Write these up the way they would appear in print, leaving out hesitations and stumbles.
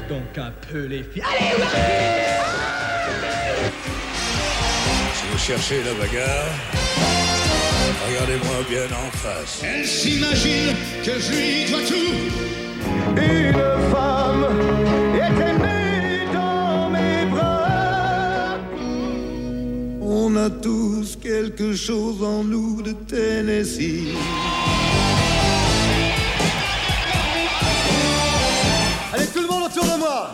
donc un peu les filles. Allez, ouais. Si vous cherchez la bagarre, regardez-moi bien en face. Elle s'imagine que je lui dois tout. Une femme était née dans mes bras. On a tous quelque chose en nous de Tennessee. Allez, tout le monde autour de moi.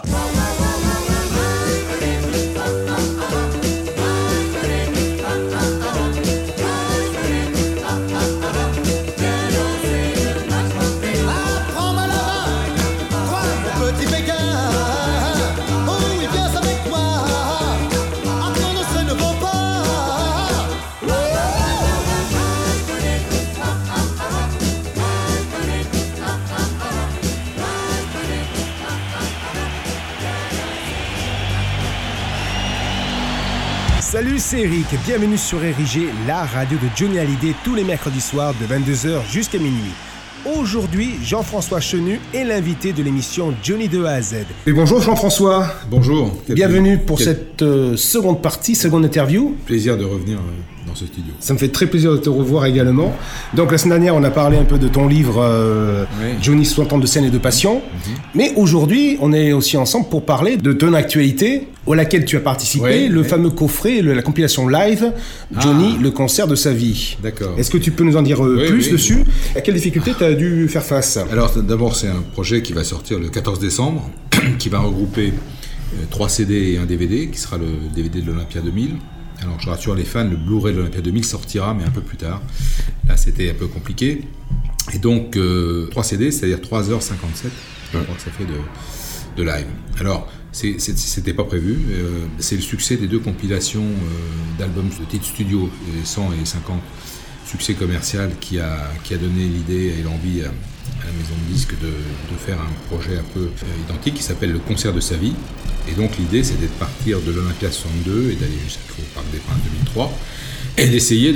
Salut, c'est Eric, bienvenue sur RIG, la radio de Johnny Hallyday, tous les mercredis soirs de 22h jusqu'à minuit. Aujourd'hui, Jean-François Chenu est l'invité de l'émission Johnny de A à Z. Et bonjour Jean-François. Bonjour. Bienvenue pour cette seconde partie, seconde interview. Plaisir de revenir dans ce studio. Ça me fait très plaisir de te revoir également. Donc la semaine dernière, on a parlé un peu de ton livre Johnny 60 ans de scène et de passion. Mais aujourd'hui, on est aussi ensemble pour parler de ton actualité à laquelle tu as participé, le fameux coffret, la compilation live, Johnny, le concert de sa vie. D'accord. Est-ce que tu peux nous en dire plus dessus ? À quelles difficultés tu as dû faire face ? Alors d'abord, c'est un projet qui va sortir le 14 décembre, qui va regrouper 3 CD et un DVD, qui sera le DVD de l'Olympia 2000. Alors je rassure les fans, le Blu-ray de l'Olympia 2000 sortira, mais un peu plus tard. Là, c'était un peu compliqué. Et donc, 3 CD, c'est-à-dire 3h57, je crois que ça fait de live. Alors, c'était pas prévu. C'est le succès des 2 compilations d'albums de titres studio, les 100 et les 50, succès commercial qui a donné l'idée et l'envie à la maison de disques de faire un projet un peu identique qui s'appelle le concert de sa vie. Et donc l'idée c'était de partir de l'Olympia 62 et d'aller jusqu'au Parc des Princes 2003 et d'essayer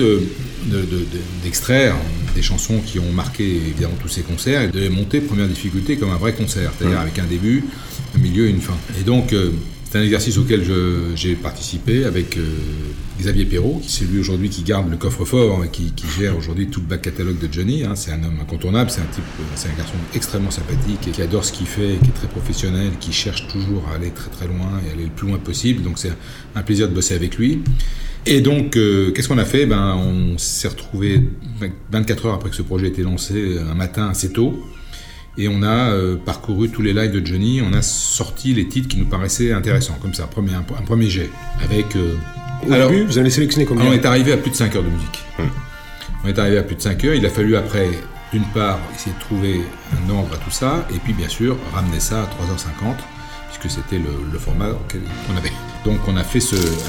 d'extraire des chansons qui ont marqué évidemment tous ces concerts et de les monter, première difficulté, comme un vrai concert, c'est-à-dire avec un début, un milieu et une fin. Et donc c'est un exercice auquel j'ai participé avec Xavier Perrault, c'est lui aujourd'hui qui garde le coffre-fort et qui gère aujourd'hui tout le back catalogue de Johnny. C'est un homme incontournable, c'est un garçon extrêmement sympathique et qui adore ce qu'il fait, qui est très professionnel, qui cherche toujours à aller très très loin et aller le plus loin possible. Donc c'est un plaisir de bosser avec lui. Et donc, qu'est-ce qu'on a fait ? On s'est retrouvé 24 heures après que ce projet ait été lancé, un matin assez tôt. Et on a parcouru tous les lives de Johnny, on a sorti les titres qui nous paraissaient intéressants, comme ça, un premier jet. Avec, alors, début, vous avez sélectionné combien ? On est arrivé à plus de 5 heures de musique. On est arrivé à plus de 5 heures, il a fallu après, d'une part, essayer de trouver un ordre à tout ça, et puis bien sûr, ramener ça à 3h50, puisque c'était le format qu'on avait. Donc on a fait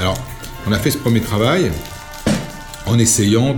ce premier travail en essayant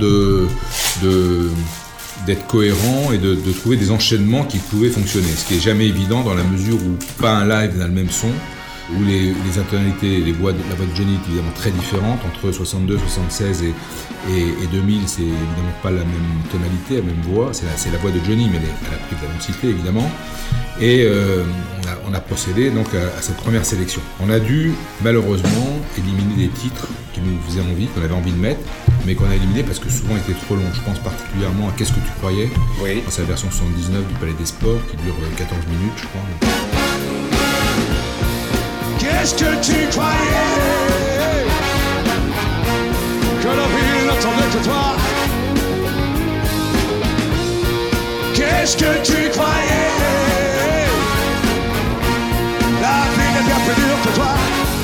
d'être cohérent et de trouver des enchaînements qui pouvaient fonctionner, ce qui est jamais évident dans la mesure où pas un live n'a le même son, où les tonalités, la voix de Johnny est évidemment très différente entre 62, 76 et 2000, c'est évidemment pas la même tonalité, la même voix, c'est la voix de Johnny, mais elle a pris de la densité évidemment, et on a procédé donc à cette première sélection. On a dû malheureusement éliminer des titres qui nous faisaient envie, qu'on avait envie de mettre, mais qu'on a éliminé parce que souvent ils étaient trop longs. Je pense particulièrement à Qu'est-ce que tu croyais ? Oui. C'est la version 79 du Palais des Sports qui dure 14 minutes, je crois. Qu'est-ce que tu croyais que la vie n'attendait que toi? Qu'est-ce que tu croyais? La vie n'est bien plus dure que toi.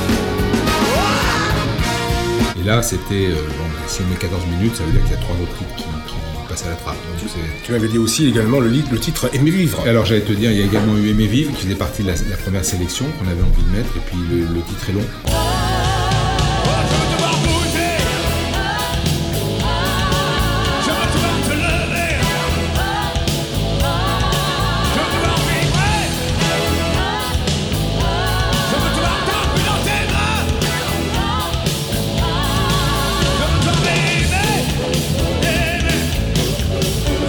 Et là, c'était, si on met 14 minutes, ça veut dire qu'il y a 3 autres titres qui passent à la trappe. Donc, tu m'avais dit aussi également le titre Aimer vivre. Alors j'allais te dire, il y a également eu Aimer vivre, qui faisait partie de la première sélection qu'on avait envie de mettre, et puis le titre est long.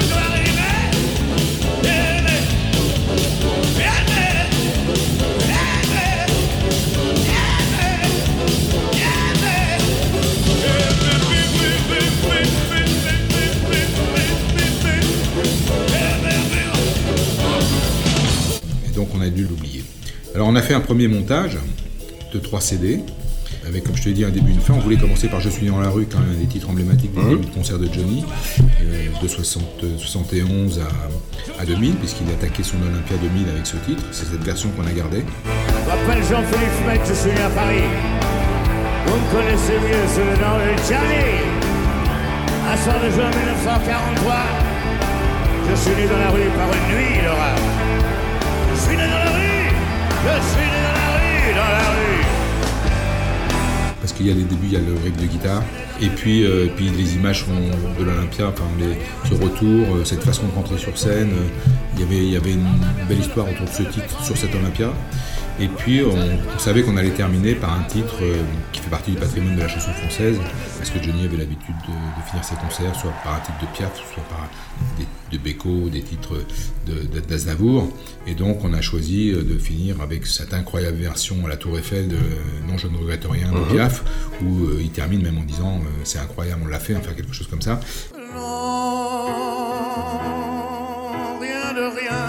Yeah! Alors on a fait un premier montage de 3 CD, avec, comme je te l'ai dit, un début et une fin. On voulait commencer par Je suis dans la rue, quand même un des titres emblématiques du début de concert de Johnny, de 71 à 2000, puisqu'il a attaqué son Olympia 2000 avec ce titre. C'est cette version qu'on a gardée. Je m'appelle Jean-Philippe Schmeck, je suis né à Paris. Vous me connaissez mieux sous le nom de Johnny. Un soir de juin 1943, je suis né dans la rue par une nuit d'orage. Je suis né dans la rue, je suis né dans la rue, dans la rue. Parce qu'il y a les débuts, il y a le riff de guitare, et puis les images de l'Olympia, enfin ce retour, cette façon de rentrer sur scène, il y avait une belle histoire autour de ce titre sur cet Olympia. Et puis on savait qu'on allait terminer par un titre qui fait partie du patrimoine de la chanson française, parce que Johnny avait l'habitude de finir ses concerts soit par un titre de Piaf, soit par de Beko, des titres d'Aznavour. Et donc on a choisi de finir avec cette incroyable version à la Tour Eiffel de Non, je ne regrette rien de Piaf, où il termine même en disant c'est incroyable, on l'a fait, enfin quelque chose comme ça. Non, rien de rien.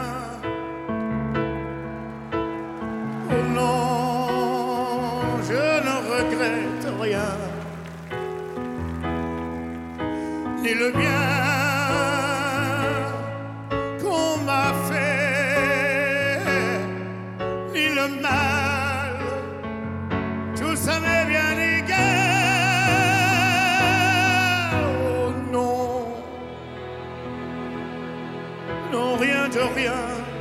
Non, je ne regrette rien, ni le bien qu'on m'a fait, ni le mal, tout ça m'est bien égal. Oh non, non, rien de rien.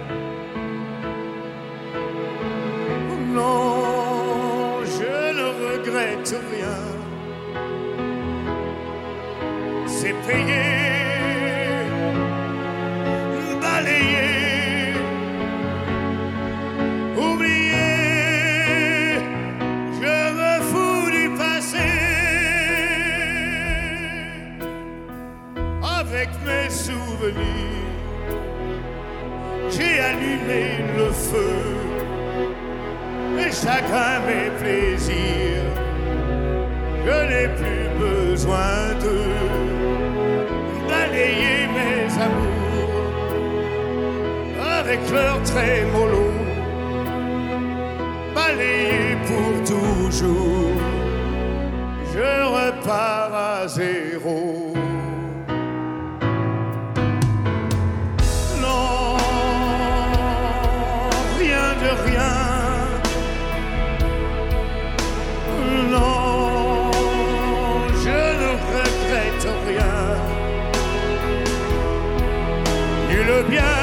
Non, je ne regrette rien. C'est payé, balayé, oublié. Je me fous du passé. Avec mes souvenirs, j'ai allumé le feu. Et chacun mes plaisirs, je n'ai plus besoin de balayer mes amours avec leur trémolo, balayer pour toujours, je repars à zéro. Non, rien de rien. Non, je ne regrette rien, ni le bien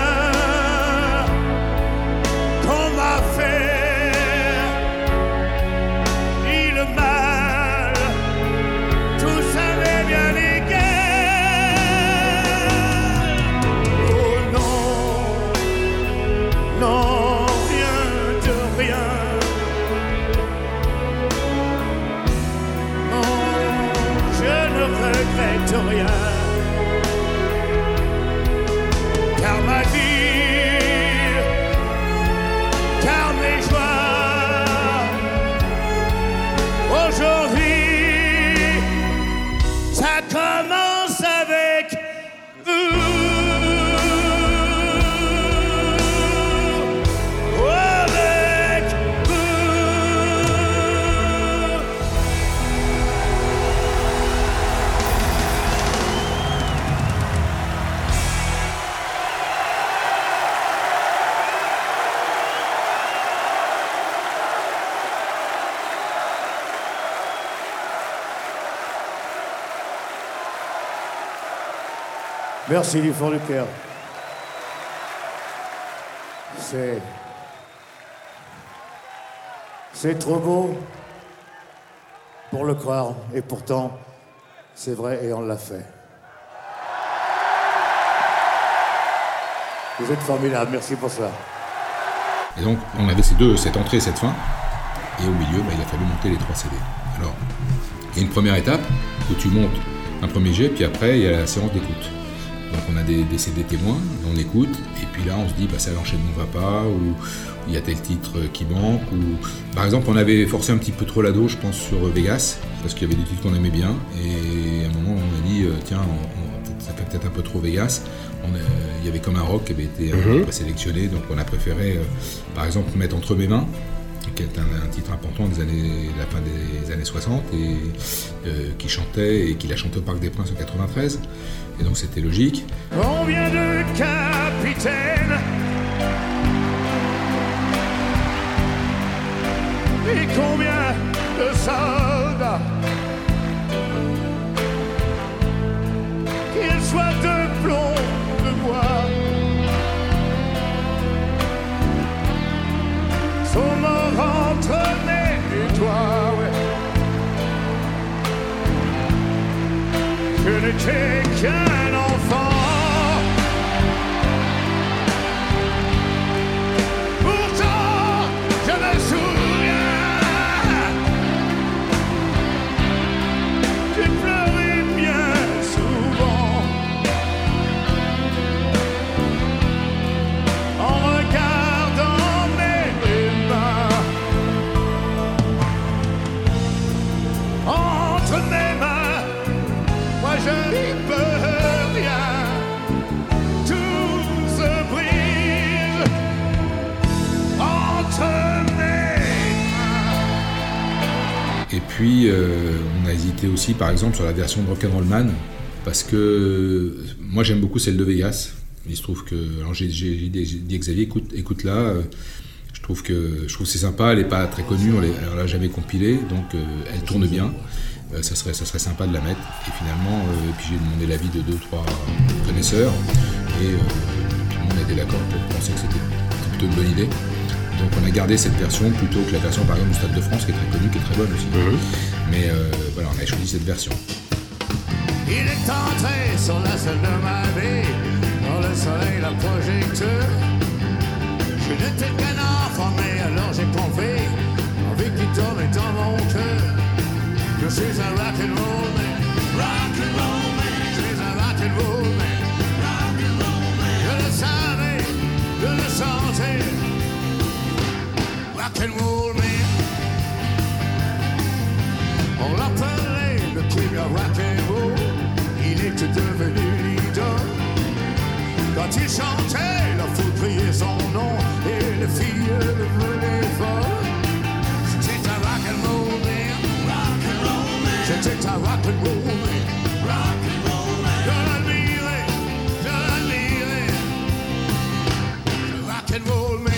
qu'on m'a fait, ni le mal, tout ça m'est bien égal. Oh non, non, rien de rien. Je ne regrette rien, car ma vie, car mes joies, aujourd'hui, ça commence avec vous. Avec vous. Merci du fond du cœur. C'est trop beau pour le croire, et pourtant, c'est vrai et on l'a fait. Vous êtes formidables, merci pour ça. Et donc on avait cette entrée et cette fin, et au milieu il a fallu monter les 3 CD. Alors il y a une première étape où tu montes un premier jet, puis après il y a la séance d'écoute. Donc on a des CD témoins, on écoute, et puis là on se dit ça l'enchaînement va pas, ou il y a tel titre qui manque, ou par exemple on avait forcé un petit peu trop l'ado, je pense, sur Vegas, parce qu'il y avait des titres qu'on aimait bien, et à un moment on a dit tiens, faut ça fait peut-être un peu trop Vegas. Il y avait comme un rock qui avait été présélectionné, donc on a préféré, par exemple, mettre Entre mes mains, qui est un titre important de la fin des années 60, et qui chantait et qu'il a chanté au Parc des Princes en 93. Et donc c'était logique. Combien de capitaines et combien de soldats, qu'ils soient de plomb, de bois, sont morts entre mes et toi, ouais. Je n'étais qu'un enfant. Pourtant, je me souviens, j'ai pleuré bien souvent en regardant mes mains. Entre mes mains, moi je n'y peux rien. Tout se brise entre mes mains. Et puis on a hésité aussi par exemple sur la version de Rock'n'Roll Man, parce que moi j'aime beaucoup celle de Vegas. Il se trouve que, alors j'ai dit à Xavier, écoute-la, je trouve que c'est sympa, elle n'est pas très connue, alors là j'avais compilé, donc elle tourne bien. Ça serait sympa de la mettre, et finalement puis j'ai demandé l'avis de 2-3 connaisseurs, et tout le monde était d'accord pour penser que c'était plutôt une bonne idée. Donc on a gardé cette version plutôt que la version par exemple du Stade de France, qui est très connue, qui est très bonne aussi. Mais voilà, on a choisi cette version. Il est entré sur la scène de ma vie, dans le soleil, la projecteur. Je n'étais qu'un enfant, mais alors j'ai compris, l'envie qui tourne est dans mon cœur. Je suis un rock'n'roll man, rock'n'roll man. Je suis un rock'n'roll man, rock'n'roll man. Je le savais, je le sentais, rock'n'roll man. On l'appelait le king of rock'n'roll. Il était devenu leader. Quand il chantait, la foule criait son nom et les filles le venaient fort. C'était un rock'n'roll man. C'était un rock'n'roll man, rock'n'roll man. Je l'admirais, le rock'n'roll man.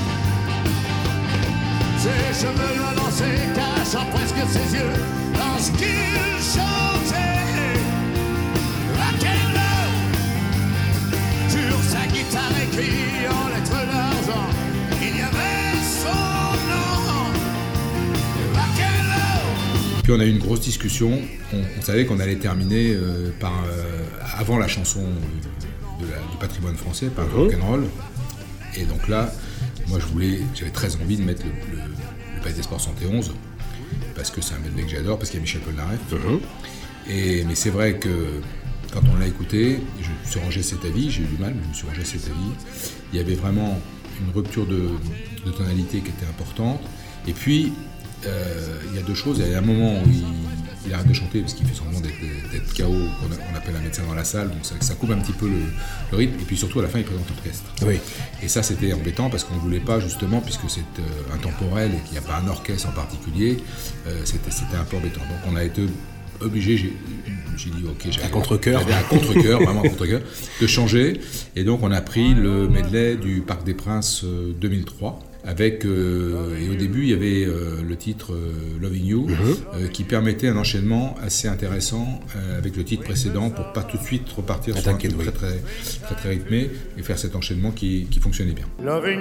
Ses cheveux lui lançaient, cachant presque ses yeux, lorsqu'il chantait rock'n'roll. Sur sa guitare écrite en lettres d'argent, il y avait son nom, rock'n'roll. Puis on a eu une grosse discussion, on savait qu'on allait terminer avant la chanson du patrimoine français, par rock'n'roll. Et donc là, moi j'avais très envie de mettre le Palais des Sports 71, parce que c'est un medley que j'adore, parce qu'il y a Michel Polnareff. Mais c'est vrai que quand on l'a écouté, je me suis rangé cet avis, j'ai eu du mal, mais je me suis rangé cet avis. Il y avait vraiment une rupture de tonalité qui était importante. Et puis, il y a deux choses. Il y a un moment où il arrête de chanter parce qu'il fait semblant d'être KO, on appelle un médecin dans la salle, donc ça coupe un petit peu le rythme. Et puis surtout, à la fin, il présente l'orchestre. Oui. Et ça, c'était embêtant parce qu'on ne voulait pas, justement, puisque c'est intemporel et qu'il n'y a pas un orchestre en particulier, c'était un peu embêtant. Donc on a été obligé, j'ai dit ok, j'avais un contre-cœur, vraiment un contre-cœur, de changer. Et donc on a pris le medley du Parc des Princes 2003. Avec, et au début, il y avait le titre Loving You, qui permettait un enchaînement assez intéressant avec le titre précédent pour pas tout de suite repartir sur un truc très rythmé et faire cet enchaînement qui fonctionnait bien. Loving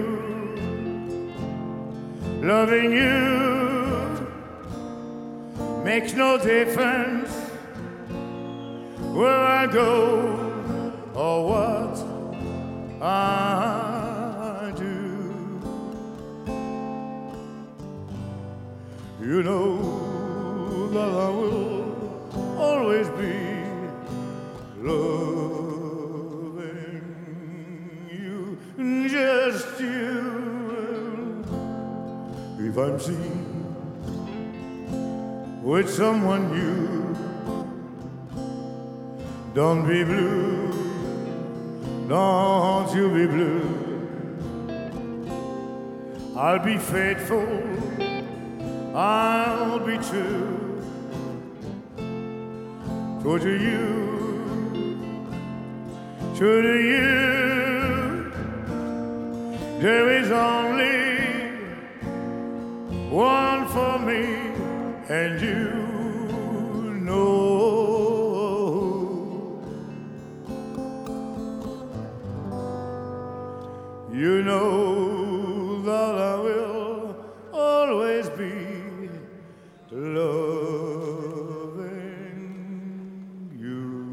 you makes no difference where I go or what I do. You know that I will always be loving you, just you. If I'm seen with someone new, Don't be blue, don't you be blue. I'll be faithful, I'll be true. True to you, true to you. There is only one for me, and you know. You know that I will always be loving you.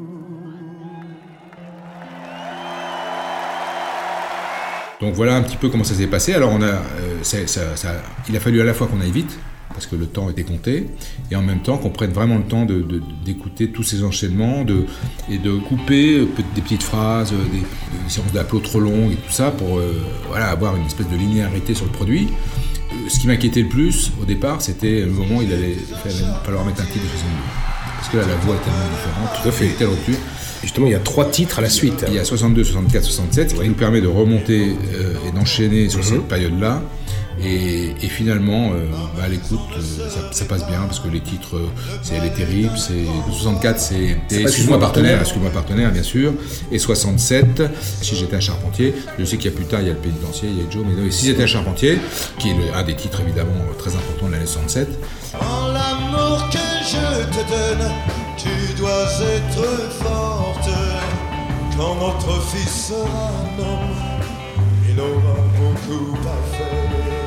Donc voilà un petit peu comment ça s'est passé. Alors il a fallu à la fois qu'on aille vite, parce que le temps était compté, et en même temps qu'on prenne vraiment le temps d'écouter tous ces enchaînements et de couper des petites phrases, des séances d'applaudissements trop longues et tout ça pour avoir une espèce de linéarité sur le produit. Ce qui m'inquiétait le plus au départ, c'était le moment où il allait falloir mettre un titre de 62. Parce que là, la voix est tellement différente, tout à fait. Telle rupture. Justement, il y a 3 titres à la suite. Il y a 62, 64, 67, ce qui nous permet de remonter et d'enchaîner sur cette période-là. Et finalement, à l'écoute, ça passe bien, parce que les titres, c'est Elle est terrible, c'est 64, c'est Excuse-moi partenaire, bien sûr, et 67, Si j'étais un charpentier. Je sais qu'il y a plus tard, il y a le pénitencier, il y a Joe, mais Si j'étais un charpentier, qui est un des titres évidemment très importants de l'année 67. En l'amour que je te donne, tu dois être forte. Quand notre fils sera un homme, il aura beaucoup à faire.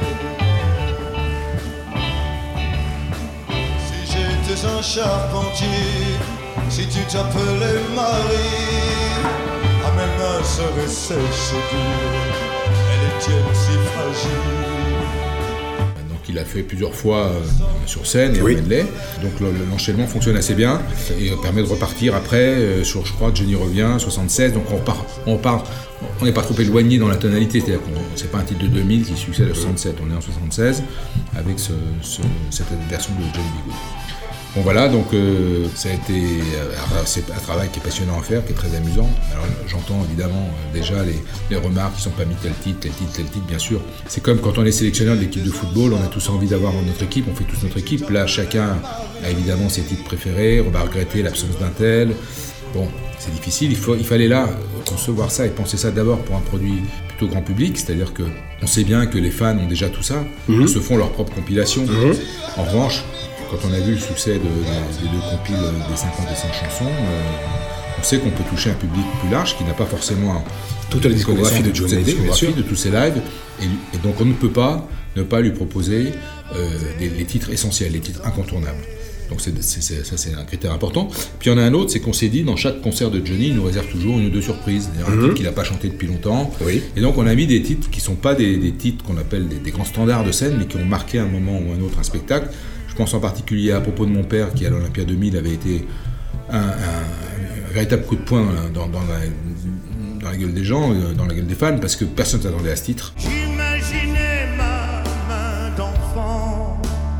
Si j'étais un charpentier, si tu t'appelais Marie, à mes mains seraient sèches et dures, et les tiennes si fragiles. Il a fait plusieurs fois sur scène et en medley, donc l'enchaînement fonctionne assez bien et permet de repartir après sur, je crois, Johnny revient, 76, donc on n'est pas trop éloigné dans la tonalité, c'est-à-dire que c'est pas un titre de 2000 qui succède à 67, on est en 76 avec cette version de Johnny B. Goode. Bon voilà, donc ça a été c'est un travail qui est passionnant à faire, qui est très amusant. Alors j'entends évidemment déjà les remarques qui sont pas mis tel titre, bien sûr. C'est comme quand on est sélectionneur de l'équipe de football, on a tous envie d'avoir notre équipe, on fait tous notre équipe. Là, chacun a évidemment ses titres préférés, on va regretter l'absence d'un tel. Bon, c'est difficile, il fallait là concevoir ça et penser ça d'abord pour un produit plutôt grand public, c'est-à-dire que on sait bien que les fans ont déjà tout ça, ils se font leur propre compilation. En revanche, quand on a vu le succès des deux compiles des 50 et 100 chansons, on sait qu'on peut toucher un public plus large qui n'a pas forcément toute la discographie de Johnny, de tous ses lives, et donc on ne peut pas ne pas lui proposer les titres essentiels, les titres incontournables. Donc ça c'est un critère important. Puis il y en a un autre, c'est qu'on s'est dit dans chaque concert de Johnny, il nous réserve toujours une ou deux surprises. Un titre qu'il n'a pas chanté depuis longtemps. Et donc on a mis des titres qui ne sont pas des titres qu'on appelle des grands standards de scène, mais qui ont marqué un moment ou un autre un spectacle. Je pense en particulier à propos de mon père qui à l'Olympia 2000 avait été un véritable coup de poing dans la gueule des gens, dans la gueule des fans, parce que personne ne s'attendait à ce titre. J'imaginais ma main d'enfant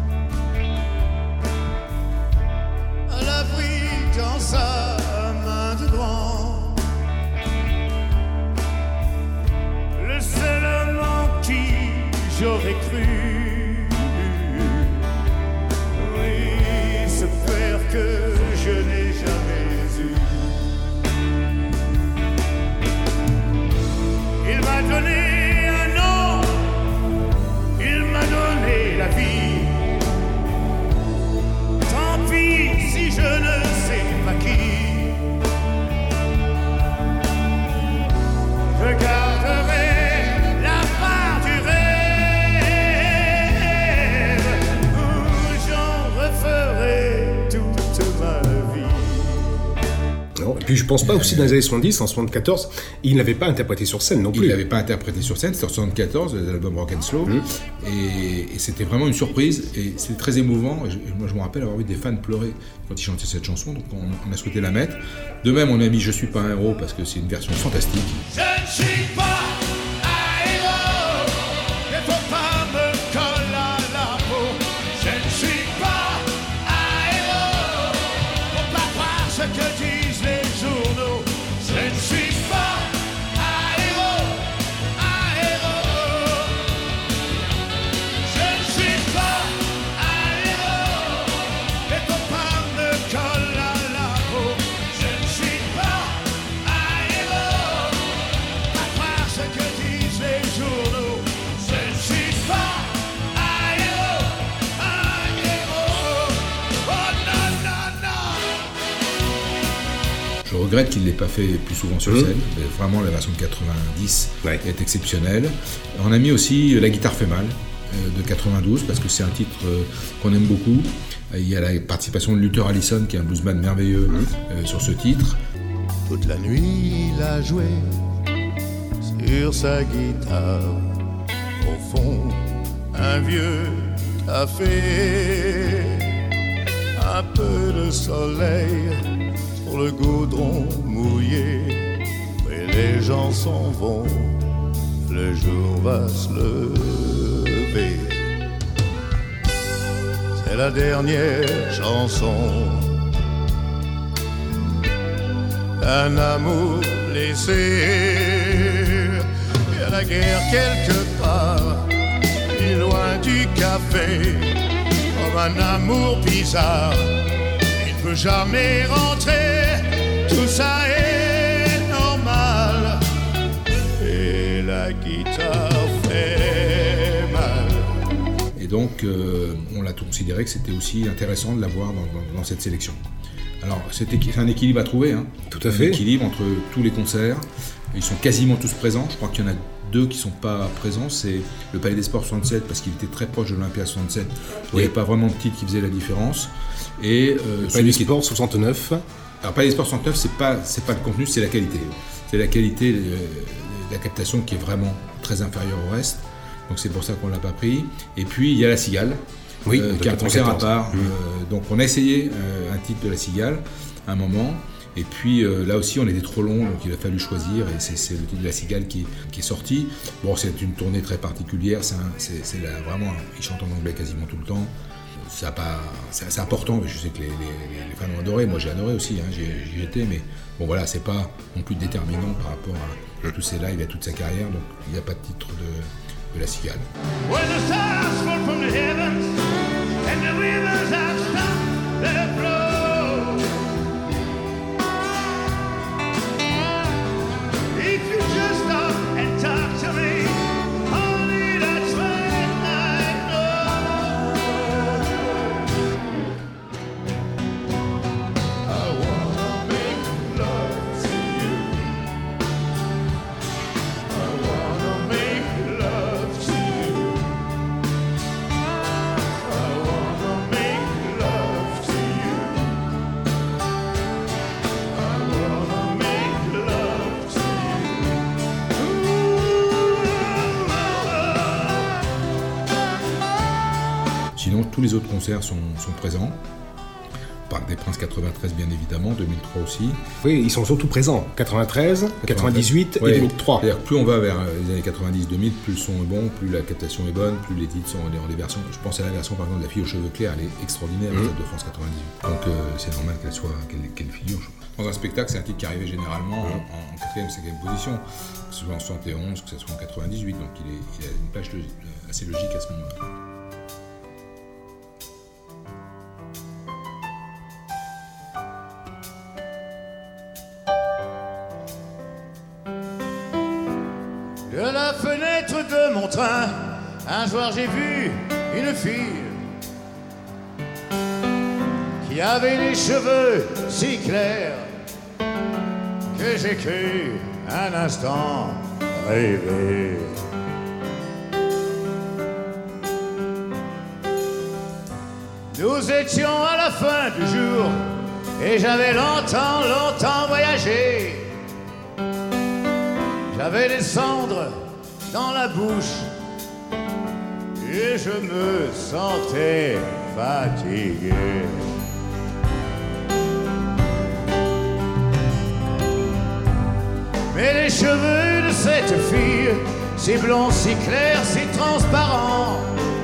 à l'abri dans sa main de grand. Le seul homme en qui j'aurais cru. Que je n'ai jamais eu. Il m'a donné un nom, il m'a donné la vie. Tant pis si je ne sais pas qui. Je garderai la part du rêve où j'en referai ma vie. Non, et puis je pense pas aussi dans les années 70, en 74, il n'avait pas interprété sur scène non plus. Il n'avait pas interprété sur scène, c'était en 74, l'album Rock and Slow, et c'était vraiment une surprise, et c'était très émouvant. Moi je me rappelle avoir vu des fans pleurer quand il chantait cette chanson, donc on a souhaité la mettre. De même on a mis Je suis pas un héros parce que c'est une version fantastique. Je ne suis pas un héros, il faut pas me coller à la peau. Je ne suis pas ce que disent les regrette qu'il ne l'ait pas fait plus souvent sur scène. Mais vraiment, la version de 90 est exceptionnelle. On a mis aussi La guitare fait mal de 92 parce que c'est un titre qu'on aime beaucoup. Il y a la participation de Luther Allison qui est un bluesman merveilleux sur ce titre. Toute la nuit il a joué sur sa guitare. Au fond, un vieux café, un peu de soleil sur le goudron mouillé. Et les gens s'en vont, le jour va se lever. C'est la dernière chanson d'un amour blessé. Il y a la guerre quelque part, ni loin du café, comme un amour bizarre. Il ne peut jamais rentrer, tout ça est normal. Et la guitare fait mal. Et donc, on l'a considéré que c'était aussi intéressant de l'avoir dans cette sélection. Alors, c'est un équilibre à trouver. Hein. Tout à fait. Un équilibre entre tous les concerts. Ils sont quasiment tous présents. Je crois qu'il y en a 2 qui ne sont pas présents. C'est le Palais des Sports 67, parce qu'il était très proche de l'Olympia 67. Il n'y avait pas vraiment de titre qui faisait la différence. Et le Palais des Sports 69. Alors, Palais des Sports 69, c'est pas le contenu, c'est la qualité. C'est la qualité de la captation qui est vraiment très inférieure au reste. Donc, c'est pour ça qu'on ne l'a pas pris. Et puis, il y a La Cigale. Qui est un concert à part. Donc on a essayé un titre de La Cigale à un moment, et puis là aussi on était trop long, donc il a fallu choisir, et c'est le titre de La Cigale qui est sorti. Bon, c'est une tournée très particulière, c'est vraiment, il chante en anglais quasiment tout le temps. C'est important, mais je sais que les fans ont adoré, moi j'ai adoré aussi, hein, j'y étais, mais bon voilà, c'est pas non plus déterminant par rapport à tous ses lives et à toute sa carrière, donc il n'y a pas de titre de La Cigale. When the stars fall from the heavens and the rivers have stopped their flow, if you just stop and talk to me, only that's when I know. I wanna make love to you. I wanna make love to you. I wanna make love to you. I wanna make love to you. Sinon, tous les autres concerts sont présents. Parc des Princes 93, bien évidemment, 2003 aussi. Oui, ils sont surtout présents. 93, 98 et 2003. C'est-à-dire que plus on va vers les années 90-2000, plus le son est bon, plus la captation est bonne, plus les titres sont dans les versions. Je pense à la version par exemple de La Fille aux cheveux clairs, elle est extraordinaire, le Stade de France 98. Donc c'est normal qu'elle figure. Dans un spectacle, c'est un titre qui arrivait généralement en 4e, 5e position, que ce soit en 71, que ce soit en 98, donc il a une page assez logique à ce moment-là. De la fenêtre de mon train, un soir j'ai vu une fille qui avait les cheveux si clairs que j'ai cru un instant rêver. Nous étions à la fin du jour et j'avais longtemps voyagé. J'avais des cendres dans la bouche et je me sentais fatigué. Mais les cheveux de cette fille, si blonds, si clairs, si transparents,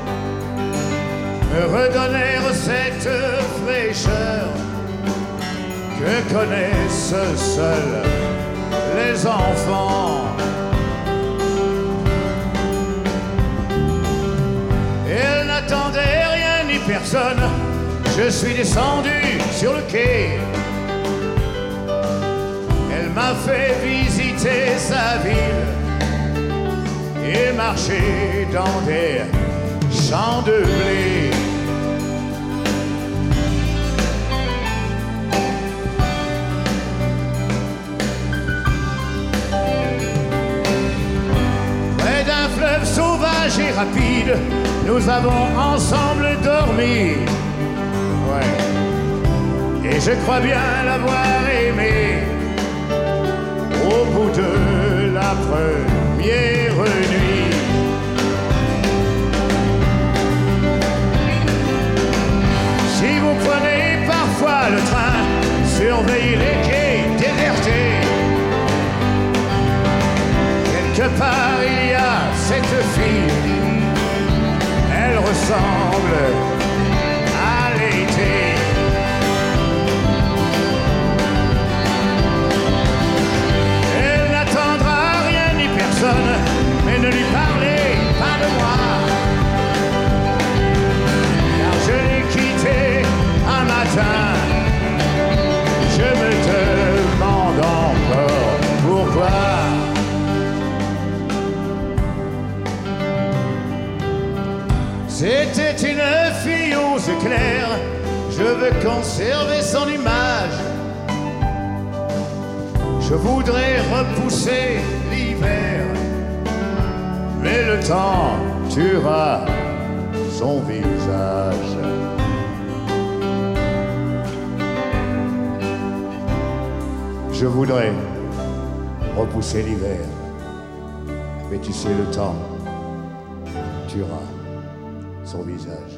me redonnèrent cette fraîcheur que connaissent seuls les enfants. Elle n'attendait rien ni personne. Je suis descendu sur le quai. Elle m'a fait visiter sa ville et marcher dans des champs de blé. trajet rapide, nous avons ensemble dormi. Ouais. Et je crois bien l'avoir aimé au bout de la première nuit. Si vous prenez parfois le train, surveillez les quais désertés. Quelque part il y a cette fille, elle ressemble à l'été. Elle n'attendra rien ni personne, mais ne lui parlez pas de moi. Car je l'ai quittée un matin, je me demande encore pourquoi. C'était une fille aux éclairs, je veux conserver son image. Je voudrais repousser l'hiver, mais le temps tuera son visage. Je voudrais repousser l'hiver, mais tu sais, le temps tuera son visage.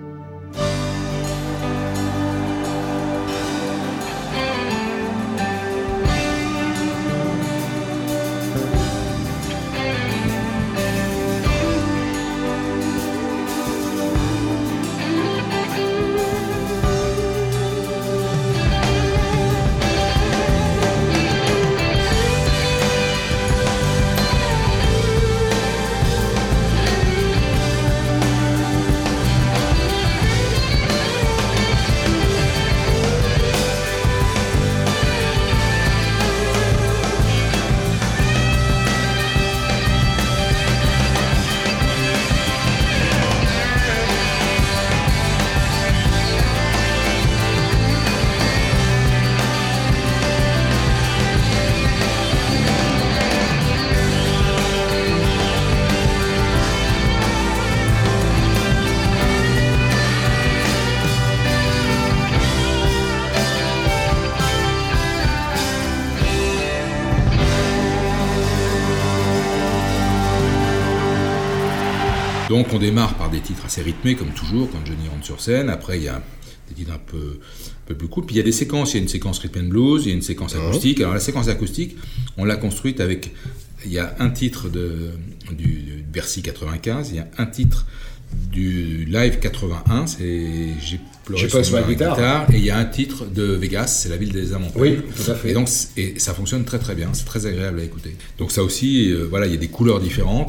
Donc on démarre par des titres assez rythmés comme toujours quand Johnny rentre sur scène. Après il y a des titres un peu plus cool. Puis il y a des séquences. Il y a une séquence rhythm and blues, il y a une séquence acoustique. Alors la séquence acoustique, on l'a construite avec. Il y a un titre du Bercy 95, il y a un titre du Live 81, c'est J'ai pleuré sur ma guitare, et il y a un titre de Vegas, c'est La ville des âmes en peine. Oui, tout à fait. Et donc ça fonctionne très très bien, c'est très agréable à écouter. Donc ça aussi, voilà, il y a des couleurs différentes.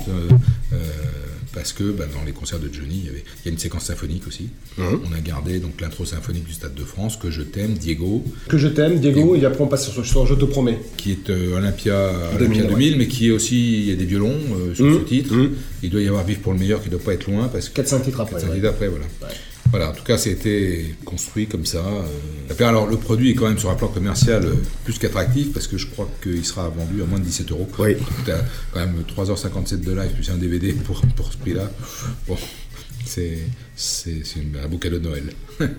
Parce que dans les concerts de Johnny, il y a une séquence symphonique aussi. On a gardé donc l'intro symphonique du Stade de France, Que je t'aime, Diego. Que je t'aime, Diego, et après on passe sur Je te promets. Qui est Olympia 2000, mais qui est aussi, il y a des violons sur ce titre. Il doit y avoir Vive pour le meilleur qui ne doit pas être loin. 4-5 titres après. 4-5 titres après, voilà. Ouais. Voilà, en tout cas, c'était construit comme ça. Alors, le produit est quand même sur un plan commercial plus qu'attractif parce que je crois qu'il sera vendu à moins de 17 €. Oui. Tu as quand même 3h57 de live plus un DVD pour ce prix-là. Bon, c'est un beau cadeau de Noël.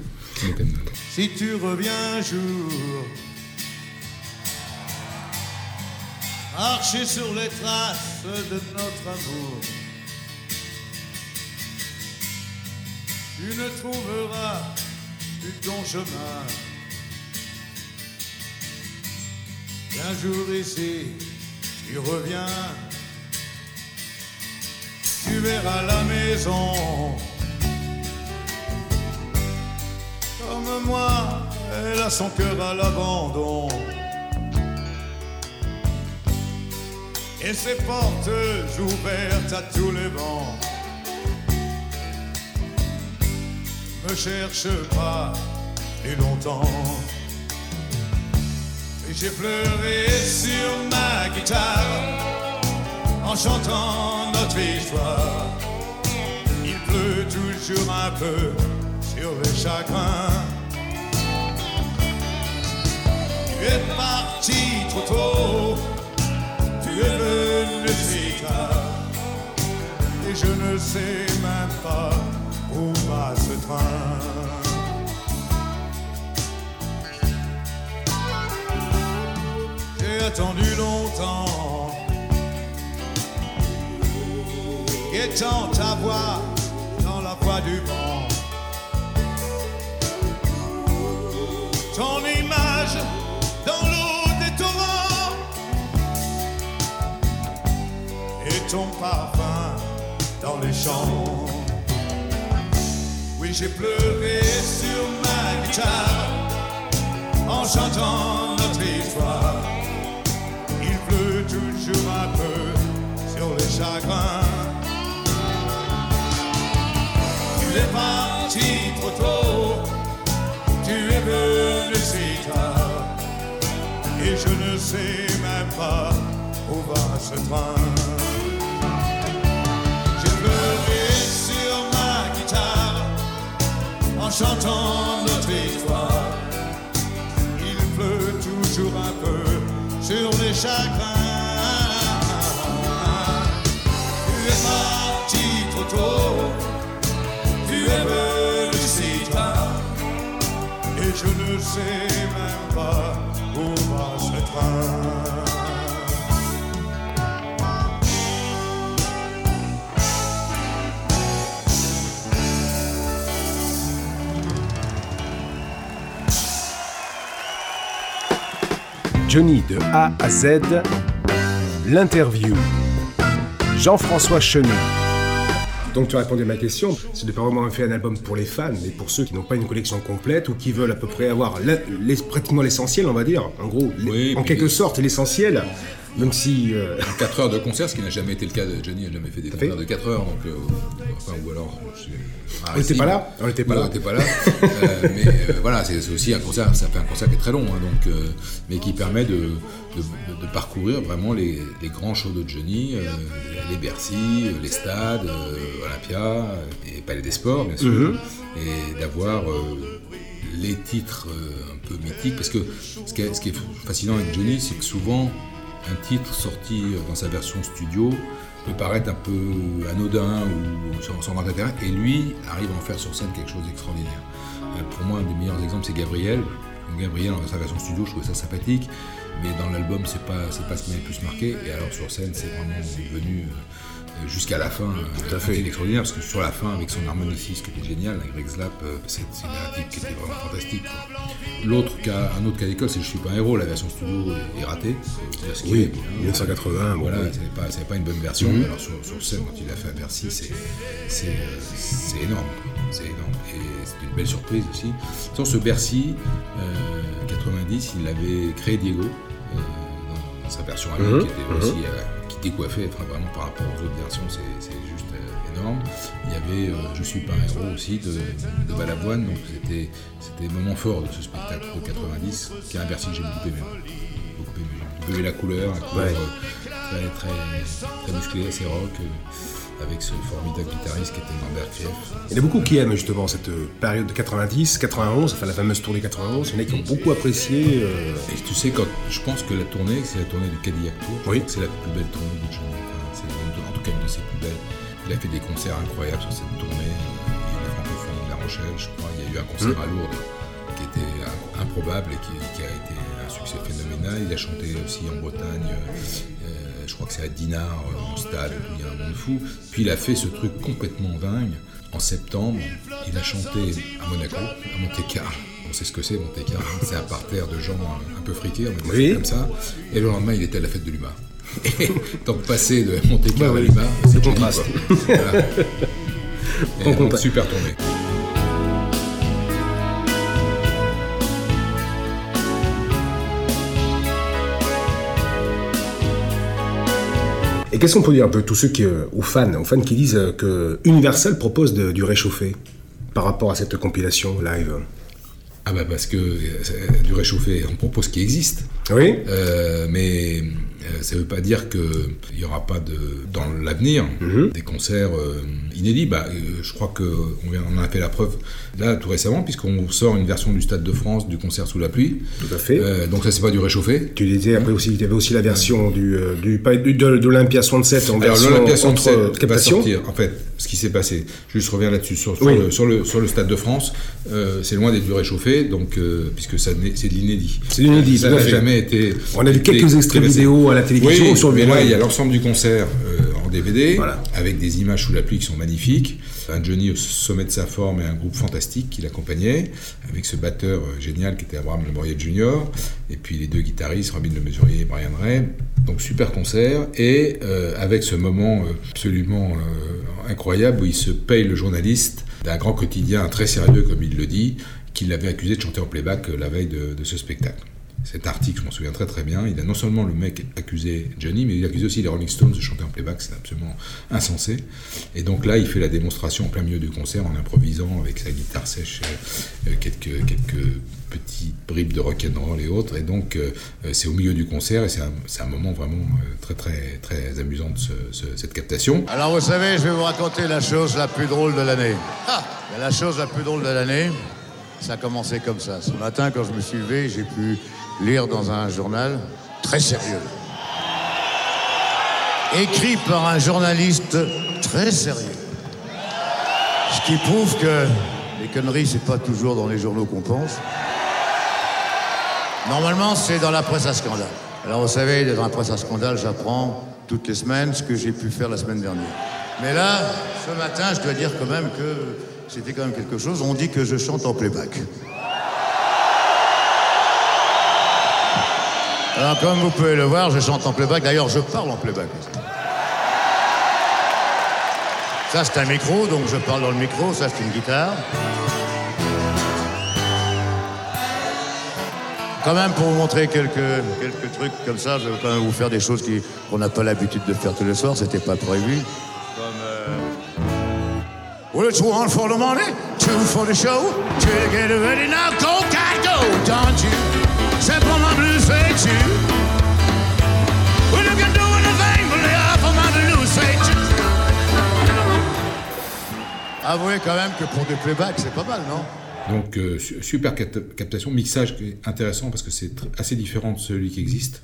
Si tu reviens un jour, marcher sur les traces de notre amour, tu ne trouveras plus ton chemin. Un jour ici, tu reviens, tu verras la maison. Comme moi, elle a son cœur à l'abandon. Et ses portes ouvertes à tous les vents. Ne cherche pas plus longtemps. Et j'ai pleuré sur ma guitare en chantant notre histoire. Il pleut toujours un peu sur les chagrins. Tu es parti trop tôt, tu es venu si tard, et je ne guettant ta voix dans la voix du vent, ton image dans l'eau des torrents et ton parfum dans les champs. Oui, j'ai pleuré sur ma guitare en chantant notre histoire. Il pleut toujours un peu sur les chagrins. Tu es parti trop tôt, tu es venu si tard, et je ne sais même pas où va ce train. J'ai pleuré sur ma guitare en chantant notre histoire. Il pleut toujours un peu sur les chagrins. Tu es parti trop tôt, tu es venu si tard, et je ne sais même pas où va ce train. Johnny de A à Z, l'interview. Jean-François Chenu. Donc tu as répondu à ma question, c'est de pas vraiment faire un album pour les fans, mais pour ceux qui n'ont pas une collection complète ou qui veulent à peu près avoir pratiquement l'essentiel, on va dire, en gros, en quelque sorte l'essentiel, même si... 4 heures de concert, ce qui n'a jamais été le cas de Johnny, n'a jamais fait des concerts de 4 heures, donc... ou alors... On n'était pas là. On n'était pas là. Mais voilà, c'est aussi un concert, ça fait un concert qui est très long, hein, donc, mais qui permet de parcourir vraiment les grands shows de Johnny, les Bercy, les stades, Olympia, et Palais des Sports, bien sûr, et d'avoir les titres un peu mythiques, parce que ce qui est fascinant avec Johnny, c'est que souvent, un titre sorti dans sa version studio peut paraître un peu anodin ou sans grand intérêt, et lui arrive à en faire sur scène quelque chose d'extraordinaire. Pour moi, un des meilleurs exemples, c'est Gabriel. Gabriel, dans sa version studio, je trouvais ça sympathique, mais dans l'album, c'est pas ce qui m'avait le plus marqué, et alors sur scène, c'est vraiment venu jusqu'à la fin, tout à fait extraordinaire, parce que sur la fin, avec son harmoniciste qui était génial, avec Greg Slap, c'est une narrative qui était vraiment fantastique, quoi. Un autre cas d'école, c'est Je suis pas un héros, la version studio est ratée. Oui, 1980. Voilà, c'est pas une bonne version, mais alors sur scène, quand il l'a fait à Bercy, c'est énorme. C'est énorme, et c'est une belle surprise aussi. Sur ce Bercy 90, il avait créé Diego dans sa version à lui, qui était aussi qui décoiffait, enfin, vraiment par rapport aux autres versions, c'est juste énorme. Il y avait Je suis pas un héros aussi de Balavoine, donc c'était le moment fort de ce spectacle de 90, qui est un Bercy que j'ai beaucoup aimé. J'ai beaucoup aimé la couleur, très musclé, assez rock. Avec ce formidable guitariste qui était Norbert Krief. Il y en a beaucoup qui aiment justement cette période de 90, 91, enfin la fameuse tournée 91. Il y en a qui ont beaucoup apprécié. Et tu sais, je pense que la tournée, c'est la tournée du Cadillac Tour. Oui. C'est la plus belle tournée de Johnny. Enfin, c'est en tout cas une de ses plus belles. Il a fait des concerts incroyables sur cette tournée. Il est francophone de La Rochelle, je crois. Il y a eu un concert à Lourdes qui était improbable et qui a été un succès phénoménal. Il a chanté aussi en Bretagne. Je crois que c'est à Dinard, en stade, où il y a un monde fou. Puis il a fait ce truc complètement dingue. En septembre, il a chanté à Monaco, à Monte-Carlo. On sait ce que c'est, Monte-Carlo. C'est un parterre de gens un peu friqués, on va dire comme ça. Et le lendemain, il était à la fête de l'UMA. Et donc, passer de Monte-Carlo à l'UMA, c'est contraste. Voilà. Et donc, super tournée. Et qu'est-ce qu'on peut dire un peu tous ceux aux fans qui disent que Universal propose du réchauffé par rapport à cette compilation live? Ah bah parce que du réchauffé, on propose ce qui existe. Oui. Mais ça ne veut pas dire qu'il n'y aura pas dans l'avenir des concerts inédits. Je crois qu'on en a fait la preuve là tout récemment, puisqu'on sort une version du Stade de France du concert sous la pluie. Tout à fait. Donc ça, c'est pas du réchauffé. Tu disais après aussi, il y avait aussi la version de l'Olympia 67 en version l'Olympia 67 entre captation. Va sortir. En fait, ce qui s'est passé, je reviens là-dessus sur le Stade de France. C'est loin d'être du réchauffé, donc puisque c'est de l'inédit. C'est de l'inédit. Ça n'a jamais été. On a vu quelques extraits vidéo à la télévision oui, ou sur le mais là, web. il y a l'ensemble du concert en DVD, Voilà. avec des images sous la pluie qui sont magnifiques. Un Johnny au sommet de sa forme et un groupe fantastique qui l'accompagnait, avec ce batteur génial qui était Abraham Lemoriet Jr., et puis les deux guitaristes, Robin Le Mesurier et Brian Ray. Donc super concert, et avec ce moment absolument incroyable où il se paye le journaliste d'un grand quotidien très sérieux, comme il le dit, qui l'avait accusé de chanter en playback la veille de ce spectacle. Cet article, je m'en souviens très très bien, il a non seulement le mec accusé Johnny, mais il accuse aussi les Rolling Stones de chanter en playback, c'est absolument insensé. Et donc là, il fait la démonstration en plein milieu du concert en improvisant avec sa guitare sèche, quelques petites bribes de rock'n'roll et autres. Et donc c'est au milieu du concert et c'est un moment vraiment très très très amusant de cette captation. Alors vous savez, je vais vous raconter la chose la plus drôle de l'année. La chose la plus drôle de l'année, ça a commencé comme ça. Ce matin, quand je me suis levé, j'ai pu lire dans un journal très sérieux, écrit par un journaliste très sérieux. Ce qui prouve que les conneries, c'est pas toujours dans les journaux qu'on pense. Normalement, c'est dans la presse à scandale. Alors vous savez, dans la presse à scandale, j'apprends toutes les semaines ce que j'ai pu faire la semaine dernière. Mais là, ce matin, je dois dire quand même que c'était quand même quelque chose. On dit que je chante en playback. Alors, comme vous pouvez le voir, je chante en playback. D'ailleurs, je parle en playback. Ça, c'est un micro, donc je parle dans le micro. Ça, c'est une guitare. Quand même, pour vous montrer quelques trucs comme ça, je vais quand même vous faire des choses qu'on n'a pas l'habitude de faire tous les soirs. C'était pas prévu. Comme... Well, it's one for the money, two for the show. Two to get ready now, go, cat, go, don't you? C'est pour ma blues, c'est tu. Well, you can do anything, but lay off of my blues, c'est tu. Avouez quand même que pour des playbacks, c'est pas mal, non? Donc super captation, mixage intéressant parce que c'est assez différent de celui qui existe.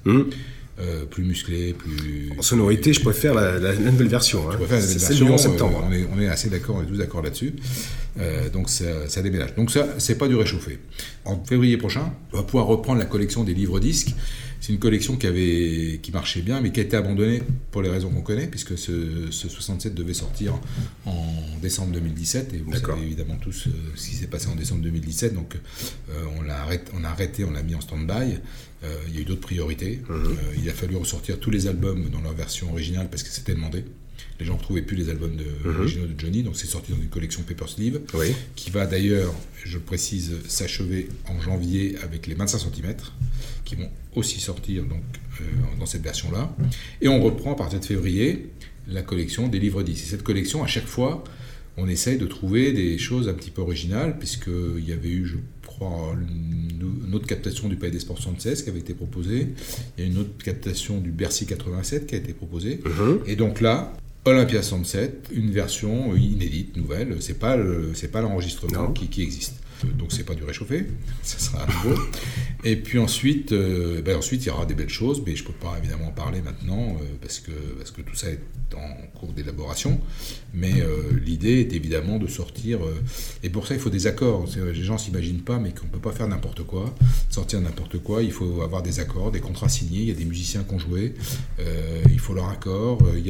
Plus musclé, plus... En sonorité, je préfère la nouvelle version. Je préfère la nouvelle version. En septembre. On est assez d'accord, on est tous d'accord là-dessus. Donc ça déménage. Donc ça, c'est pas du réchauffé. En février prochain, on va pouvoir reprendre la collection des livres disques. C'est une collection qui marchait bien, mais qui a été abandonnée pour les raisons qu'on connaît, puisque ce 67 devait sortir en décembre 2017, et vous savez évidemment tous ce qui s'est passé en décembre 2017, donc on l'a arrêté, on l'a mis en stand-by. Il y a eu d'autres priorités. Il a fallu ressortir tous les albums dans leur version originale parce que c'était demandé. Les gens ne retrouvaient plus les albums originaux de Johnny, donc c'est sorti dans une collection Paper Sleeve, qui va d'ailleurs, je le précise, s'achever en janvier avec les 25 cm, qui vont aussi sortir donc, dans cette version-là. Et on reprend à partir de février la collection des livres 10. Et cette collection, à chaque fois, on essaye de trouver des choses un petit peu originales, puisqu'il y avait eu, je crois, une autre captation du Palais des Sports 76 qui avait été proposée. Il y a une autre captation du Bercy 87 qui a été proposée. Et donc là, Olympia 67, une version inédite, nouvelle. C'est pas l'enregistrement qui existe. Donc c'est pas du réchauffé, ça sera à nouveau. Et puis ensuite, il y aura des belles choses, mais je peux pas évidemment en parler maintenant parce que tout ça est en cours d'élaboration. Mais l'idée est évidemment de sortir, et pour ça il faut des accords. Les gens s'imaginent pas, mais qu'on peut pas faire n'importe quoi, sortir n'importe quoi. Il faut avoir des accords, des contrats signés. Il y a des musiciens qui ont joué, il faut leur accord. Il y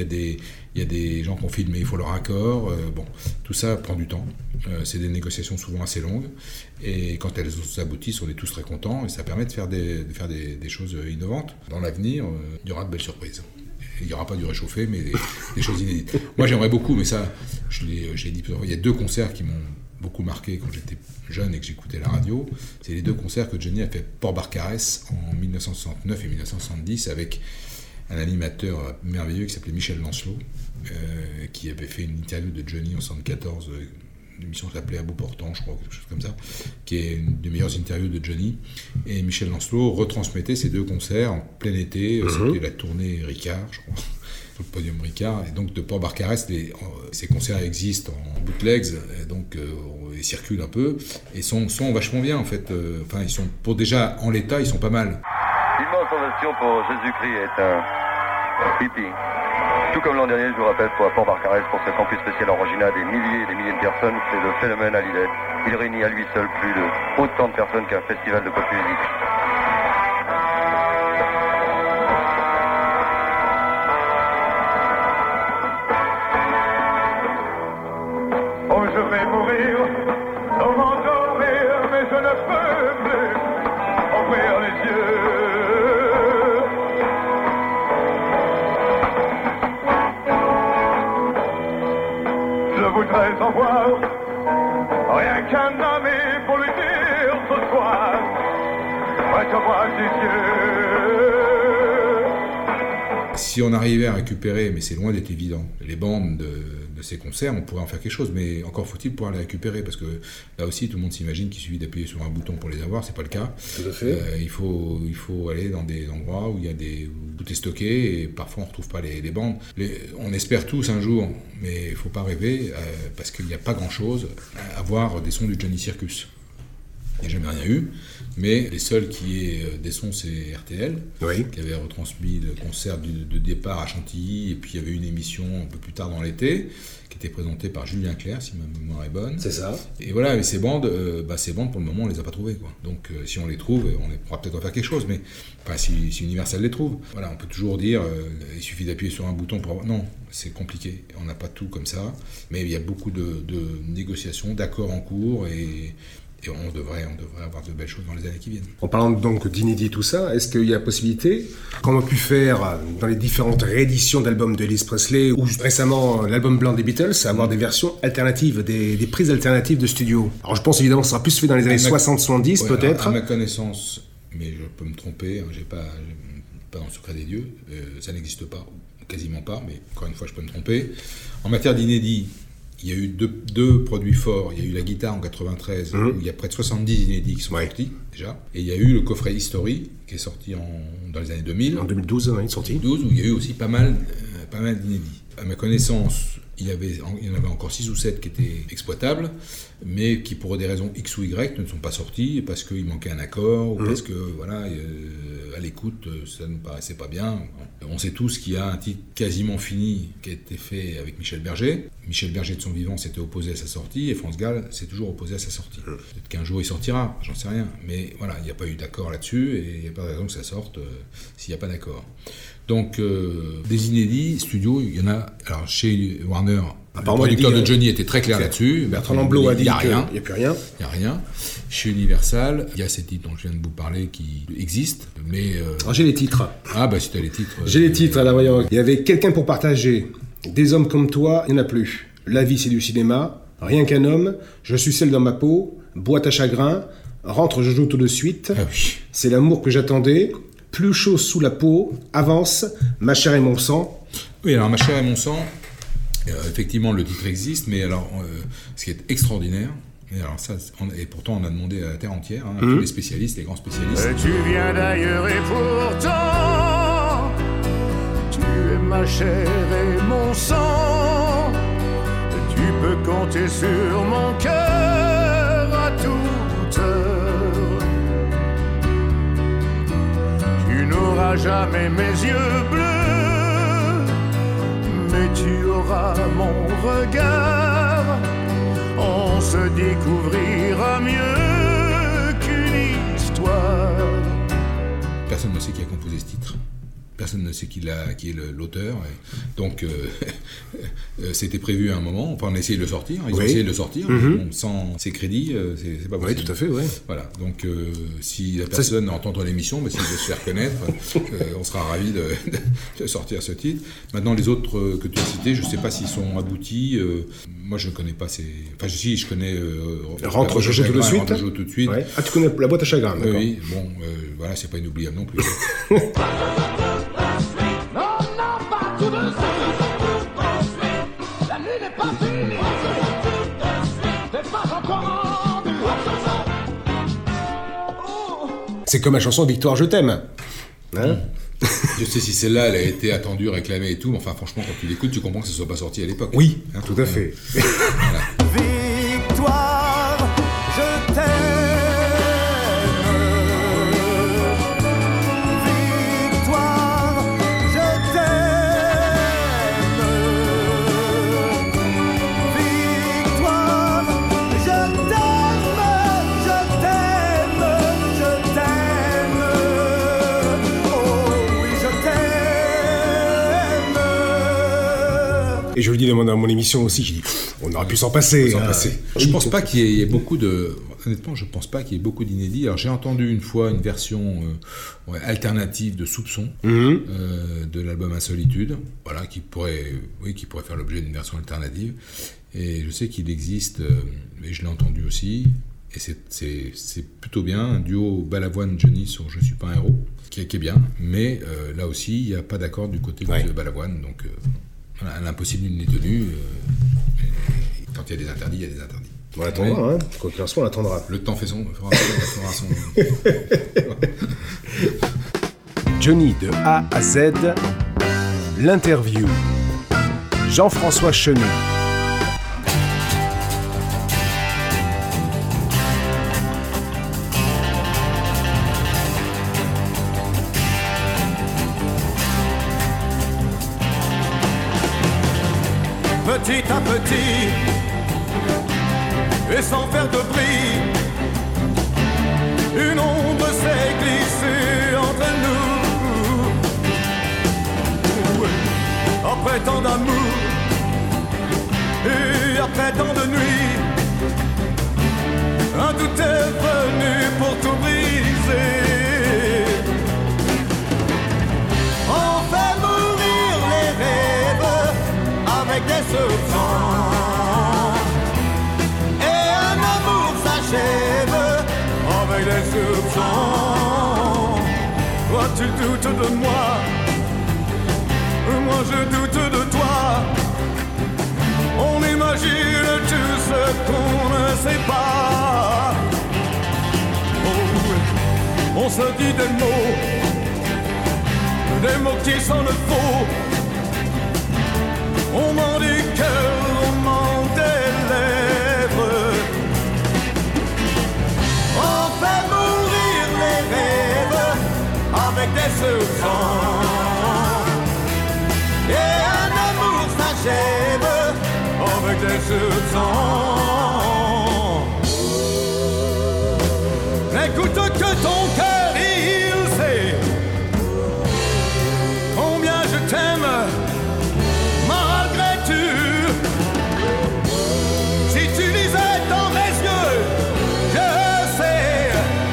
a des gens qui ont filmé, il faut leur accord. Tout ça prend du temps. C'est des négociations souvent assez longues. Et quand elles aboutissent, on est tous très contents. Et ça permet de faire des choses innovantes. Dans l'avenir, il y aura de belles surprises. Il n'y aura pas du réchauffé, mais des choses inédites. Moi, j'aimerais beaucoup, mais ça, j'ai dit plusieurs fois, il y a 2 concerts qui m'ont beaucoup marqué quand j'étais jeune et que j'écoutais la radio. C'est les 2 concerts que Johnny a fait Port-Barcarès en 1969 et 1970 avec un animateur merveilleux qui s'appelait Michel Lancelot, qui avait fait une interview de Johnny en 1974, l'émission s'appelait À bout portant, je crois, quelque chose comme ça, qui est une des meilleures interviews de Johnny. Et Michel Lancelot retransmettait ces 2 concerts en plein été. C'était la tournée Ricard, je crois, sur le podium Ricard. Et donc de Port-Barcarès, ces concerts existent en bootlegs, et donc ils circulent un peu et sont vachement bien en fait. Ils sont, pour déjà en l'état, ils sont pas mal. L'immense ovation pour Jésus-Christ est un hippie. Tout comme l'an dernier, je vous rappelle, pour Port-Barcarès, pour ce campus spécial Orangina, des milliers et des milliers de personnes, c'est le phénomène Hallyday. Il réunit à lui seul plus de autant de personnes qu'un festival de pop musique. voir. Rien qu'un ami pour lui dire ce soir. Ouais, je vois ses yeux. Si on arrivait à récupérer, mais c'est loin d'être évident, les bandes de ces concerts, on pourrait en faire quelque chose, mais encore faut-il pouvoir les récupérer, parce que là aussi tout le monde s'imagine qu'il suffit d'appuyer sur un bouton pour les avoir, c'est pas le cas. Tout à fait. Il faut aller dans des endroits où où tout est stocké, et parfois on retrouve pas les bandes. On espère tous un jour, mais il faut pas rêver, parce qu'il n'y a pas grand-chose à avoir des sons du Johnny Circus. Il n'y a jamais rien eu, mais les seuls qui aient des sons, c'est RTL, qui avait retransmis le concert de départ à Chantilly, et puis il y avait une émission un peu plus tard dans l'été, qui était présentée par Julien Clerc, si ma mémoire est bonne. C'est ça. Et voilà, mais ces bandes, pour le moment, on les a pas trouvées, quoi. Donc si on les trouve, on pourra peut-être en faire quelque chose, mais enfin, si Universal les trouve. Voilà, on peut toujours dire, il suffit d'appuyer sur un bouton pour avoir... Non, c'est compliqué, on n'a pas tout comme ça, mais il y a beaucoup de négociations, d'accords en cours, et on devrait avoir de belles choses dans les années qui viennent. En parlant donc d'inédit tout ça, est-ce qu'il y a possibilité, comme on a pu faire dans les différentes rééditions d'albums de Elvis Presley, ou récemment l'album blanc des Beatles, avoir des versions alternatives, des prises alternatives de studio? Alors je pense évidemment que ça sera plus fait dans les années 60-70 peut-être. À ma connaissance, mais je peux me tromper, j'ai pas dans le secret des dieux, ça n'existe pas, quasiment pas, mais encore une fois je peux me tromper. En matière d'inédit, il y a eu deux produits forts. Il y a eu la guitare en 93, où il y a près de 70 inédits qui sont sortis, déjà. Et il y a eu le coffret History, qui est sorti dans les années 2000. En 2012, il est sorti. 2012, où il y a eu aussi pas mal d'inédits. À ma connaissance, il y en avait encore 6 ou 7 qui étaient exploitables, mais qui, pour des raisons X ou Y, ne sont pas sortis, parce qu'il manquait un accord, ou parce que, à l'écoute, ça ne nous paraissait pas bien. On sait tous qu'il y a un titre quasiment fini qui a été fait avec Michel Berger. Michel Berger, de son vivant, s'était opposé à sa sortie, et France Gall s'est toujours opposé à sa sortie. Peut-être qu'un jour il sortira, j'en sais rien. Mais voilà, il n'y a pas eu d'accord là-dessus, et il n'y a pas de raison que ça sorte s'il n'y a pas d'accord. Donc, des inédits, studio, il y en a. Alors, chez Warner, le producteur de Johnny était très clair là-dessus. Bertrand Lamblot a dit qu'il n'y a plus rien. Il n'y a rien. Chez Universal, il y a ces titres dont je viens de vous parler qui existent, mais... Alors, j'ai les titres. Ah, bah, si t'as les titres... J'ai les titres, alors voyons. Il y avait Quelqu'un pour partager, Des hommes comme toi, il n'y en a plus. La vie, c'est du cinéma, Rien qu'un homme, Je suis seul dans ma peau, Boîte à chagrin, Rentre, je joue tout de suite, C'est l'amour que j'attendais, Plus chaud sous la peau, Avance, Ma chair et mon sang. Oui, alors Ma chair et mon sang, effectivement le titre existe, mais alors ce qui est extraordinaire, et alors ça, et pourtant on a demandé à la terre entière, à tous les spécialistes, les grands spécialistes. Tu viens d'ailleurs et pourtant tu es ma chair et mon sang. Tu peux compter sur mon cœur à toute heure. Tu n'auras jamais mes yeux bleus, mais tu auras mon regard. On se découvrira mieux qu'une histoire. Personne ne sait qui a composé ce titre. Personne ne sait qui est l'auteur. Donc, c'était prévu à un moment. Enfin, on a essayé de le sortir. Ils ont essayé de le sortir. Bon, sans ses crédits, c'est pas possible. Oui, tout à fait, oui. Voilà. Donc, si la personne entend l'émission, s'il veut se faire connaître, on sera ravis de sortir ce titre. Maintenant, les autres que tu as cités, je ne sais pas s'ils sont aboutis. Moi, je ne connais pas ces... Enfin, si, je connais... Rentre, je joue tout de suite. Rentre, je joue tout de suite. Ouais. Ah, tu connais La boîte à chagrin, d'accord. Oui, bon, voilà, c'est pas inoubliable non plus. C'est comme la chanson Victoire, je t'aime. Hein? Je sais si celle-là, elle a été attendue, réclamée et tout, mais enfin, franchement, quand tu l'écoutes, tu comprends que ça ne soit pas sorti à l'époque. Oui, hein, tout à fait. Voilà. Victoire, je t'aime. Victoire, je t'aime. Victoire, je t'aime, je t'aime, je t'aime. Oh oui, je t'aime. Et je le dis dans mon émission aussi, je dis, on aurait pu s'en passer. Je pense pas qu'il y ait beaucoup de... honnêtement, je pense pas qu'il y ait beaucoup d'inédits. Alors j'ai entendu une fois une version alternative de Soupçon de l'album Insolitude, voilà, qui pourrait faire l'objet d'une version alternative. Et je sais qu'il existe, et je l'ai entendu aussi, et c'est plutôt bien, un duo Balavoine-Johnny sur Je suis pas un héros, qui est bien, mais là aussi, il n'y a pas d'accord du côté de Balavoine, donc voilà, l'impossible n'est tenu. Quand il y a des interdits, il y a des interdits. On attendra, quoi qu'il en soit, on attendra. Le temps fera son... Johnny de A à Z, l'interview. Jean-François Chenu. Petit à petit, et sans faire de bruit, une ombre s'est glissée entre nous. Après tant d'amour et après tant de nuits, un doute est venu pour tout briser. On fait mourir les rêves avec des soupçons, et un amour s'achève avec des soupçons. Toi tu doutes de moi, moi je doute de toi. On imagine tout ce qu'on ne sait pas. Oh, on se dit des mots qui sonnent faux. On ment du cœur, on ment des lèvres. On fait mourir les rêves avec des soupçons, et un amour s'achève avec des soupçons. Écoute que ton cœur il sait combien je t'aime. Si tu lisais dans mes yeux, je sais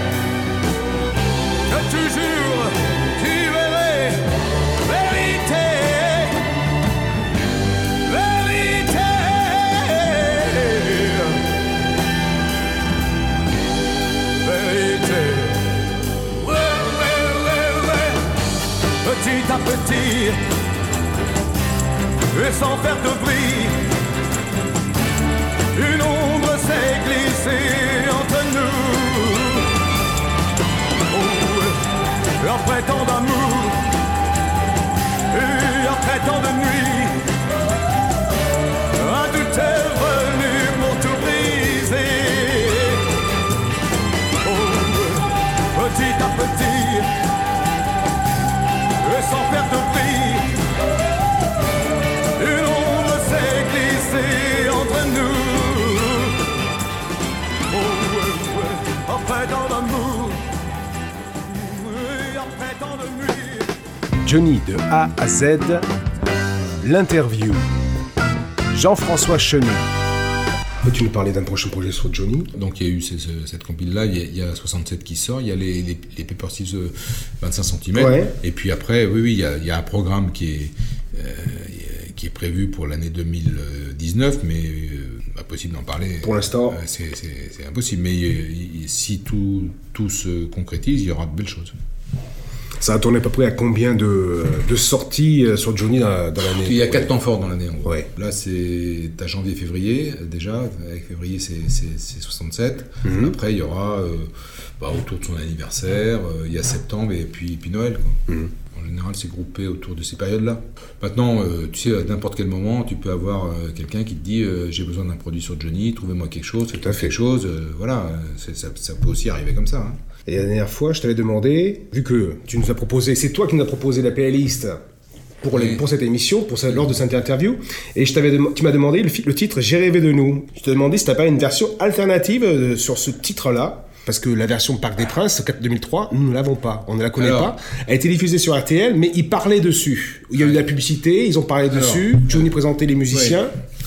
que toujours tu verrais vérité, vérité. Vérité. Ouais. Petit à petit, et sans faire de bruit, une ombre s'est glissée entre nous. Oh, après tant d'amour et après tant de nuits, un doute est venu pour tout briser. Oh, petit à petit, et sans faire de bruit, une ombre s'est glissée entre nous. Après tant d'amour, après tant de nuits. Johnny de A à Z, l'interview. Jean-François Chenu. Peux-tu nous parler d'un prochain projet sur Johnny ? Donc il y a eu cette compile-là, il y a 67 qui sort, il y a les Paper Steels 25 cm, et puis après, il y a un programme qui est prévu pour l'année 2019, mais impossible d'en parler. Pour l'instant, c'est impossible. Mais si tout se concrétise, il y aura de belles choses. Ça a tourné à peu près à combien de sorties sur Johnny dans l'année ? Il y a 4 temps forts dans l'année. Ouais. Là, c'est à janvier-février déjà. Avec février, c'est 67. Après, il y aura autour de son anniversaire. Il y a septembre et puis Noël. Quoi. En général, c'est groupé autour de ces périodes-là. Maintenant, tu sais, à n'importe quel moment, tu peux avoir quelqu'un qui te dit j'ai besoin d'un produit sur Johnny, trouvez-moi quelque chose, faites quelque chose. Voilà, ça peut aussi arriver comme ça. Hein. Et la dernière fois, je t'avais demandé, vu que tu nous as proposé, c'est toi qui nous as proposé la playlist pour cette émission, lors de cette interview, et tu m'as demandé le titre J'ai rêvé de nous. Je te demandais si tu n'as pas une version alternative sur ce titre-là. Parce que la version Parc des Princes 2003, nous ne l'avons pas, on ne la connaît pas. Elle a été diffusée sur RTL, mais ils parlaient dessus. Il y a eu de la publicité, ils ont parlé dessus. Johnny présentait les musiciens.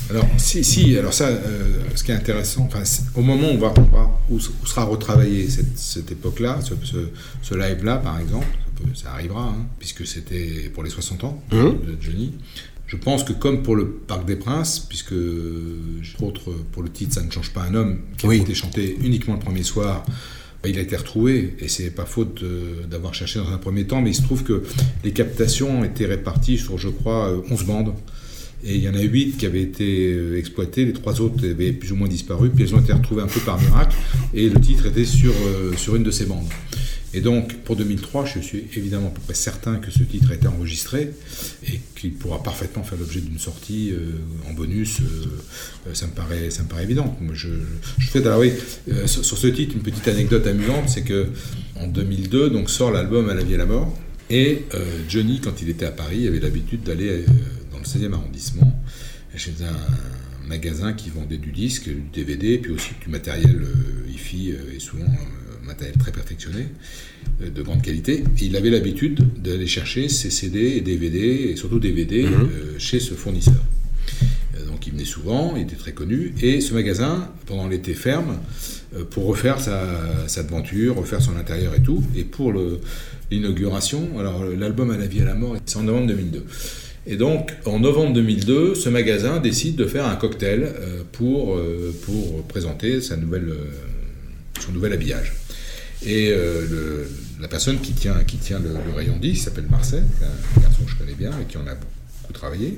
Alors, alors ça, ce qui est intéressant, au moment où sera retravaillé cette époque-là, ce live-là, par exemple, ça arrivera, puisque c'était pour les 60 ans de Johnny. Je pense que comme pour le Parc des Princes, puisque, pour le titre « Ça ne change pas un homme », qui a été chanté uniquement le premier soir, il a été retrouvé, et c'est pas faute d'avoir cherché dans un premier temps, mais il se trouve que les captations étaient réparties sur, je crois, 11 bandes. Et il y en a 8 qui avaient été exploitées, les 3 autres avaient plus ou moins disparu, puis elles ont été retrouvées un peu par miracle, et le titre était sur une de ces bandes. Et donc, pour 2003, je suis évidemment à peu près certain que ce titre a été enregistré, et qu'il pourra parfaitement faire l'objet d'une sortie en bonus, ça me paraît évident. Moi, je fais sur ce titre une petite anecdote amusante, c'est que en 2002, donc, sort l'album À la vie et à la mort, et Johnny, quand il était à Paris, avait l'habitude d'aller dans le 16e arrondissement, chez un magasin qui vendait du disque, du DVD, puis aussi du matériel hi-fi, et souvent matériel très perfectionné, de grande qualité. Et il avait l'habitude d'aller chercher ses CD et DVD, et surtout DVD, chez ce fournisseur. Donc il venait souvent, il était très connu, et ce magasin, pendant l'été, ferme pour refaire sa devanture, refaire son intérieur et tout. Et pour l'inauguration, alors l'album À la vie et à la mort, c'est en novembre 2002. Et donc, en novembre 2002, ce magasin décide de faire un cocktail pour présenter son nouvel habillage. Et la personne qui tient le rayon 10 s'appelle Marcel, un garçon que je connais bien et qui en a beaucoup travaillé,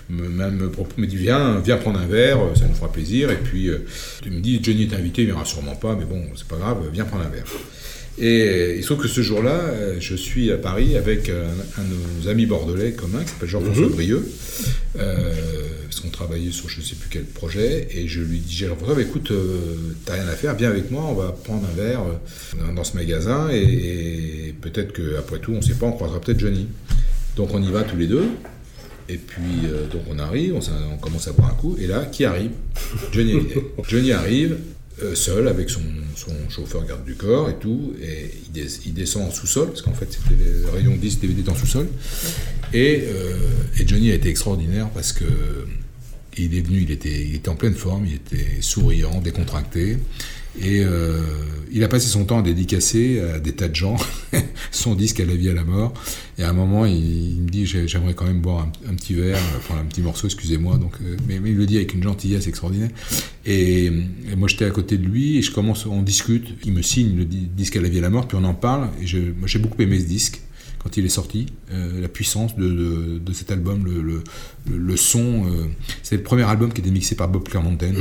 me dit viens prendre un verre, ça nous fera plaisir. Et puis il me dit Johnny est invité, il viendra sûrement pas, mais bon, c'est pas grave, viens prendre un verre. Et il se trouve que ce jour-là, je suis à Paris avec un de nos amis bordelais communs qui s'appelle Jean-François Brieux, parce qu'on travaillait sur je ne sais plus quel projet, et je lui dis Jean-François, écoute, t'as rien à faire, viens avec moi, on va prendre un verre dans ce magasin, et peut-être qu'après tout, on ne sait pas, on croisera peut-être Johnny. Donc on y va tous les deux, et puis donc on arrive, on commence à boire un coup, et là, qui arrive ? Johnny Hallyday. Johnny arrive, seul avec son chauffeur garde du corps et tout, et il descend en sous-sol, parce qu'en fait c'était le rayon 10 DVD en sous-sol, et Johnny a été extraordinaire parce que il est venu, il était en pleine forme, il était souriant, décontracté, et il a passé son temps à dédicacer à des tas de gens son disque À la vie et à la mort, et à un moment il me dit j'aimerais quand même boire un petit verre, prendre un petit morceau, excusez-moi, donc, mais il le dit avec une gentillesse extraordinaire, et moi j'étais à côté de lui et on discute, il me signe le disque À la vie et à la mort, puis on en parle, et moi j'ai beaucoup aimé ce disque quand il est sorti, la puissance de cet album, le son, c'est le premier album qui était mixé par Bob Clearmountain.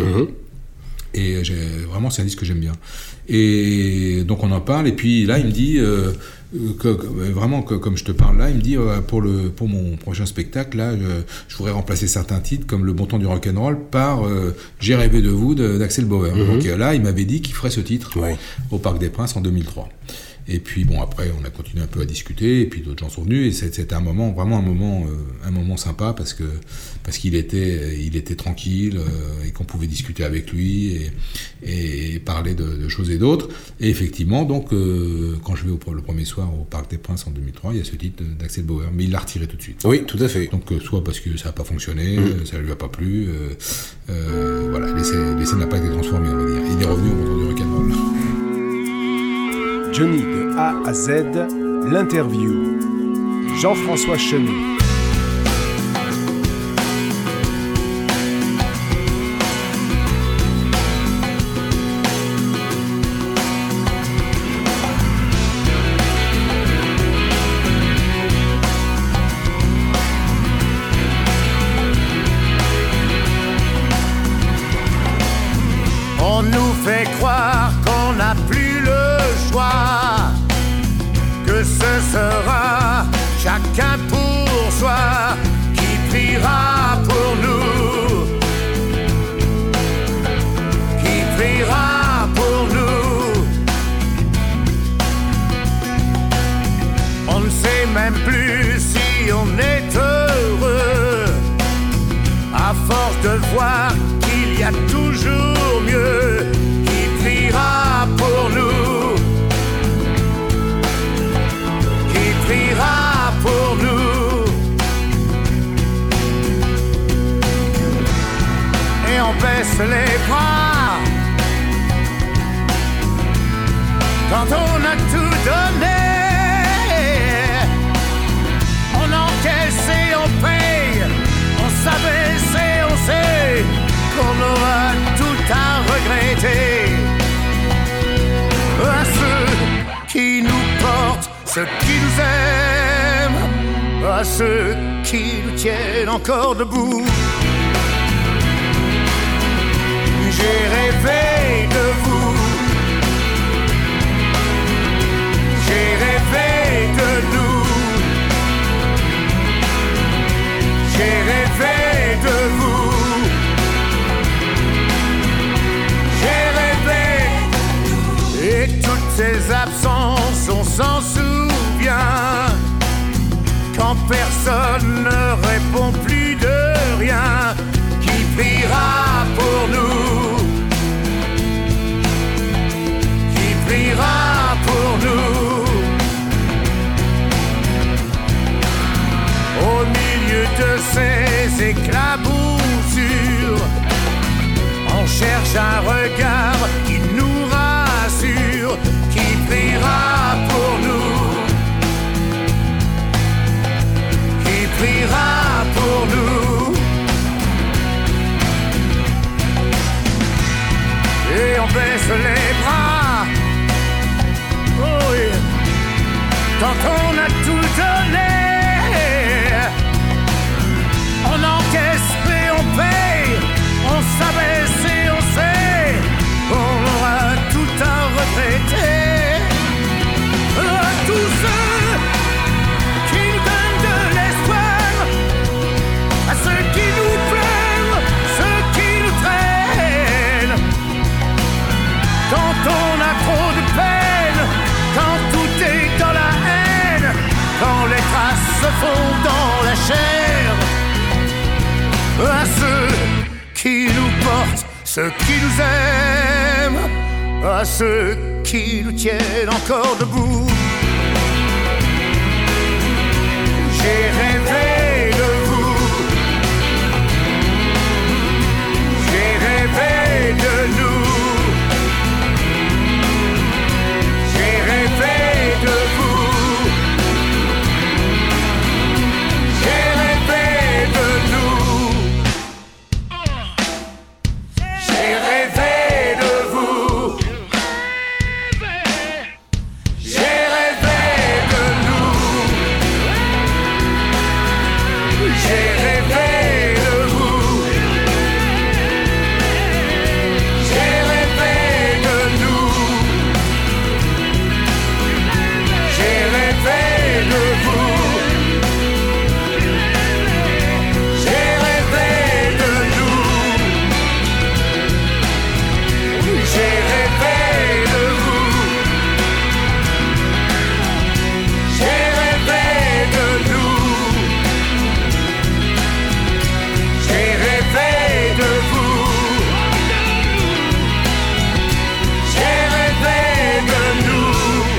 Et vraiment, c'est un disque que j'aime bien. Et donc on en parle, et puis là il me dit vraiment comme je te parle là, il me dit pour mon prochain spectacle là, je voudrais remplacer certains titres comme Le bon temps du rock'n'roll par J'ai rêvé de vous d'Axel Bauer. Donc là il m'avait dit qu'il ferait ce titre au Parc des Princes en 2003. Et puis bon, après on a continué un peu à discuter, et puis d'autres gens sont venus, et c'était un moment sympa parce qu'il était tranquille, et qu'on pouvait discuter avec lui et parler de choses et d'autres. Et effectivement, donc quand je vais le premier soir au Parc des Princes en 2003, il y a ce titre d'Axel Bauer, mais il l'a retiré tout de suite. Oui, tout à fait. Donc soit parce que ça n'a pas fonctionné, ça ne lui a pas plu, voilà, l'essai n'a pas été transformé, on va dire. Il est revenu au bon temps du rock'n'roll. Johnny de A à Z, l'interview. Jean-François Chenu. On nous fait croire qu'on n'a plus le choix, que ce sera chacun pour soi qui priera pour nous, qui priera pour nous. On ne sait même plus si on est heureux, à force de voir qu'il y a toujours mieux, qui priera pour nous, qui priera pour nous. baisse les bras. Quand on a tout donné, on encaisse et on paye, on s'abaisse et on sait qu'on aura tout à regretter. À ceux qui nous portent, ceux qui nous aiment, à ceux qui nous tiennent encore debout. J'ai rêvé de vous, j'ai rêvé de nous, j'ai rêvé de vous, j'ai rêvé. Et toutes ces absences, on s'en souvient. Quand personne ne répond plus de rien, qui priera pour nous? Qui priera pour nous? Au milieu de ces éclaboussures, on cherche un regard qui nous rassure. Qui priera pour nous? Qui priera pour nous? Et on baisse les bras. Oh oui. Quand on a tout donné, on encaisse et on paye, on s'abaisse et on sait qu'on aura tout à regretter. À tous ceux qui nous donnent de l'espoir, à ceux qui nous pleurent, ceux qui nous traînent. Quand on a trop de peine, quand tout est dans la haine, quand les traces se font dans la chair. À ceux qui nous portent, ceux qui nous aiment, à ceux qui nous tiennent encore debout. J'ai rêvé de vous, j'ai rêvé de nous, j'ai rêvé de vous, j'ai rêvé de nous, j'ai rêvé de vous, j'ai rêvé de nous, j'ai rêvé de vous, j'ai rêvé de nous, j'ai rêvé de vous, j'ai rêvé de nous, j'ai rêvé de vous, j'ai rêvé de nous, j'ai rêvé de vous, j'ai rêvé de nous.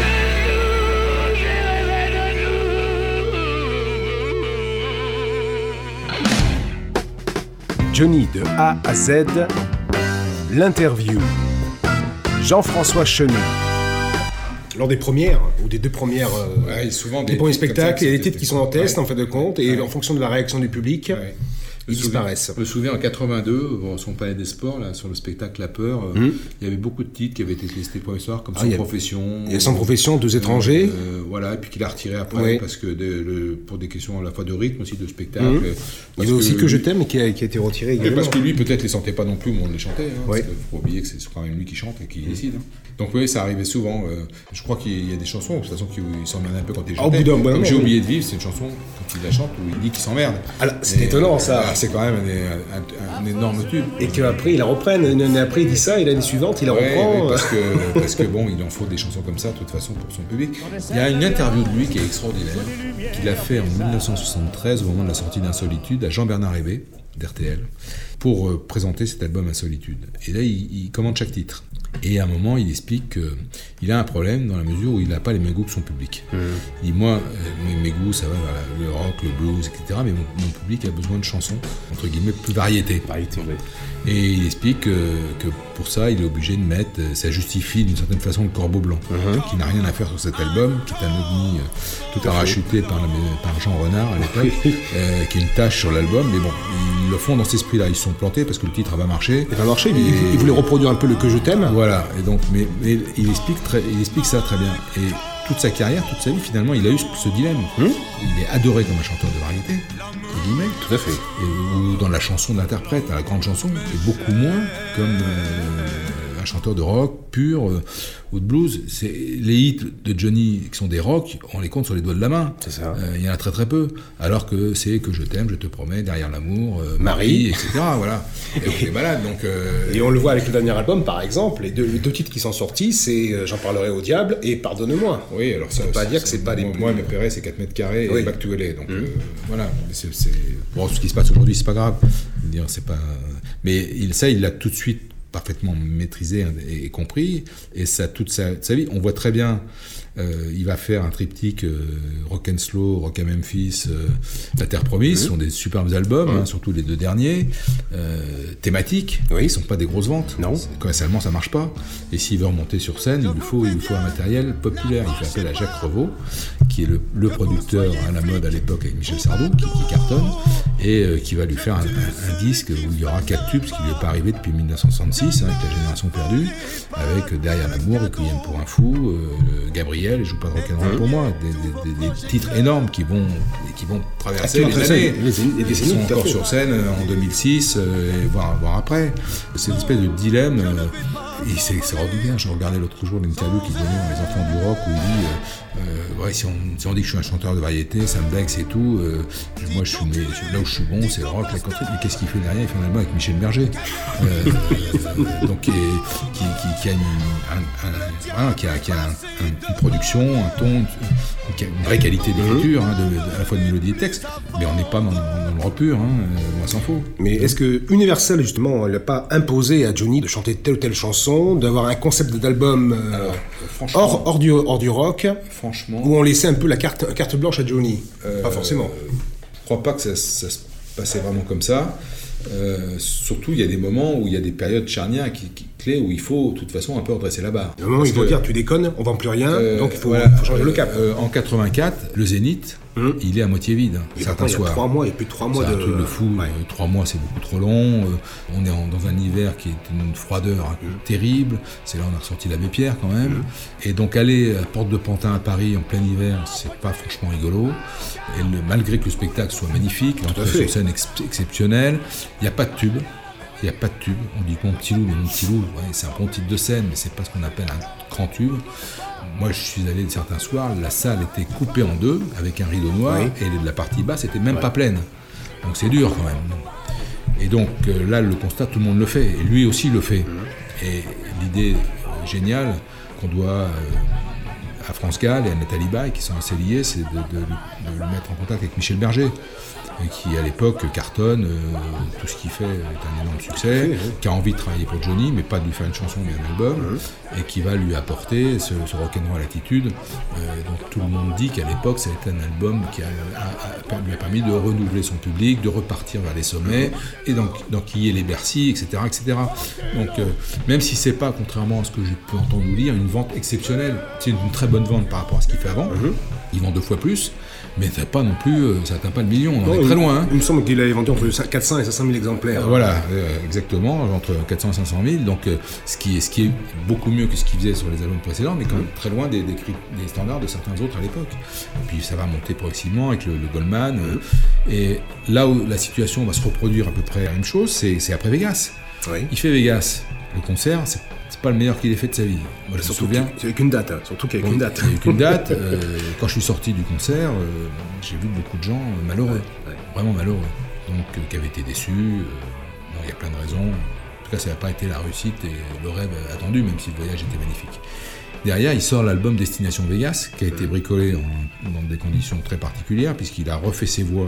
Johnny de A à Z, l'interview. Jean-François Chenu. Lors des premières, ou des deux premières, souvent des premiers spectacles, il y a des titres c'était qui sont en test, en fin de compte, et Ouais. en fonction de la réaction du public, ils disparaissent. Je me souviens en 82, sur Palais des Sports, là, sur le spectacle La Peur, il y avait beaucoup de titres qui avaient été testés pour les soirs, comme Sans Profession. Il y a Sans Profession, Deux étrangers. Voilà, et puis qu'il a retiré après, Oui. parce que pour des questions à la fois de rythme aussi, de spectacle. Il y avait aussi Que je t'aime, qui a été retiré également. Parce que lui, peut-être, les sentait pas non plus, mais on les chantait. Oui. Parce qu'il faut pas oublier que c'est quand même lui qui chante et qui décide. Donc oui, ça arrivait souvent. Je crois qu'il y a des chansons, de toute façon, qui s'emmerdent un peu quand il Au chantait. bout d'un moment, Comme J'ai oui. oublié de vivre, c'est une chanson, quand il la chante, où il dit qu'il s'emmerde. Alors, c'est étonnant, ça. C'est quand même un énorme tube. Et qu'après, il la reprenne. Une année après, il dit ça, et l'année suivante, il la reprend. Ouais, parce que bon, il en faut des chansons comme ça, de toute façon, pour son public. Il y a une interview de lui qui est extraordinaire, qu'il a fait en 1973, au moment de la sortie d'Insolitude, à Jean-Bernard Hébé, d'RTL, pour présenter cet album Insolitude. Et là, il commande chaque titre. Et à un moment, il explique qu'il a un problème dans la mesure où il n'a pas les mêmes goûts que son public. Il dit, moi, mes goûts, ça va vers le rock, le blues, etc. Mais mon public a besoin de chansons, entre guillemets, plus variété. Et il explique que pour ça, il est obligé de mettre, ça justifie d'une certaine façon le Corbeau Blanc, qui n'a rien à faire sur cet album, qui est un ovni tout arachuté par Jean Renard à l'époque, qui est une tâche sur l'album. Mais bon, ils le font dans cet esprit-là. Ils se sont plantés parce que le titre va marcher. Il va marcher, il voulait reproduire un peu le Que je t'aime. Voilà, et donc, mais il explique ça très bien. Et toute sa carrière, toute sa vie, finalement, il a eu ce dilemme. Il est adoré comme un chanteur de variété, entre guillemets. Tout à fait. Ou dans la chanson de l'interprète, la grande chanson, et beaucoup moins comme un chanteur de rock pur ou de blues. Les hits de Johnny qui sont des rock, on les compte sur les doigts de la main. C'est ça. Il y en a très très peu. Alors que c'est Que je t'aime, Je te promets, Derrière l'amour, Marie, etc. Voilà. Et on est malade. Donc, Et on le voit avec le dernier album, par exemple. Les deux titres qui sont sortis, c'est J'en parlerai au diable et Pardonne-moi. Oui, alors ça. On peut pas dire que c'est pas des. Moi, mes préférés, c'est 4 mètres carrés et Back to LA. Donc voilà. Bon, ce qui se passe aujourd'hui, c'est pas grave. Dire, c'est pas. Mais il l'a tout de suite parfaitement maîtrisé et compris, et ça toute sa vie. On voit très bien, il va faire un triptyque Rock and Slow, Rock à Memphis, La Terre Promise, ce sont des superbes albums, surtout les deux derniers, thématiques, ils ne sont pas des grosses ventes, commercialement ça marche pas, et s'il veut remonter sur scène, il lui faut un matériel populaire. Il fait appel à Jacques Revaux, qui est le producteur à la mode à l'époque avec Michel Sardou, qui cartonne, et qui va lui faire un disque où il y aura 4 tubes, ce qui lui est pas arrivé depuis 1966, avec La Génération Perdue, avec Derrière l'amour, Requiem pour un fou, Gabriel, Je joue pas de rock'n'roll pour moi, des titres énormes qui vont traverser les années. Ils sont encore sur scène en 2006, et voire après. C'est une espèce de dilemme, et c'est redoublé. Je regardais l'autre jour l'interview qu'il donnait dans Les Enfants du Rock, où il dit si on dit que je suis un chanteur de variété, ça me vexe et tout, moi je suis là où je suis bon, c'est le rock, la country. Mais qu'est-ce qu'il fait derrière? Il fait un album avec Michel Berger, donc qui a une production, un ton, qui a une vraie qualité d'écriture, à la fois de mélodie et de texte, mais on n'est pas dans le rock pur, on s'en fout. Mais est-ce que Universal, justement, n'a pas imposé à Johnny de chanter telle ou telle chanson, d'avoir un concept d'album hors du rock, franchement, où on laissait un peu la carte blanche à Johnny? Pas forcément. Je crois pas que ça se passait vraiment comme ça. Surtout, il y a des moments où il y a des périodes charnières clés où il faut, de toute façon, un peu redresser la barre. Au moment où ils vont dire tu déconnes, on vend plus rien, donc il faut changer le cap. En 84, le Zénith, il est à moitié vide. Certains soirs. Il y a plus de 3 mois. C'est un truc de fou. 3 mois, c'est beaucoup trop long. On est dans un hiver qui est une froideur terrible. C'est là on a ressorti l'Abbé Pierre quand même. Et donc aller à Porte de Pantin à Paris en plein hiver, c'est pas franchement rigolo. Et malgré que le spectacle soit magnifique, l'entrée sur scène exceptionnelle, il n'y a pas de tube. Il n'y a pas de tube. On dit Mon Petit Loup, mais Mon Petit Loup, c'est un bon titre de scène, mais c'est pas ce qu'on appelle un grand tube. Moi, je suis allé certains soirs, la salle était coupée en deux, avec un rideau noir, et la partie basse était même pas pleine. Donc c'est dur quand même. Et donc là, le constat, tout le monde le fait, et lui aussi le fait. Et l'idée géniale qu'on doit à France Gall et à Nathalie Baye, qui sont assez liés, c'est de le mettre en contact avec Michel Berger, qui à l'époque cartonne, tout ce qu'il fait est un énorme succès, qui a envie de travailler pour Johnny, mais pas de lui faire une chanson mais un album, et qui va lui apporter ce rock'n'roll attitude. Donc tout le monde dit qu'à l'époque ça a été un album qui lui a permis de renouveler son public, de repartir vers les sommets, et d'enquiller les Bercy, etc. etc. Donc même si c'est pas, contrairement à ce que je peux entendre ou lire, une vente exceptionnelle, c'est une très bonne vente par rapport à ce qu'il fait avant, il vend 2 fois plus, mais ça pas non plus, ça n'atteint pas le million, on en est très loin. Il me semble qu'il avait vendu entre 400 et 500 000 exemplaires. Voilà, exactement, entre 400 et 500 000, donc ce qui est beaucoup mieux que ce qu'il faisait sur les albums précédents, mais quand même très loin des standards de certains autres à l'époque. Et puis ça va monter progressivement avec le Goldman, et là où la situation va se reproduire à peu près la même chose, c'est après Vegas. Il fait Vegas, le concert, c'est pas le meilleur qu'il ait fait de sa vie. Moi, je me souviens. Il n'y avait qu'une date, surtout qu'il n'y avait qu'une date. Il n'y avait qu'une date. Quand je suis sorti du concert, j'ai vu beaucoup de gens malheureux, vraiment malheureux, donc qui avaient été déçus. Il y a plein de raisons. En tout cas, ça n'a pas été la réussite et le rêve attendu, même si le voyage était magnifique. Derrière, il sort l'album Destination Vegas, qui a été bricolé dans des conditions très particulières, puisqu'il a refait ses voix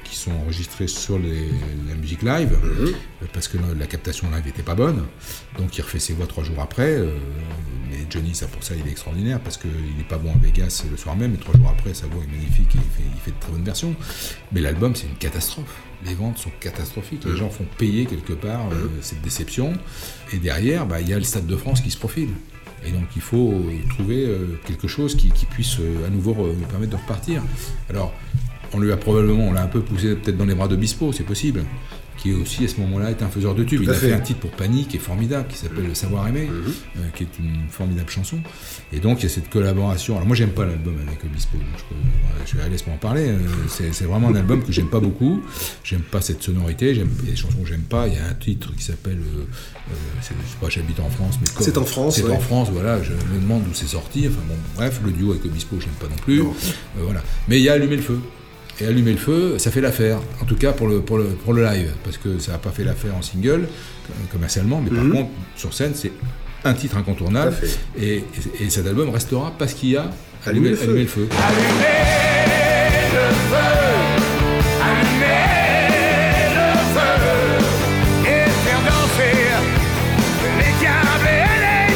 qui sont enregistrés sur la musique live, parce que la captation live n'était pas bonne. Donc il refait ses voix 3 jours après. Mais Johnny, ça pour ça, il est extraordinaire, parce qu'il n'est pas bon à Vegas le soir même, mais 3 jours après, sa voix est magnifique et il fait de très bonnes versions. Mais l'album, c'est une catastrophe. Les ventes sont catastrophiques. Les gens font payer quelque part cette déception. Et derrière, il y a le Stade de France qui se profile. Et donc il faut trouver quelque chose qui puisse à nouveau nous permettre de repartir. Alors, on l'a un peu poussé peut-être dans les bras d'Obispo, c'est possible, qui aussi à ce moment-là est un faiseur de tubes. Il a fait un titre pour Panique qui est formidable, qui s'appelle Savoir aimer, qui est une formidable chanson. Et donc il y a cette collaboration. Alors moi j'aime pas l'album avec Obispo, donc je vais aller laisser m'en parler. C'est vraiment un album que j'aime pas beaucoup. J'aime pas cette sonorité. Il y a des chansons que j'aime pas. Il y a un titre qui s'appelle je sais pas, j'habite en France, mais c'est en France. C'est en France, voilà. Je me demande d'où c'est sorti. Enfin bon, bref, le duo avec Obispo, j'aime pas non plus. Voilà. Mais il y a Allumer le feu. Et Allumer le feu, ça fait l'affaire, en tout cas pour le live, parce que ça n'a pas fait l'affaire en single, commercialement, mais par contre, sur scène, c'est un titre incontournable, et cet album restera parce qu'il y a Allumer le feu. Allumer le feu, allumer le feu, et faire danser les diables et les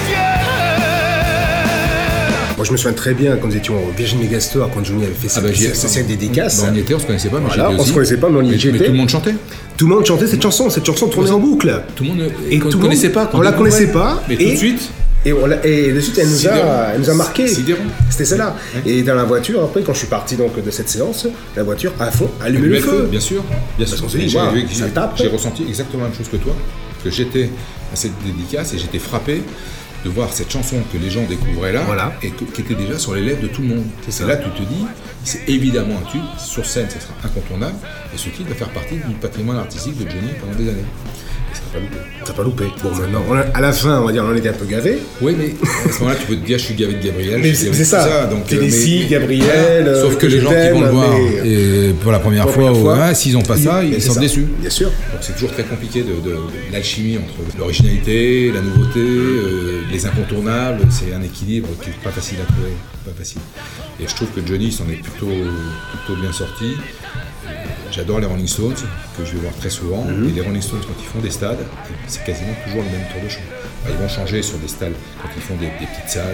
dieux. Moi je me souviens très bien quand nous étions au Virgin Megastore, quand Johnny avait fait cette dédicace. On y était, on se connaissait pas, mais voilà, on se connaissait pas, mais on y était. Mais tout le monde chantait. Tout le monde chantait cette chanson tournait en boucle. Tout le monde ne connaissait pas. On la connaissait pas. Mais tout de suite. Et de suite, elle nous a marqué. C'était celle-là. Ouais. Et dans la voiture, après, quand je suis parti donc de cette séance, la voiture à fond, allumer le feu. Bien sûr. Parce qu'on s'est dit, ça tape. J'ai ressenti exactement la même chose que toi, que j'étais à cette dédicace et j'étais frappé de voir cette chanson que les gens découvraient là, et qui était déjà sur les lèvres de tout le monde. Et là, tu te dis, c'est évidemment un tube, sur scène, ça sera incontournable, et ce titre va faire partie du patrimoine artistique de Johnny pendant des années. Et ça n'a pas loupé. Bon, maintenant, à la fin, on va dire, on en était un peu gavé. Oui, mais à ce moment-là, tu peux te dire, je suis gavé de Gabriel. Mais c'est ça. Donc, Tennessee, Gabriel. Sauf que les gens qui vont le voir et pour la première fois, s'ils n'ont pas ça, ils sont déçus. Bien sûr. Donc c'est toujours très compliqué de l'alchimie entre l'originalité, la nouveauté, les incontournables. C'est un équilibre qui n'est pas facile à trouver. Pas facile. Et je trouve que Johnny s'en est plutôt bien sorti. J'adore les Rolling Stones, que je vais voir très souvent. Et les Rolling Stones, quand ils font des stades, c'est quasiment toujours le même tour de chant. Ils vont changer sur des stades quand ils font des petites salles,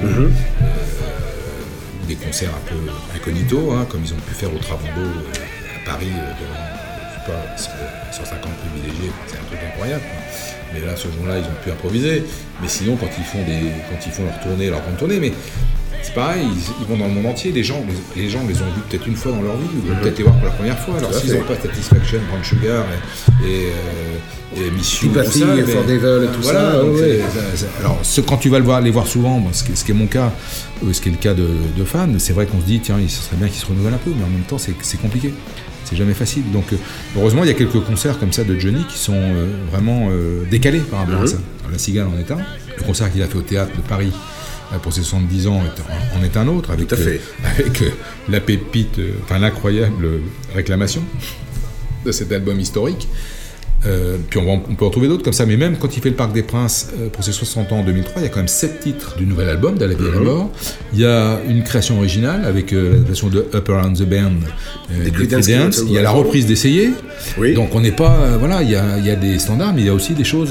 ou des concerts un peu incognito, comme ils ont pu faire au Travando à Paris, devant 150 privilégiés. C'est un truc incroyable. Mais là, ce jour-là, ils ont pu improviser. Mais sinon, quand ils font leur tournée, leur grande tournée, mais c'est pareil, ils vont dans le monde entier. Les gens les ont vus peut-être une fois dans leur vie, ils vont peut-être les voir pour la première fois. Alors s'ils n'ont pas Satisfaction, Brown Sugar et Miss You, tout ça, For Devil et tout voilà, ça. Alors quand tu vas les voir souvent, ce qui est mon cas, ce qui est le cas de fans, c'est vrai qu'on se dit tiens, ce serait bien qu'ils se renouvellent un peu, mais en même temps c'est compliqué. C'est jamais facile. Donc heureusement, il y a quelques concerts comme ça de Johnny qui sont vraiment décalés par rapport à ça. Alors, La Cigale en est un. Le concert qu'il a fait au Théâtre de Paris pour ses 70 ans en est un autre, avec la pépite, l'incroyable réclamation de cet album historique. Puis on peut en trouver d'autres comme ça, mais même quand il fait le Parc des Princes pour ses 60 ans en 2003, il y a quand même 7 titres du nouvel album, d'À la vie à la mort. Il y a une création originale avec l'adaptation de Up Around the Bend des Creedence. Il y a la reprise d'Essayer. Donc on n'est pas... il y a des standards, mais il y a aussi des choses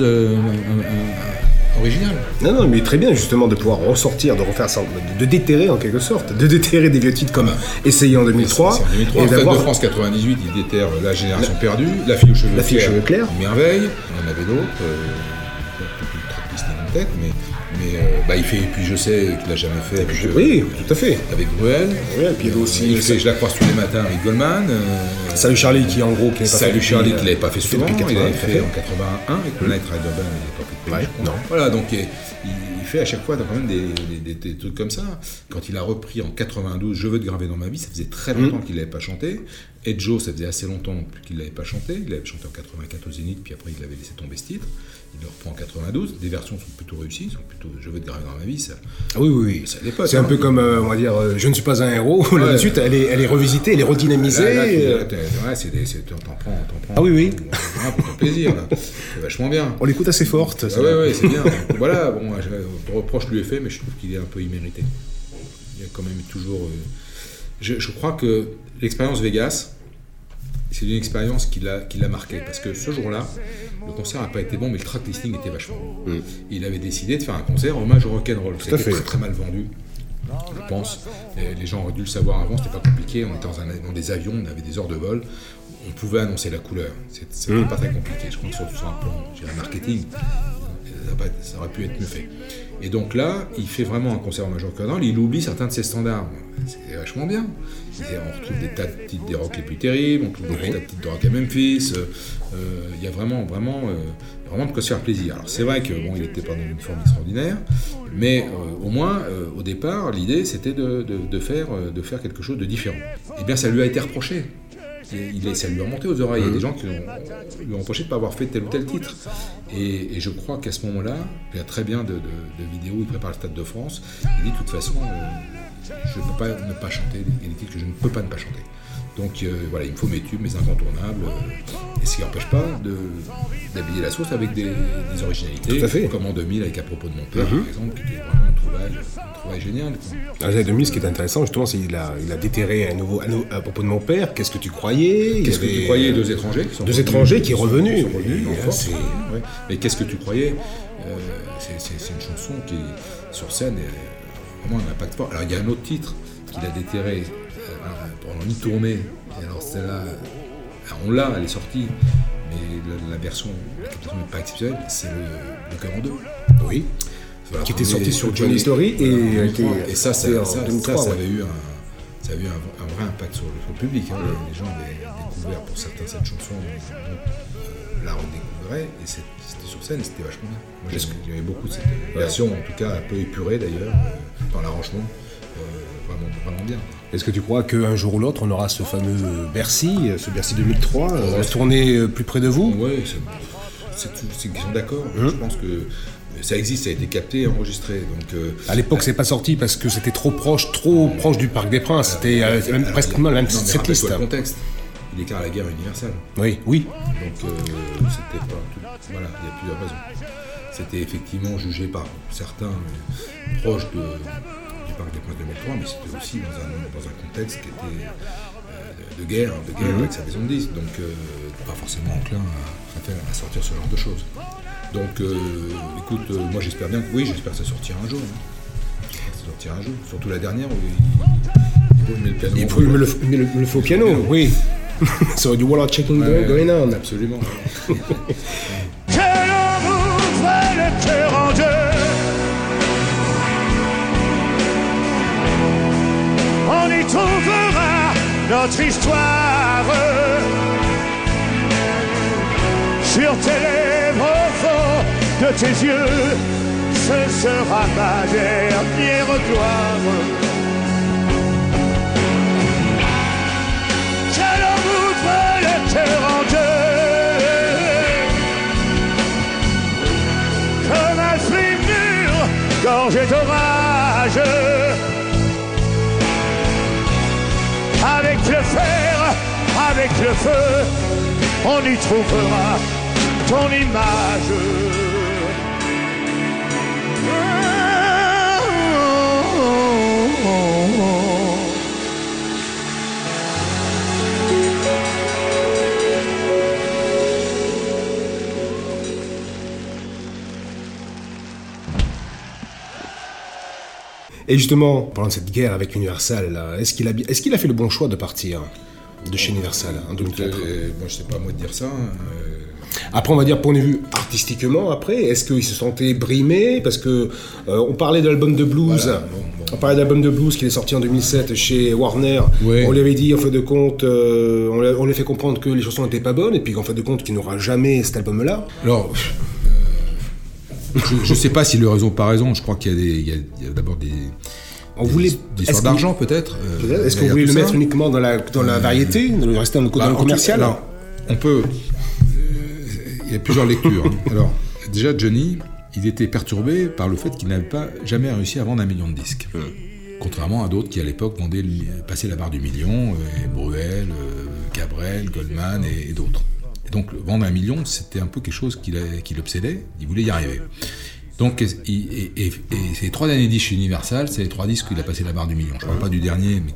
originales. Non, mais très bien justement de pouvoir ressortir, de refaire ça, de déterrer en quelque sorte, de déterrer des vieux titres comme Essayer en 2003. C'est en 2003. Et Fête de France 98, il déterre La Génération Perdue, La fille aux cheveux clairs, Merveille, il y en avait d'autres, toute une tracklist en tête, mais il fait Et puis je sais qu'il l'a jamais fait. Oui, tout à fait. Avec Bruel. Puis aussi, il fait Je la croise tous les matins avec Goldman. Salut Charlie qui en gros qui Salut Charlie qui l'avait pas fait souvent. Il l'avait fait en 81 avec le Night Rider Band, il n'avait pas pris de pays. Voilà, donc il fait à chaque fois quand même des trucs comme ça. Quand il a repris en 92 Je veux te graver dans ma vie, ça faisait très longtemps qu'il l'avait pas chanté. Et Joe, ça faisait assez longtemps qu'il l'avait pas chanté. Il l'avait chanté en 84 au Zénith, puis après il avait laissé tomber ce titre. Il le reprend en 92. Des versions sont plutôt réussies, sont plutôt Je veux te graver dans ma vie. Ça, oui. Ça l'époque, c'est un peu comme, on va dire, Je ne suis pas un héros. Là, de suite, elle est revisitée, elle est redynamisée. T'en prends. Ah oui. Pour ton plaisir, là. C'est vachement bien. On l'écoute assez forte. Oui, c'est bien. Donc, voilà, reproche lui est fait, mais je trouve qu'il est un peu immérité. Il y a quand même toujours. Je crois que l'expérience Vegas, c'est une expérience qui l'a marqué. Parce que ce jour-là, le concert n'a pas été bon, mais le track listing était vachement bon. Il avait décidé de faire un concert hommage au rock'n'roll. C'était très très mal vendu, je pense. Et les gens auraient dû le savoir avant, c'était pas compliqué. On était dans des avions, on avait des heures de vol. On pouvait annoncer la couleur. C'était pas très compliqué. Je crois que surtout sur un plan marketing, ça aurait pu être mieux fait. Et donc là, il fait vraiment un concert hommage au rock'n'roll. Il oublie certains de ses standards. C'est vachement bien. On retrouve des tas de titres des rock les plus terribles, on retrouve des tas de titres de rock à Memphis. Il y a vraiment de quoi se faire plaisir. Alors c'est vrai que il n'était pas dans une forme extraordinaire, mais au moins au départ, l'idée c'était de faire quelque chose de différent. Et bien ça lui a été reproché. Ça lui a monté aux oreilles. Il y a des gens qui lui ont reproché de ne pas avoir fait tel ou tel titre. Et je crois qu'à ce moment-là, il y a très bien de vidéos où il prépare le Stade de France. Il dit de toute façon, je ne peux pas ne pas chanter des titres que je ne peux pas ne pas chanter. Donc voilà, il me faut mes tubes, mes incontournables. Et ce qui n'empêche pas d'habiller la sauce avec des originalités. Tout à fait. Comme en 2000 avec À propos de mon père, par exemple, qui était vraiment un trouvaille génial. Dans les années 2000, ce qui est intéressant, justement, c'est qu'il a déterré À propos de mon père. Qu'est-ce que tu croyais? Qu'est-ce que tu croyais? Deux étrangers qui sont revenus en force. Ouais. Mais qu'est-ce que tu croyais? C'est une chanson qui, sur scène, a vraiment un impact fort. Alors, il y a un autre titre qu'il a déterré pendant une tournée. Et alors, celle-là, elle est sortie, mais la version n'est pas exceptionnelle, c'est le 42. Oui. Qui était sorti sur Johnny Story et ça avait eu un vrai impact sur le public. Les gens avaient découvert pour certains cette chanson, la redécouvraient, et c'était sur scène et c'était vachement bien. Moi j'aimais beaucoup cette version, en tout cas un peu épurée d'ailleurs, dans l'arrangement, vraiment bien. Est-ce que tu crois qu'un jour ou l'autre on aura ce fameux Bercy, ce Bercy 2003, tourné plus près de vous? Oui, c'est une question d'accord. Je pense que ça existe, ça a été capté et enregistré. Donc, à l'époque, c'est pas sorti parce que c'était trop proche du Parc des Princes. C'était presque même cette liste. Le contexte, il déclare la guerre universelle. Oui. Donc, c'était pas tout. Voilà, il y a plusieurs raisons. C'était effectivement jugé par certains proches du Parc des Princes 2003, mais c'était aussi dans un contexte qui était de guerre avec sa maison de disques. Donc, pas forcément enclin à sortir ce genre de choses. Donc, écoute, moi j'espère bien j'espère que ça sortira un jour. Surtout la dernière où il met le piano. Il faut le faux piano, oui. So you wanna checking going on. Absolument. Que l'on ouvre le cœur en deux, on y trouvera notre histoire. Sur tes lèvres, au fond de tes yeux, ce sera ma dernière gloire. Que l'on ouvre le cœur en deux, comme un fleuve mûr, gorgé d'orage. Avec le fer, avec le feu, on y trouvera ton image. Et justement, parlant de cette guerre avec Universal, là, est-ce qu'il a fait le bon choix de partir de chez Universal en 2004? Moi, je sais pas moi de dire ça. Après, on va dire point de vue artistiquement. Après, est-ce qu'il se sentait brimé parce que on parlait de l'album de blues. Voilà, on parlait de l'album de blues qui est sorti en 2007 chez Warner. Ouais. On lui avait dit en fait de compte, on lui a fait comprendre que les chansons n'étaient pas bonnes et puis qu'en fait de compte qu'il n'aura jamais cet album-là. Alors. Je ne sais pas si le raison par raison, je crois qu'il y a d'abord des histoires d'argent peut-être. Est-ce qu'on voulait le mettre uniquement dans la variété, de le rester dans le commercial? Alors, on peut. Il y a plusieurs lectures. Alors, déjà, Johnny, il était perturbé par le fait qu'il n'avait pas jamais réussi à vendre 1 million de disques. Contrairement à d'autres qui, à l'époque, passaient la barre du million, Bruel, Cabrel, Goldman et d'autres. Et donc, vendre 1 million, c'était un peu quelque chose qui l'obsédait, il voulait y arriver. Donc, et ces 3 derniers disques chez Universal, c'est les 3 disques où il a passé la barre du million. Je ne parle pas du dernier, mais qui est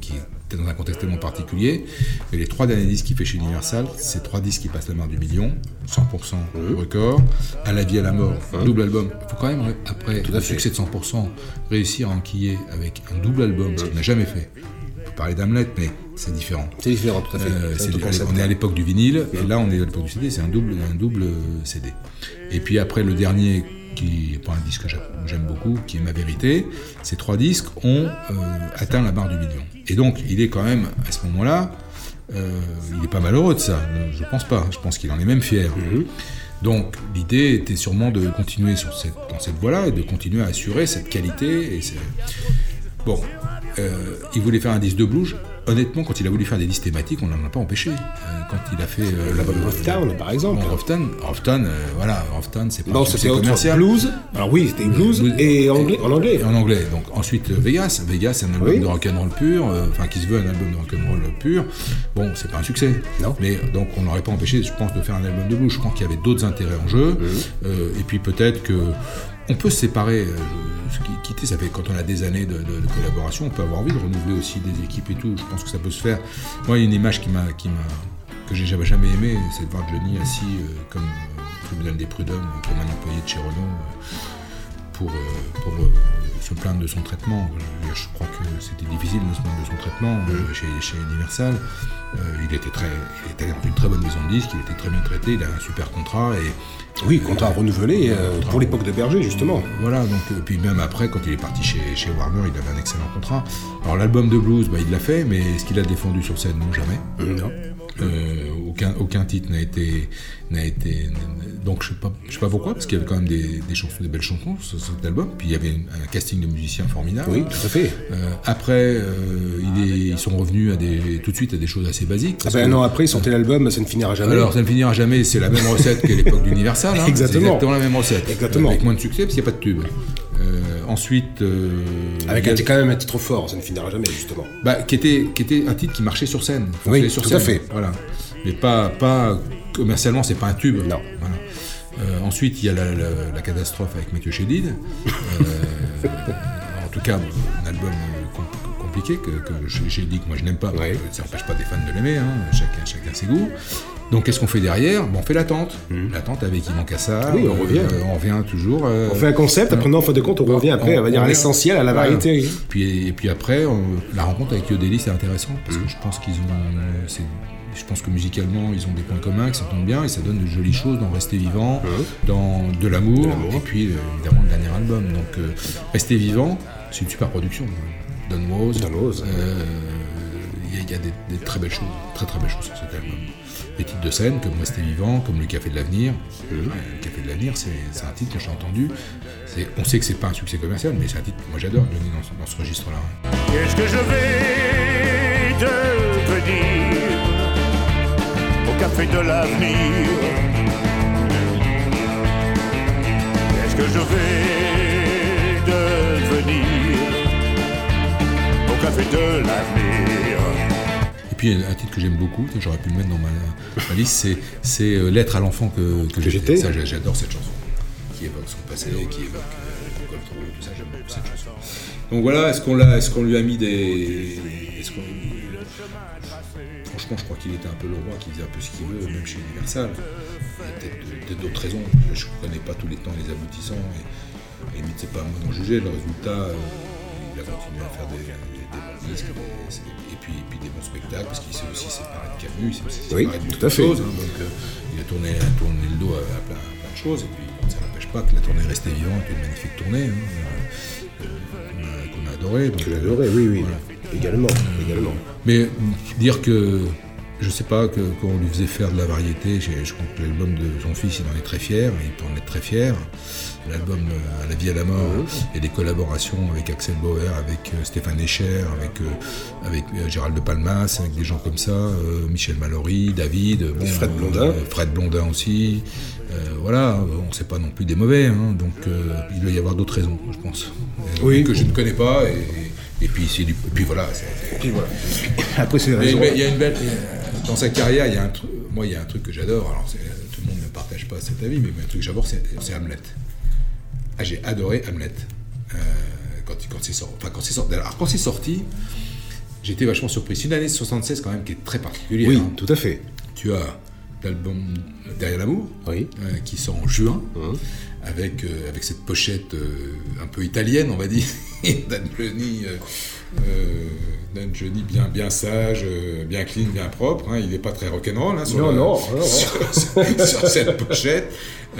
dans un contexte tellement particulier. Et les 3 derniers disques qu'il fait chez Universal, c'est 3 disques qui passent la barre du million, 100% record, à la vie à la mort, double album. Il faut quand même, après le succès de 100%, réussir à enquiller avec un double album, ce qu'il n'a jamais fait. On peut parler d'Hamlet, mais c'est différent. C'est différent, tout à fait. On est à l'époque du vinyle, et là on est à l'époque du CD, c'est un double CD. Et puis après le dernier, qui n'est pas un disque que j'aime beaucoup, qui est Ma Vérité, ces 3 disques ont atteint la barre du million. Et donc, il est quand même, à ce moment-là, il n'est pas malheureux de ça, je pense pas, je pense qu'il en est même fier. Donc, l'idée était sûrement de continuer dans cette voie-là, et de continuer à assurer cette qualité. Bon, il voulait faire un disque de blues. Honnêtement, quand il a voulu faire des listes thématiques, on n'en a pas empêché. Quand il a fait l'album Rough par exemple. Rough c'est pas un succès commercial. Blues. Alors oui, c'était blues et en anglais. En anglais. Donc ensuite Vegas, c'est un album de rock'n'roll pur, qui se veut un album de rock'n'roll pur. Bon, c'est pas un succès. Non. Mais donc on n'aurait pas empêché, je pense, de faire un album de blues. Je crois qu'il y avait d'autres intérêts en jeu. Et puis peut-être que on peut se séparer. Quitter, ça fait quand on a des années de collaboration, on peut avoir envie de renouveler aussi des équipes et tout. Je pense que ça peut se faire. Moi, il y a une image que j'ai jamais aimée, c'est de voir Johnny assis comme tribunal des prud'hommes, comme un employé de chez Renault, pour se plaindre de son traitement. Je crois que c'était difficile de se plaindre de son traitement chez Universal. Il était dans une très bonne maison de disques, il était très bien traité, il a un super contrat et oui, contrat renouvelé pour l'époque de Berger, justement. Voilà, donc puis même après, quand il est parti chez Warner, il avait un excellent contrat. Alors l'album de blues, il l'a fait, mais est-ce qu'il a défendu sur scène? Non, jamais. Non. Aucun titre n'a été. Donc je sais pas pourquoi, parce qu'il y avait quand même des belles chansons sur cet album. Puis il y avait un casting de musiciens formidable. Oui, tout à fait. Après, ils sont revenus tout de suite à des choses assez basiques. Un an après, ils sortaient l'album Ça ne finira jamais. Alors ça ne finira jamais, c'est la même recette qu'à l'époque d'Universal. Exactement. C'est exactement la même recette. Exactement. Avec moins de succès, parce qu'il n'y a pas de tube. Ensuite, avec quand même un titre fort, Ça ne finira jamais, justement. Qui était un titre qui marchait sur scène. Oui, sur tout scène. À fait. Voilà. Mais pas commercialement, c'est pas un tube. Non. Voilà. Ensuite, il y a la catastrophe avec Mathieu Chédid. En tout cas, un album compliqué que j'ai dit que moi je n'aime pas. Ouais. Ça n'empêche pas des fans de l'aimer. Chacun ses goûts. Donc qu'est-ce qu'on fait derrière? On fait l'attente. L'attente avec Yvan Cassard. Oui, on revient. On revient toujours. On fait un concept, après en fin de compte, on revient après, on va dire à l'essentiel, à la variété. Et puis après, la rencontre avec Yodeli, c'est intéressant, parce que je pense que musicalement, ils ont des points communs, que ça tombe bien, et ça donne de jolies choses dans Rester Vivant, dans De l'amour, et puis évidemment le dernier album. Donc Rester Vivant, c'est une super production. Don Woz. Il y a des très belles choses, très très belles choses sur cet album. Des titres de scène comme Rester Vivant, comme Le Café de l'Avenir. Le Café de l'Avenir, c'est un titre que j'ai entendu. On sait que c'est pas un succès commercial, mais c'est un titre que moi j'adore Johnny dans ce registre-là. Qu'est-ce que je vais devenir au Café de l'Avenir? Qu'est-ce que je vais devenir au Café de l'Avenir? Et puis un titre que j'aime beaucoup, j'aurais pu le mettre dans ma liste, c'est Lettre à l'enfant que j'étais. Ça, j'adore cette chanson, qui évoque son passé, qui évoque Coltrou, tout ça, j'aime beaucoup cette chanson. Donc voilà, est-ce qu'on lui a mis des... Franchement, je crois qu'il était un peu le roi, qu'il faisait un peu ce qu'il veut, même chez Universal. Il y a peut-être d'autres raisons, je ne connais pas tous les temps les aboutissants, et limite c'est pas à moi d'en juger, le résultat, il a continué à faire des bons disques, et puis des bons spectacles, parce qu'il s'est aussi séparé de Camus, il s'est aussi séparé de beaucoup de choses, donc il a tourné le dos à plein de choses, et puis ça n'empêche pas que la tournée Restée Vivante est une magnifique tournée, qu'on a adorée. Que j'adorais, oui. Voilà. Également. Mais dire que, je sais pas, qu'on lui faisait faire de la variété, je crois que l'album de son fils, il en est très fier, il peut en être très fier. L'album À la vie à la mort, et des collaborations avec Axel Bauer, avec Stéphane Escher, avec Gérald de Palmas, avec des gens comme ça, Michel Mallory, David, Fred Blondin aussi. Voilà, on sait pas non plus des mauvais, donc il doit y avoir d'autres raisons, je pense, que je ne connais pas, et puis voilà. Après c'est raison. Mais il y a une belle, dans sa carrière, il y a un truc que j'adore. Alors tout le monde ne partage pas cet avis, mais un truc que j'adore, c'est Hamlet. J'ai adoré Hamlet quand c'est sorti. Alors quand c'est sorti, j'étais vachement surpris. C'est une année 76 quand même qui est très particulière. Oui, hein. tout à fait. Tu as l'album Derrière l'amour, qui sort en juin, avec cette pochette un peu italienne, on va dire, Dan Johnny bien sage, bien clean, bien propre. Hein. Il n'est pas très rock'n'roll sur cette pochette.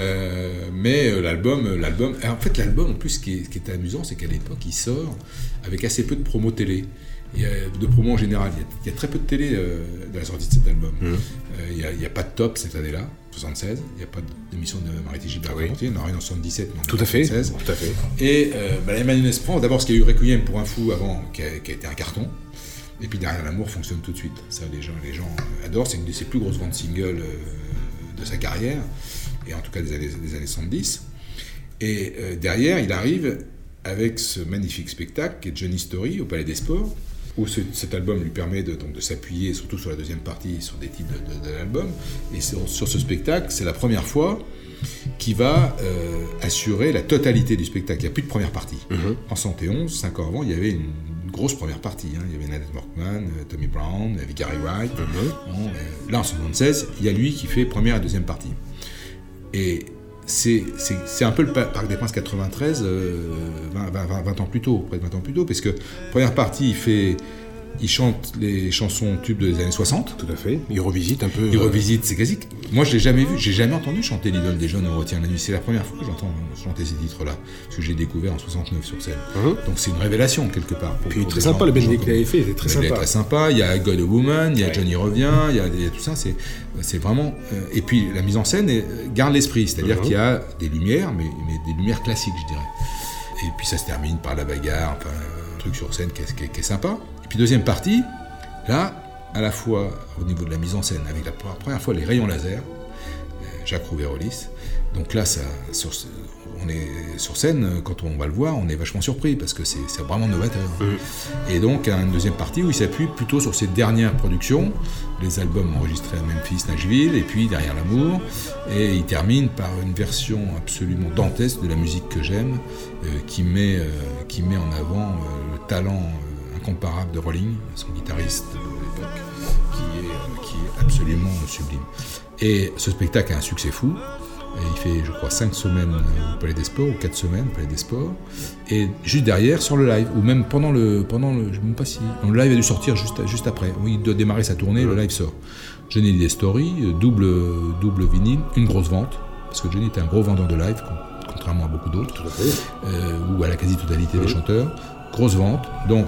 Mais l'album, en fait, l'album en plus, ce qui est amusant, c'est qu'à l'époque, il sort avec assez peu de promos télé. De promos en général. Il y a très peu de télé de la sortie de cet album. Il n'y a pas de top cette année-là, 76. Il n'y a pas d'émission de Marité Gilbert. Il y en aura une en 77, mais en 76. Tout à fait. Et Emmanuel Esprand, d'abord, parce qu'il y a eu Requiem pour un fou avant, qui a été un carton. Et puis Derrière l'amour fonctionne tout de suite. Ça, les gens adorent. C'est une de ses plus grosses ventes singles de sa carrière, et en tout cas des années 70. Et derrière, il arrive avec ce magnifique spectacle qui est Johnny Story au Palais des Sports, où cet album lui permet de s'appuyer surtout sur la deuxième partie, sur des titres de l'album. Et sur ce spectacle, c'est la première fois qu'il va assurer la totalité du spectacle. Il n'y a plus de première partie. En 71, 5 ans avant, il y avait une grosse première partie. Hein. Il y avait Nanette Workman, Tommy Brown, il y avait Gary Wright. Là, en 76, il y a lui qui fait première et deuxième partie. Et c'est un peu le Parc des Princes 93, 20 ans plus tôt, près de 20 ans plus tôt, parce que première partie, il chante les chansons tubes des années 60. Tout à fait. Il revisite un peu. C'est quasi. Moi, je l'ai jamais vu. J'ai jamais entendu chanter l'idole des jeunes. On retient la nuit. C'est la première fois que j'entends chanter ces titres-là, parce que j'ai découvert en 69 sur scène. Donc c'est une révélation quelque part. Puis très sympa le Benedict qu'il avait fait. C'est très sympa. Très sympa. Il y a God a Woman, il y a Johnny revient, il y a tout ça. C'est vraiment. Et puis la mise en scène garde l'esprit, c'est-à-dire qu'il y a des lumières, mais des lumières classiques, je dirais. Et puis ça se termine par la bagarre, enfin, un truc sur scène qui est sympa. Puis deuxième partie, là, à la fois au niveau de la mise en scène, avec la première fois les rayons laser, Jacques Rouvérolis. Donc là, on est sur scène, quand on va le voir, on est vachement surpris, parce que c'est vraiment novateur. Et donc, une deuxième partie où il s'appuie plutôt sur ses dernières productions, les albums enregistrés à Memphis, Nashville, et puis Derrière l'amour. Et il termine par une version absolument dantesque de la musique que j'aime, qui met en avant le talent incomparable de Rolling, son guitariste de l'époque, qui est absolument sublime. Et ce spectacle a un succès fou. Et il fait, je crois, 5 semaines au Palais des Sports, ou 4 semaines au Palais des Sports. Et juste derrière, sur le live, ou même pendant le je ne sais même pas si... Non, le live a dû sortir juste après. Oui, il doit démarrer sa tournée, le live sort. Johnny Hallyday Story, double vinyle, une grosse vente, parce que Johnny était un gros vendeur de live, contrairement à beaucoup d'autres, ou à la quasi-totalité des chanteurs. Grosse vente. Donc,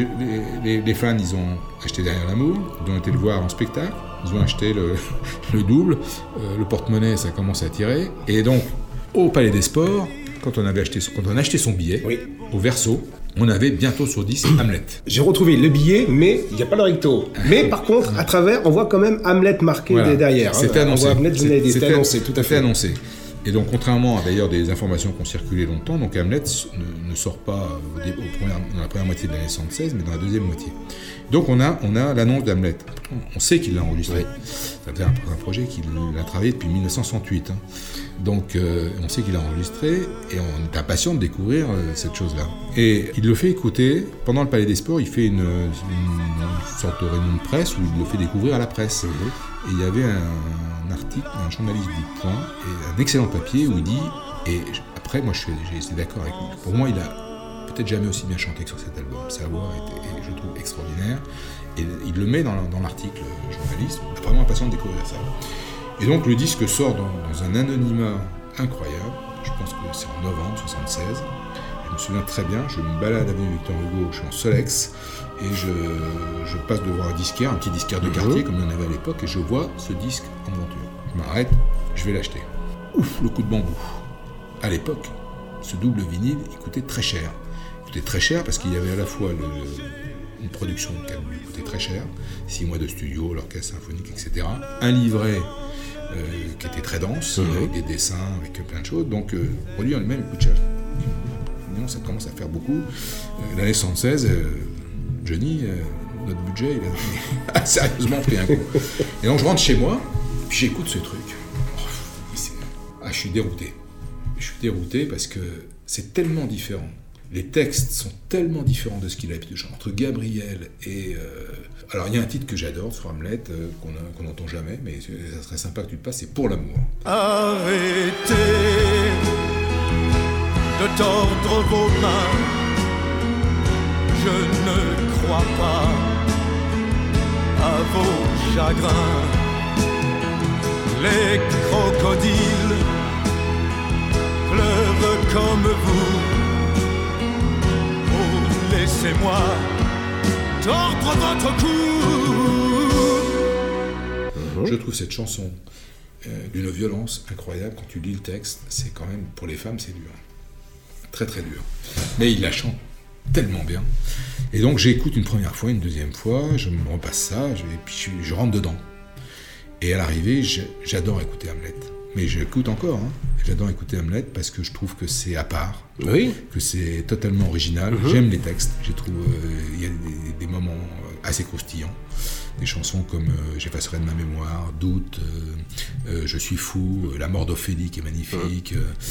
les fans, ils ont acheté Derrière l'amour, ils ont été le voir en spectacle, ils ont acheté le double, le porte-monnaie, ça commence à tirer. Et donc, au Palais des Sports, quand on a acheté son billet, au Verso, on avait bientôt sur 10 Hamlet. J'ai retrouvé le billet, mais il n'y a pas le recto. Mais par contre, à travers, on voit quand même Hamlet marqué derrière. C'était annoncé. C'était annoncé, tout à fait. Annoncé. Et donc, contrairement à d'ailleurs des informations qui ont circulé longtemps, donc Hamlet ne sort pas dans la première moitié de l'année 76, mais dans la deuxième moitié. Donc on a l'annonce d'Hamlet. On sait qu'il l'a enregistré. Ça fait un projet qu'il a travaillé depuis 1968. Hein. Donc on sait qu'il l'a enregistré et on est impatient de découvrir cette chose-là. Et il le fait écouter pendant le Palais des Sports. Il fait une sorte de réunion de presse où il le fait découvrir à la presse. Et il y avait un article d'un journaliste du Point et un excellent papier où il dit, et après moi j'ai été d'accord avec lui, pour moi il a peut-être jamais aussi bien chanté que sur cet album. Sa voix était, je trouve, extraordinaire. Et il le met dans l'article journaliste. On est vraiment impatient de découvrir ça. Et donc le disque sort dans un anonymat incroyable. Je pense que c'est en novembre 76. Je me souviens très bien, je me balade à l'avenue Victor Hugo, je suis en Solex, et je passe devant un disquaire, un petit disquaire de quartier comme il y en avait à l'époque, et je vois ce disque en monture. Je m'arrête, je vais l'acheter. Ouf, le coup de bambou. À l'époque, ce double vinyle, il coûtait très cher. Il coûtait très cher parce qu'il y avait à la fois une production qui lui coûtait très cher, 6 mois de studio, l'orchestre symphonique, etc. Un livret qui était très dense, avec des dessins, avec plein de choses. Donc, le produit en lui-même, il coûte cher. Non, ça commence à faire beaucoup. L'année 76, Johnny, notre budget, il a sérieusement pris un coup. Et donc, je rentre chez moi, puis j'écoute ce truc. Je suis dérouté. Je suis dérouté parce que c'est tellement différent Les textes sont tellement différents de ce qu'il a l'habitude de chanter entre Gabriel et... Alors, il y a un titre que j'adore sur Hamlet, qu'on n'entend jamais, mais ça serait sympa que tu le passes, c'est Pour l'amour. Arrêtez de tordre vos mains, je ne crois pas à vos chagrins. Les crocodiles pleurent comme vous. Oh, laissez-moi tordre votre cou. Je trouve cette chanson d'une violence incroyable. Quand tu lis le texte, c'est quand même, pour les femmes, c'est dur. Très très dur. Mais il la chante tellement bien. Et donc j'écoute une première fois, une deuxième fois, je me repasse ça, et puis je rentre dedans. Et à l'arrivée, j'adore écouter Hamlet. Mais j'écoute encore, hein. J'adore écouter Hamlet parce que je trouve que c'est à part, oui, que c'est totalement original. J'aime les textes, je trouve il y a des moments assez croustillants. Des chansons comme J'effacerai de ma mémoire, Doute, Je suis fou, La mort d'Ophélie qui est magnifique.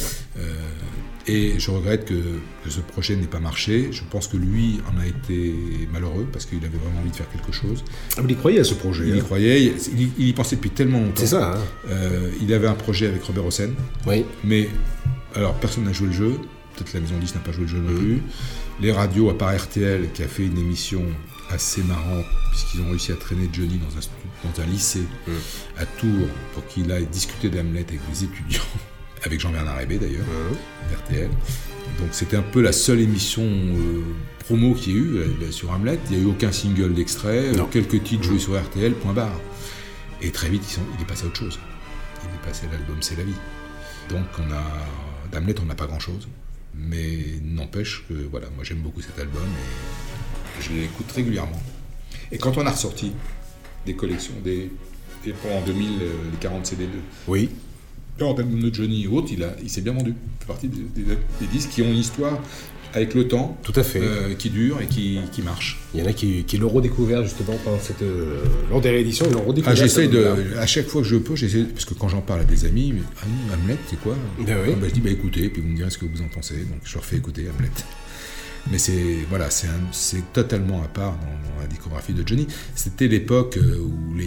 Et je regrette que ce projet n'ait pas marché. Je pense que lui en a été malheureux parce qu'il avait vraiment envie de faire quelque chose. Ah, il y croyait à ce projet. Il y croyait, il y pensait depuis tellement longtemps. C'est ça. Hein. Il avait un projet avec Robert Hossein. Oui. Mais alors personne n'a joué le jeu. Peut-être la Maison 10 n'a pas joué le jeu non plus. Les radios, à part RTL, qui a fait une émission assez marrante, puisqu'ils ont réussi à traîner Johnny dans un lycée à Tours pour qu'il aille discuter d'Hamlet avec les étudiants, avec Jean-Bernard Hébé d'ailleurs, RTL. Donc c'était un peu la seule émission promo qu'il y a eu sur Hamlet. Il n'y a eu aucun single d'extrait, quelques titres joués sur RTL, point barre. Et très vite, il est passé à autre chose. Il est passé à l'album C'est la vie. Donc d'Hamlet, on n'a pas grand-chose. Mais n'empêche que, voilà, moi j'aime beaucoup cet album et je l'écoute régulièrement. Et quand on a ressorti des collections, en 2000, les 40 CD2, oui, quand de Johnny et autres, il s'est bien vendu. Il fait partie des disques qui ont une histoire avec le temps, tout à fait, qui dure et qui marche. Il y en a qui l'ont redécouvert justement pendant lors des rééditions, ils l'ont redécouvert. J'essaie à chaque fois que je peux, parce que quand j'en parle à des amis, Hamlet, c'est quoi? Je dis écoutez, puis vous me direz ce que vous en pensez. Donc je leur fais écouter Hamlet. Mais c'est totalement à part dans la discographie de Johnny. C'était l'époque où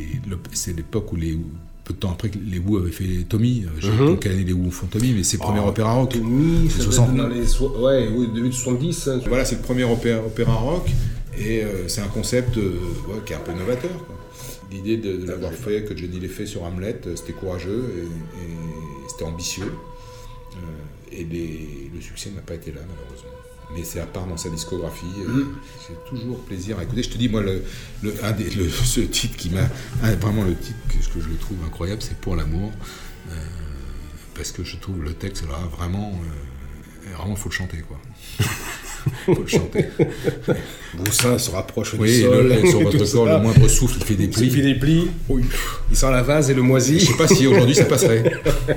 peu de temps après que les Who avaient fait Tommy, je sais pas quelle année les Who font Tommy, mais c'est le premier opéra rock. Tommy, c'est 60. Début de 70. Hein, voilà, c'est le premier opéra rock, et c'est un concept qui est un peu novateur, quoi. L'idée de l'avoir fait, que Johnny l'ait fait sur Hamlet, c'était courageux et c'était ambitieux. Et le succès n'a pas été là, malheureusement. Mais c'est à part dans sa discographie. J'ai toujours plaisir à écouter. Je te dis, moi, ce titre qui m'a... Vraiment, le titre que je trouve incroyable, c'est Pour l'amour. Parce que je trouve le texte, là, vraiment, faut le chanter, quoi. Faut le chanter. Boussin se rapproche du sol. Sur votre corps, le moindre souffle, il fait des plis. Il fait des plis. Oui. Il sent la vase et le moisi. Je sais pas si aujourd'hui ça passerait.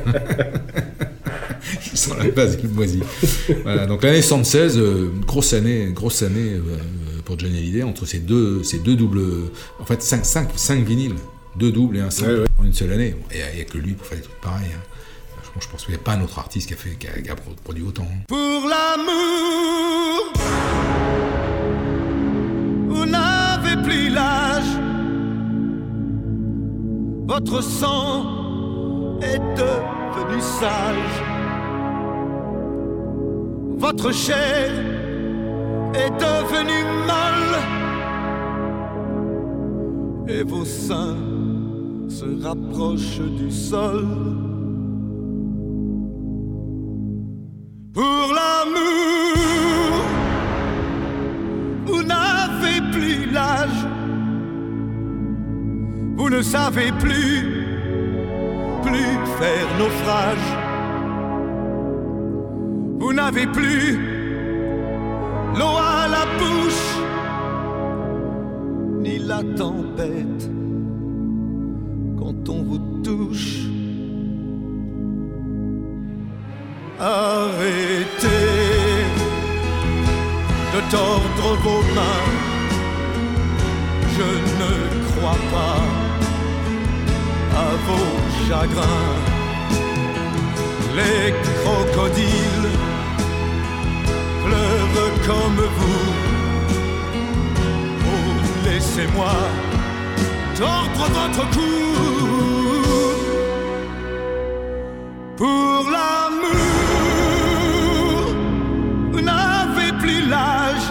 Il sent la vase et le moisi. Voilà, donc l'année 76, grosse année pour Johnny Hallyday, entre ces deux doubles... En fait, 5 vinyles. 2 doubles et un simple en une seule année. Il n'y a que lui pour faire des trucs pareils. Hein. Je pense qu'il n'y a pas un autre artiste qui a produit autant. Pour l'amour, vous n'avez plus l'âge. Votre sang est devenu sage. Votre chair est devenue molle. Et vos seins se rapprochent du sol. Pour l'amour, vous n'avez plus l'âge. Vous ne savez plus faire naufrage. Vous n'avez plus l'eau à la bouche, ni la tempête quand on vous touche. Arrêtez de tordre vos mains. Je ne crois pas à vos chagrins. Les crocodiles pleurent vous. Oh, laissez-moi tordre votre cou. Pour l'amour, vous n'avez plus l'âge.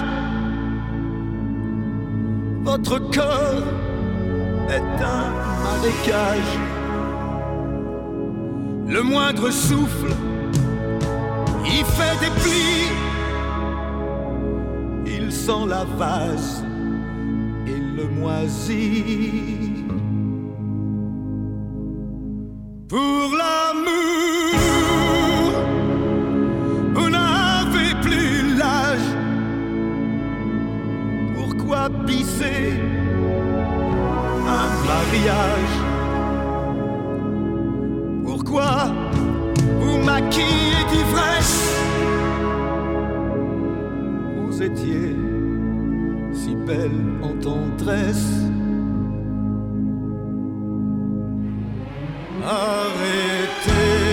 Votre corps est un marécage. Le moindre souffle y fait des plis. Il sent la vase et le moisit. Pour l'amour, vous n'avez plus l'âge. Pourquoi pisser un mariage? Pourquoi vous maquillez d'ivresse? Vous étiez si belle en tendresse. Arrêtez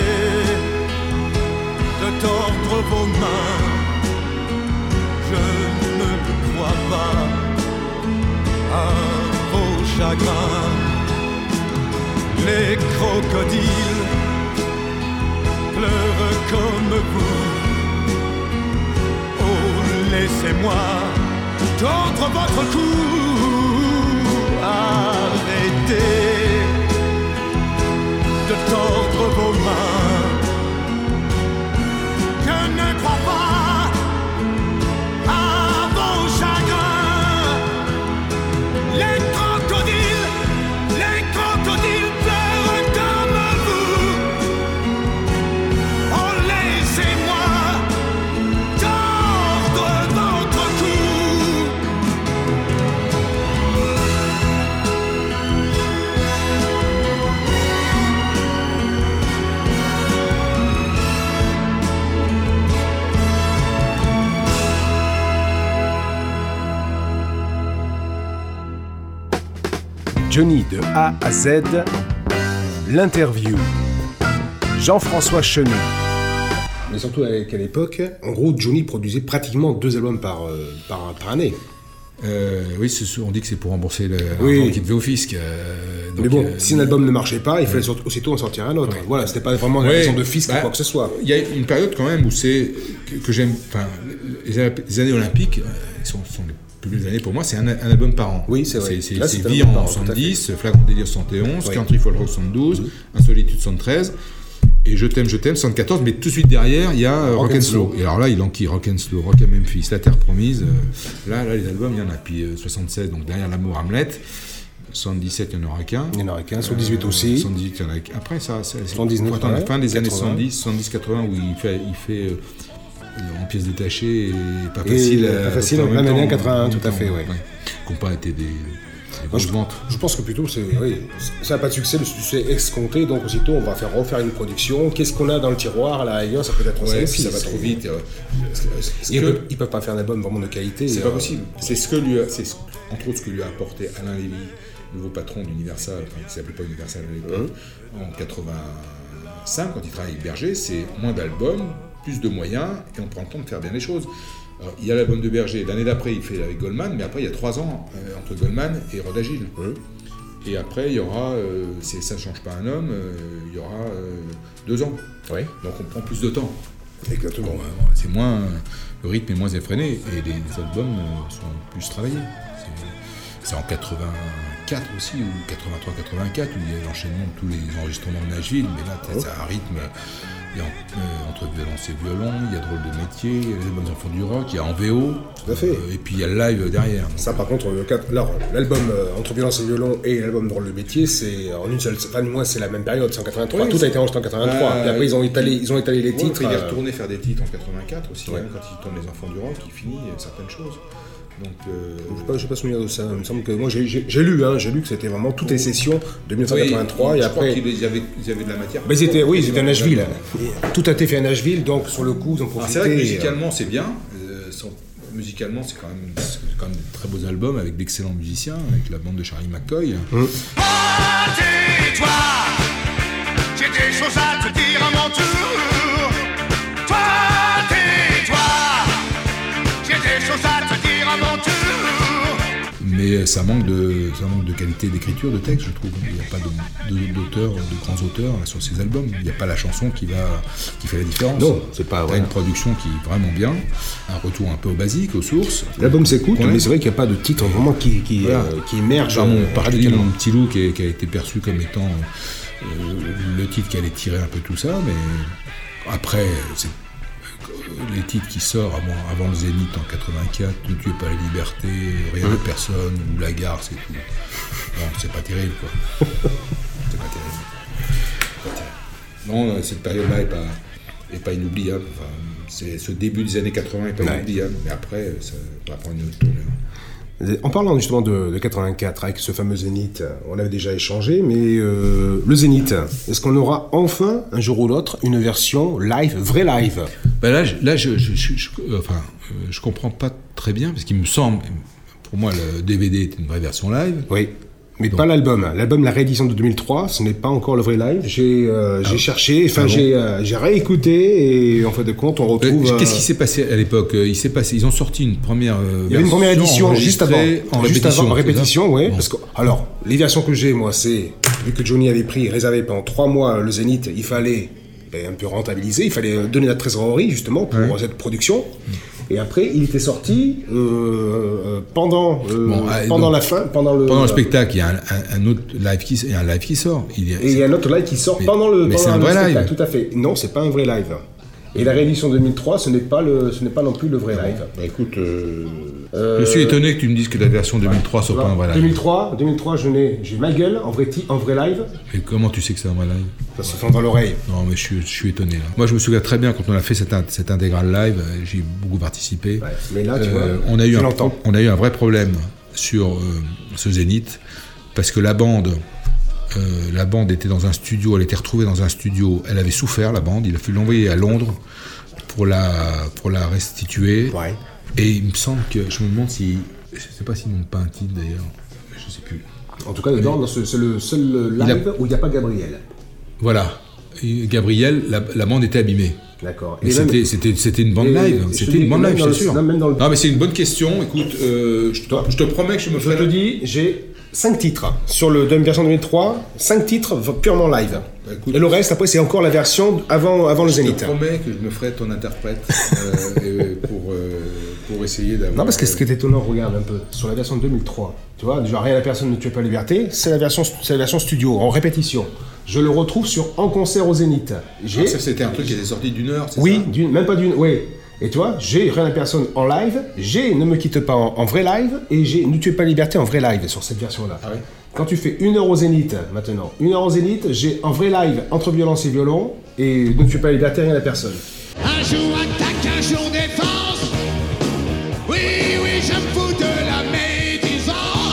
de tordre vos mains. Je ne crois pas à vos chagrins. Les crocodiles pleurent comme vous. Oh, laissez-moi tordre votre cou. Arrêtez de tordre vos mains. Je ne crois pas à vos chagrins. Les crocodiles pleurent comme vous. Oh, laissez-moi tordre votre cou. Johnny de A à Z, l'interview. Jean-François Chenu. Mais surtout qu'à l'époque, en gros, Johnny produisait pratiquement 2 albums par année. Oui, on dit que c'est pour rembourser l'argent qui devait au fisc. Donc, mais bon, si un album ne marchait pas, il fallait aussitôt en sortir un autre. Voilà, c'était pas vraiment une raison de fisc ou quoi que ce soit. Il y a une période quand même où c'est que j'aime. Enfin, les années olympiques sont les plus belles années pour moi. C'est un album par an. Oui, c'est vrai. C'est Vie en 70, Flagrant délire 71, Country Folk Rock 72, Insolitude 73. Et Je t'aime 74, mais tout de suite derrière il y a Rock and Slow. Et alors là il enquille Rock and Slow, Rock à Memphis, La Terre Promise. Là les albums il y en a. Puis 76, donc derrière l'amour Hamlet. 77 il n'y en aura qu'un. Il n'y en aura qu'un. 78 aussi. 78 il y en a qu'un. Après ça c'est 79, à la fin des années 70, 70-80 où il fait en pièces détachées et pas facile. Pas facile en plein année 81, tout à fait, oui. Qui n'ont pas été des je pense que plutôt ça n'a pas de succès, le succès escompté, donc aussitôt on va refaire une production. Qu'est-ce qu'on a dans le tiroir là ailleurs, ça peut être ça aussi, ça va trop vite. Ils peuvent pas faire un album vraiment de qualité. C'est pas possible. C'est entre autres ce que lui a apporté Alain Lévy, nouveau patron d'Universal, qui s'appelait pas Universal à l'époque, en 85 quand il travaille avec Berger, c'est moins d'albums, plus de moyens et on prend le temps de faire bien les choses. Alors, il y a l'album de Berger, l'année d'après il fait avec Goldman, mais après il y a 3 ans entre Goldman et Rod Agile. Et après il y aura, ça ne change pas un homme, il y aura 2 ans. Donc on prend plus de temps. Exactement. C'est moins, le rythme est moins effréné et les albums sont plus travaillés. C'est en 84 aussi, ou 83-84, où il y a l'enchaînement de tous les enregistrements de Nashville, mais là c'est un rythme. Il y a entre violence et violon, il y a Drôle de métier, il y a les bonnes enfants du rock, il y a en VO, tout à fait. Et puis il y a le live derrière. Ça par contre, l'album Entre violence et violon et l'album Drôle de métier, c'est en une seule, enfin du moins c'est la même période, c'est en 83, tout a été enregistré en 83, puis après ils ont étalé les titres. Il est retourné faire des titres en 84 aussi, quand il tourne les enfants du rock, il finit certaines choses. Donc, je n'ai pas souvenir de ça. Il me semble que moi j'ai lu que c'était vraiment toutes les sessions de 1983 et après. Ils avaient de la matière. Mais ils étaient à Nashville. Tout a été fait à Nashville, donc sur le coup ils ont profité. C'est vrai que musicalement c'est bien. Musicalement c'est quand même de très beaux albums avec d'excellents musiciens, avec la bande de Charlie McCoy. Tais-toi, j'ai des choses à te dire à mon tour. Toi, tais-toi, j'ai des choses à te dire. Et ça manque de qualité d'écriture, de texte, je trouve. Il n'y a pas d'auteurs, de grands auteurs là, sur ces albums. Il n'y a pas la chanson qui fait la différence. Non, c'est pas vrai. T'as une production qui est vraiment bien, un retour un peu au basique, aux sources. L'album s'écoute, mais c'est vrai qu'il n'y a pas de titre vraiment qui émerge. Mon petit loup qui a été perçu comme étant le titre qui allait tirer un peu tout ça, mais après, les titres qui sortent avant le Zénith en 84, Ne tuez pas la liberté, Rien de personne, ou La gare, c'est tout. Non, c'est pas terrible, quoi. C'est pas terrible. Non, cette période-là est pas inoubliable. Enfin, ce début des années 80 est pas inoubliable, mais après, ça va prendre une autre tournure. En parlant justement de 84, avec ce fameux Zénith, on avait déjà échangé, mais le Zénith, est-ce qu'on aura enfin, un jour ou l'autre, une version live, vrai live? Ben là, je comprends pas très bien, parce qu'il me semble, pour moi, le DVD est une vraie version live. Oui. Mais donc, pas l'album. L'album, la réédition de 2003, ce n'est pas encore le vrai live. J'ai cherché, j'ai réécouté et en fin de compte, on retrouve. Qu'est-ce qui s'est passé à l'époque? Ils ont sorti une première. Il y avait une première édition juste avant. En répétition, oui. Bon. Parce que, alors, les versions que j'ai, moi, c'est vu que Johnny avait réservé pendant 3 mois le Zénith, il fallait un peu rentabiliser, il fallait donner la trésorerie justement pour cette production. Et après, il était sorti pendant le spectacle. Il y a un autre live qui sort. Il y a un autre live qui sort pendant le c'est un vrai spectacle. Live. Tout à fait. Non, c'est pas un vrai live. Et la réédition 2003, ce n'est pas non plus le vrai live. Bah écoute, je suis étonné que tu me dises que la version 2003 soit pas un vrai live. 2003, j'ai ma gueule en vrai live. Et comment tu sais que c'est un vrai live? Ça se sent dans l'oreille. Non, mais je suis étonné. Là. Moi, je me souviens très bien quand on a fait cette intégrale live, j'ai beaucoup participé. Ouais, mais là, tu vois, on a eu un vrai problème sur ce Zénith parce que la bande était dans un studio, elle était retrouvée dans un studio, elle avait souffert, la bande, il a fallu l'envoyer à Londres pour la restituer. Ouais. Et il me semble que, je me demande si, je sais pas s'ils n'ont pas un titre d'ailleurs, je sais plus. En tout cas, dedans, c'est le seul live où il n'y a pas Gabriel. Voilà. Et Gabriel, la bande était abîmée. D'accord. Et c'était une bande live. C'était une bande live, c'est sûr. Non, mais c'est une bonne question. Écoute, je te promets que je te dis, j'ai 5 titres sur le version 2003, 5 titres purement live. Bah, écoute, et le reste, après, c'est encore la version avant le Zénith. Je te promets que je me ferai ton interprète pour essayer d'avoir... Non, parce que ce qui est étonnant, regarde un peu, sur la version 2003, tu vois, déjà Rien à personne, Ne tuez pas la liberté, c'est la version studio, en répétition. Je le retrouve sur En concert au Zénith. Ça, c'était un truc qui était sorti d'une heure, c'est oui, ça? même pas d'une... Oui. Et tu vois, j'ai Rien à personne en live, j'ai Ne me quitte pas en vrai live, et j'ai Ne tuez pas la liberté en vrai live sur cette version-là. Ah oui. Quand tu fais 1 heure au Zénith, maintenant, 1 heure au Zénith, j'ai en vrai live Entre violence et violon, et Ne tuez pas la liberté, Rien à personne. Un jour attaque, un jour défense. Oui, je me fous de la médisance.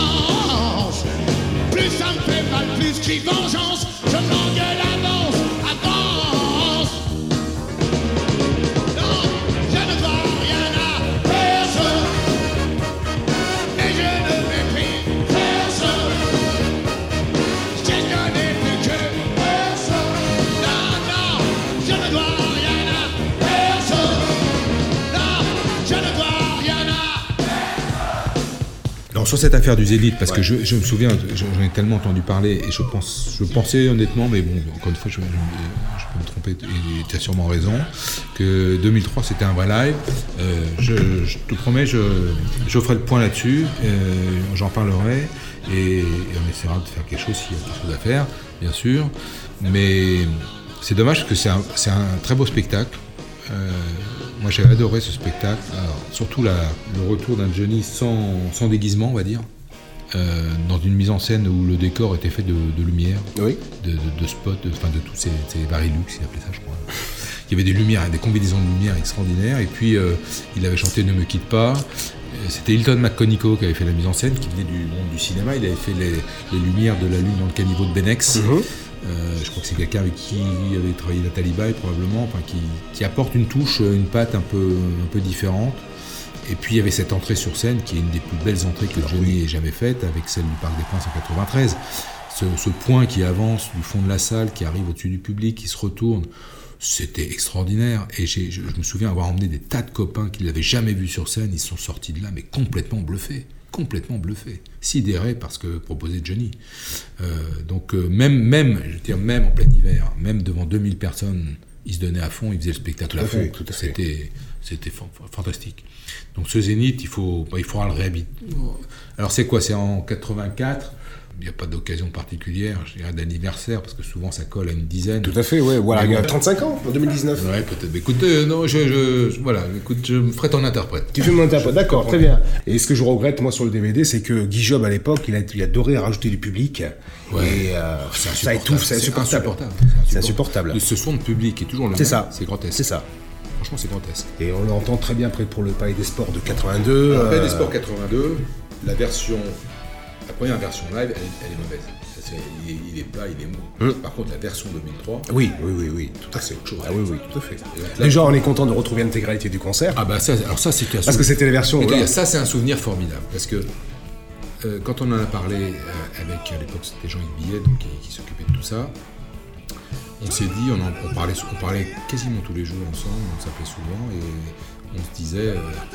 Plus ça me fait mal, plus crie vengeance. Je m'engueule, avance. Non, je ne dois rien à personne. Et je ne méprise personne. Je n'ai plus que personne. Non, je ne dois rien à personne. Non, je ne dois rien à personne. Alors, sur cette affaire du Zénith, parce que je me souviens, j'en ai tellement entendu parler, et je pensais honnêtement, mais bon, encore une fois, je peux me tromper, et tu as sûrement raison, que 2003 c'était un vrai live. Je te promets, je ferai le point là-dessus, j'en parlerai, et on essaiera de faire quelque chose s'il y a quelque chose à faire, bien sûr. Mais c'est dommage parce que c'est un très beau spectacle. Moi j'ai adoré ce spectacle. Alors, surtout le retour d'un Johnny sans déguisement, on va dire. Dans une mise en scène où le décor était fait de lumière, oui. de spots, de tous ces Varilux, il appelait ça, je crois. Il y avait des lumières, des combinaisons de lumière extraordinaires. Et puis il avait chanté Ne me quitte pas. C'était Hilton McConico qui avait fait la mise en scène, qui venait du monde du cinéma. Il avait fait les lumières de la lune dans le caniveau de Benex. Je crois que c'est quelqu'un avec qui avait travaillé Nathalie Baye probablement, enfin, qui apporte une touche, une patte un peu différente. Et puis il y avait cette entrée sur scène qui est une des plus belles entrées que Johnny ait jamais faites, avec celle du Parc des Princes en 93. Ce point qui avance du fond de la salle, qui arrive au-dessus du public, qui se retourne, c'était extraordinaire. Et je me souviens avoir emmené des tas de copains qui ne l'avaient jamais vu sur scène, ils sont sortis de là mais complètement bluffés. complètement bluffé, sidéré par ce que proposait Johnny. Donc même en plein hiver, même devant 2000 personnes, il se donnait à fond, il faisait le spectacle à fond. C'était fantastique. Donc ce Zénith, il faudra le réhabiliter. Alors c'est quoi? C'est en 84. Il n'y a pas d'occasion particulière, je dirais d'anniversaire, parce que souvent ça colle à une dizaine. Tout à fait, ouais. Voilà, il y a 35 ans, en 2019. Ouais, peut-être. Mais écoute, non, je me ferai ton interprète. Tu fais mon interprète, d'accord, très bien. Et ce que je regrette, moi, sur le DVD, c'est que Guy Job, à l'époque, il adorait rajouter du public. Ouais. Et ça étouffe, c'est insupportable. C'est insupportable. Ce son de public est toujours le même. C'est ça. C'est grotesque. C'est ça. Franchement, c'est grotesque. Et on l'entend très bien après pour le Palais des Sports de 82. Le Palais des Sports 82, la première version live, elle est mauvaise. Il est plat, il est mou. Par contre, la version 2003... Oui, tout à fait. Autre chose. Ah oui, tout à fait. Déjà, on est content de retrouver l'intégralité du concert. Ah bah ça, alors ça, c'était... Parce que c'était la version... Ça, c'est un souvenir formidable. Parce que quand on en a parlé avec, à l'époque, c'était Jean-Yves Billet, donc, qui s'occupait de tout ça, on s'est dit, on parlait quasiment tous les jours ensemble, on s'appelait souvent, et on se disait...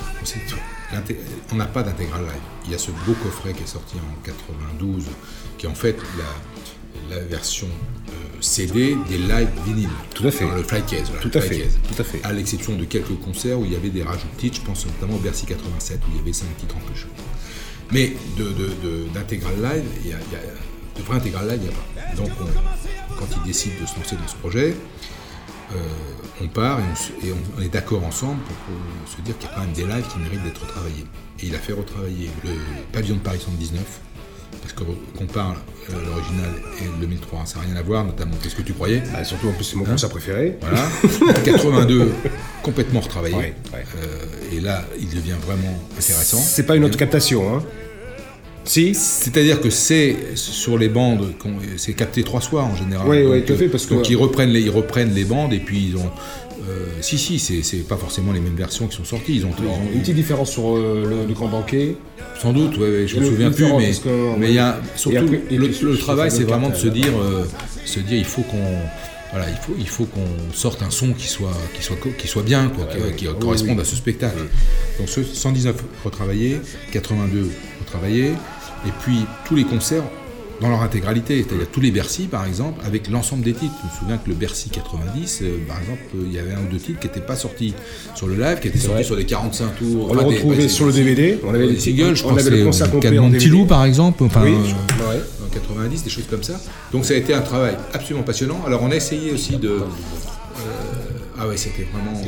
on n'a pas d'intégral live. Il y a ce beau coffret qui est sorti en 92, qui est en fait la version CD des live vinyles. Tout à fait. Le flycase. Voilà, tout à fait. À l'exception de quelques concerts où il y avait des rajouts de titres, je pense notamment au Bercy 87, où il y avait 5 titres en plus. Mais d'intégral live, de vrai intégral live, il n'y a pas. Donc quand ils décident de se lancer dans ce projet, on part et on est d'accord ensemble pour se dire qu'il y a quand même des lives qui méritent d'être retravaillés. Et il a fait retravailler le Pavillon de Paris 79, parce qu'on parle l'original et le 2003, ça n'a rien à voir, notamment Qu'est-ce que tu croyais? Surtout en plus c'est mon concert préféré. Voilà. 82, complètement retravaillé. Ouais. Et là, il devient vraiment intéressant. C'est pas une autre captation, hein? Si. C'est-à-dire que c'est sur les bandes, c'est capté 3 soirs en général. Oui, tout à fait, parce que... Donc ils reprennent les bandes et puis ils ont... c'est pas forcément les mêmes versions qui sont sorties. Ils ont une petite différence sur le Grand Banquet. Sans doute, ouais, je me souviens plus, mais il y a surtout le travail, c'est vraiment de se dire il faut qu'on sorte un son qui soit bien, quoi, qui corresponde à ce spectacle. Donc ce 119 retravaillé, 82 retravaillé, et puis tous les concerts dans leur intégralité, c'est-à-dire tous les Bercy par exemple, avec l'ensemble des titres. Je me souviens que le Bercy 90, par exemple, il y avait 1 ou 2 titres qui n'étaient pas sortis sur le live, qui étaient sortis sur les 45 tours. On l'a retrouvé sur le DVD, on avait les singles, je crois que c'est le cas de Mon Petit Loup par exemple, enfin, en 90, des choses comme ça. Donc ça a été un travail absolument passionnant. Alors on a essayé aussi de... c'était vraiment...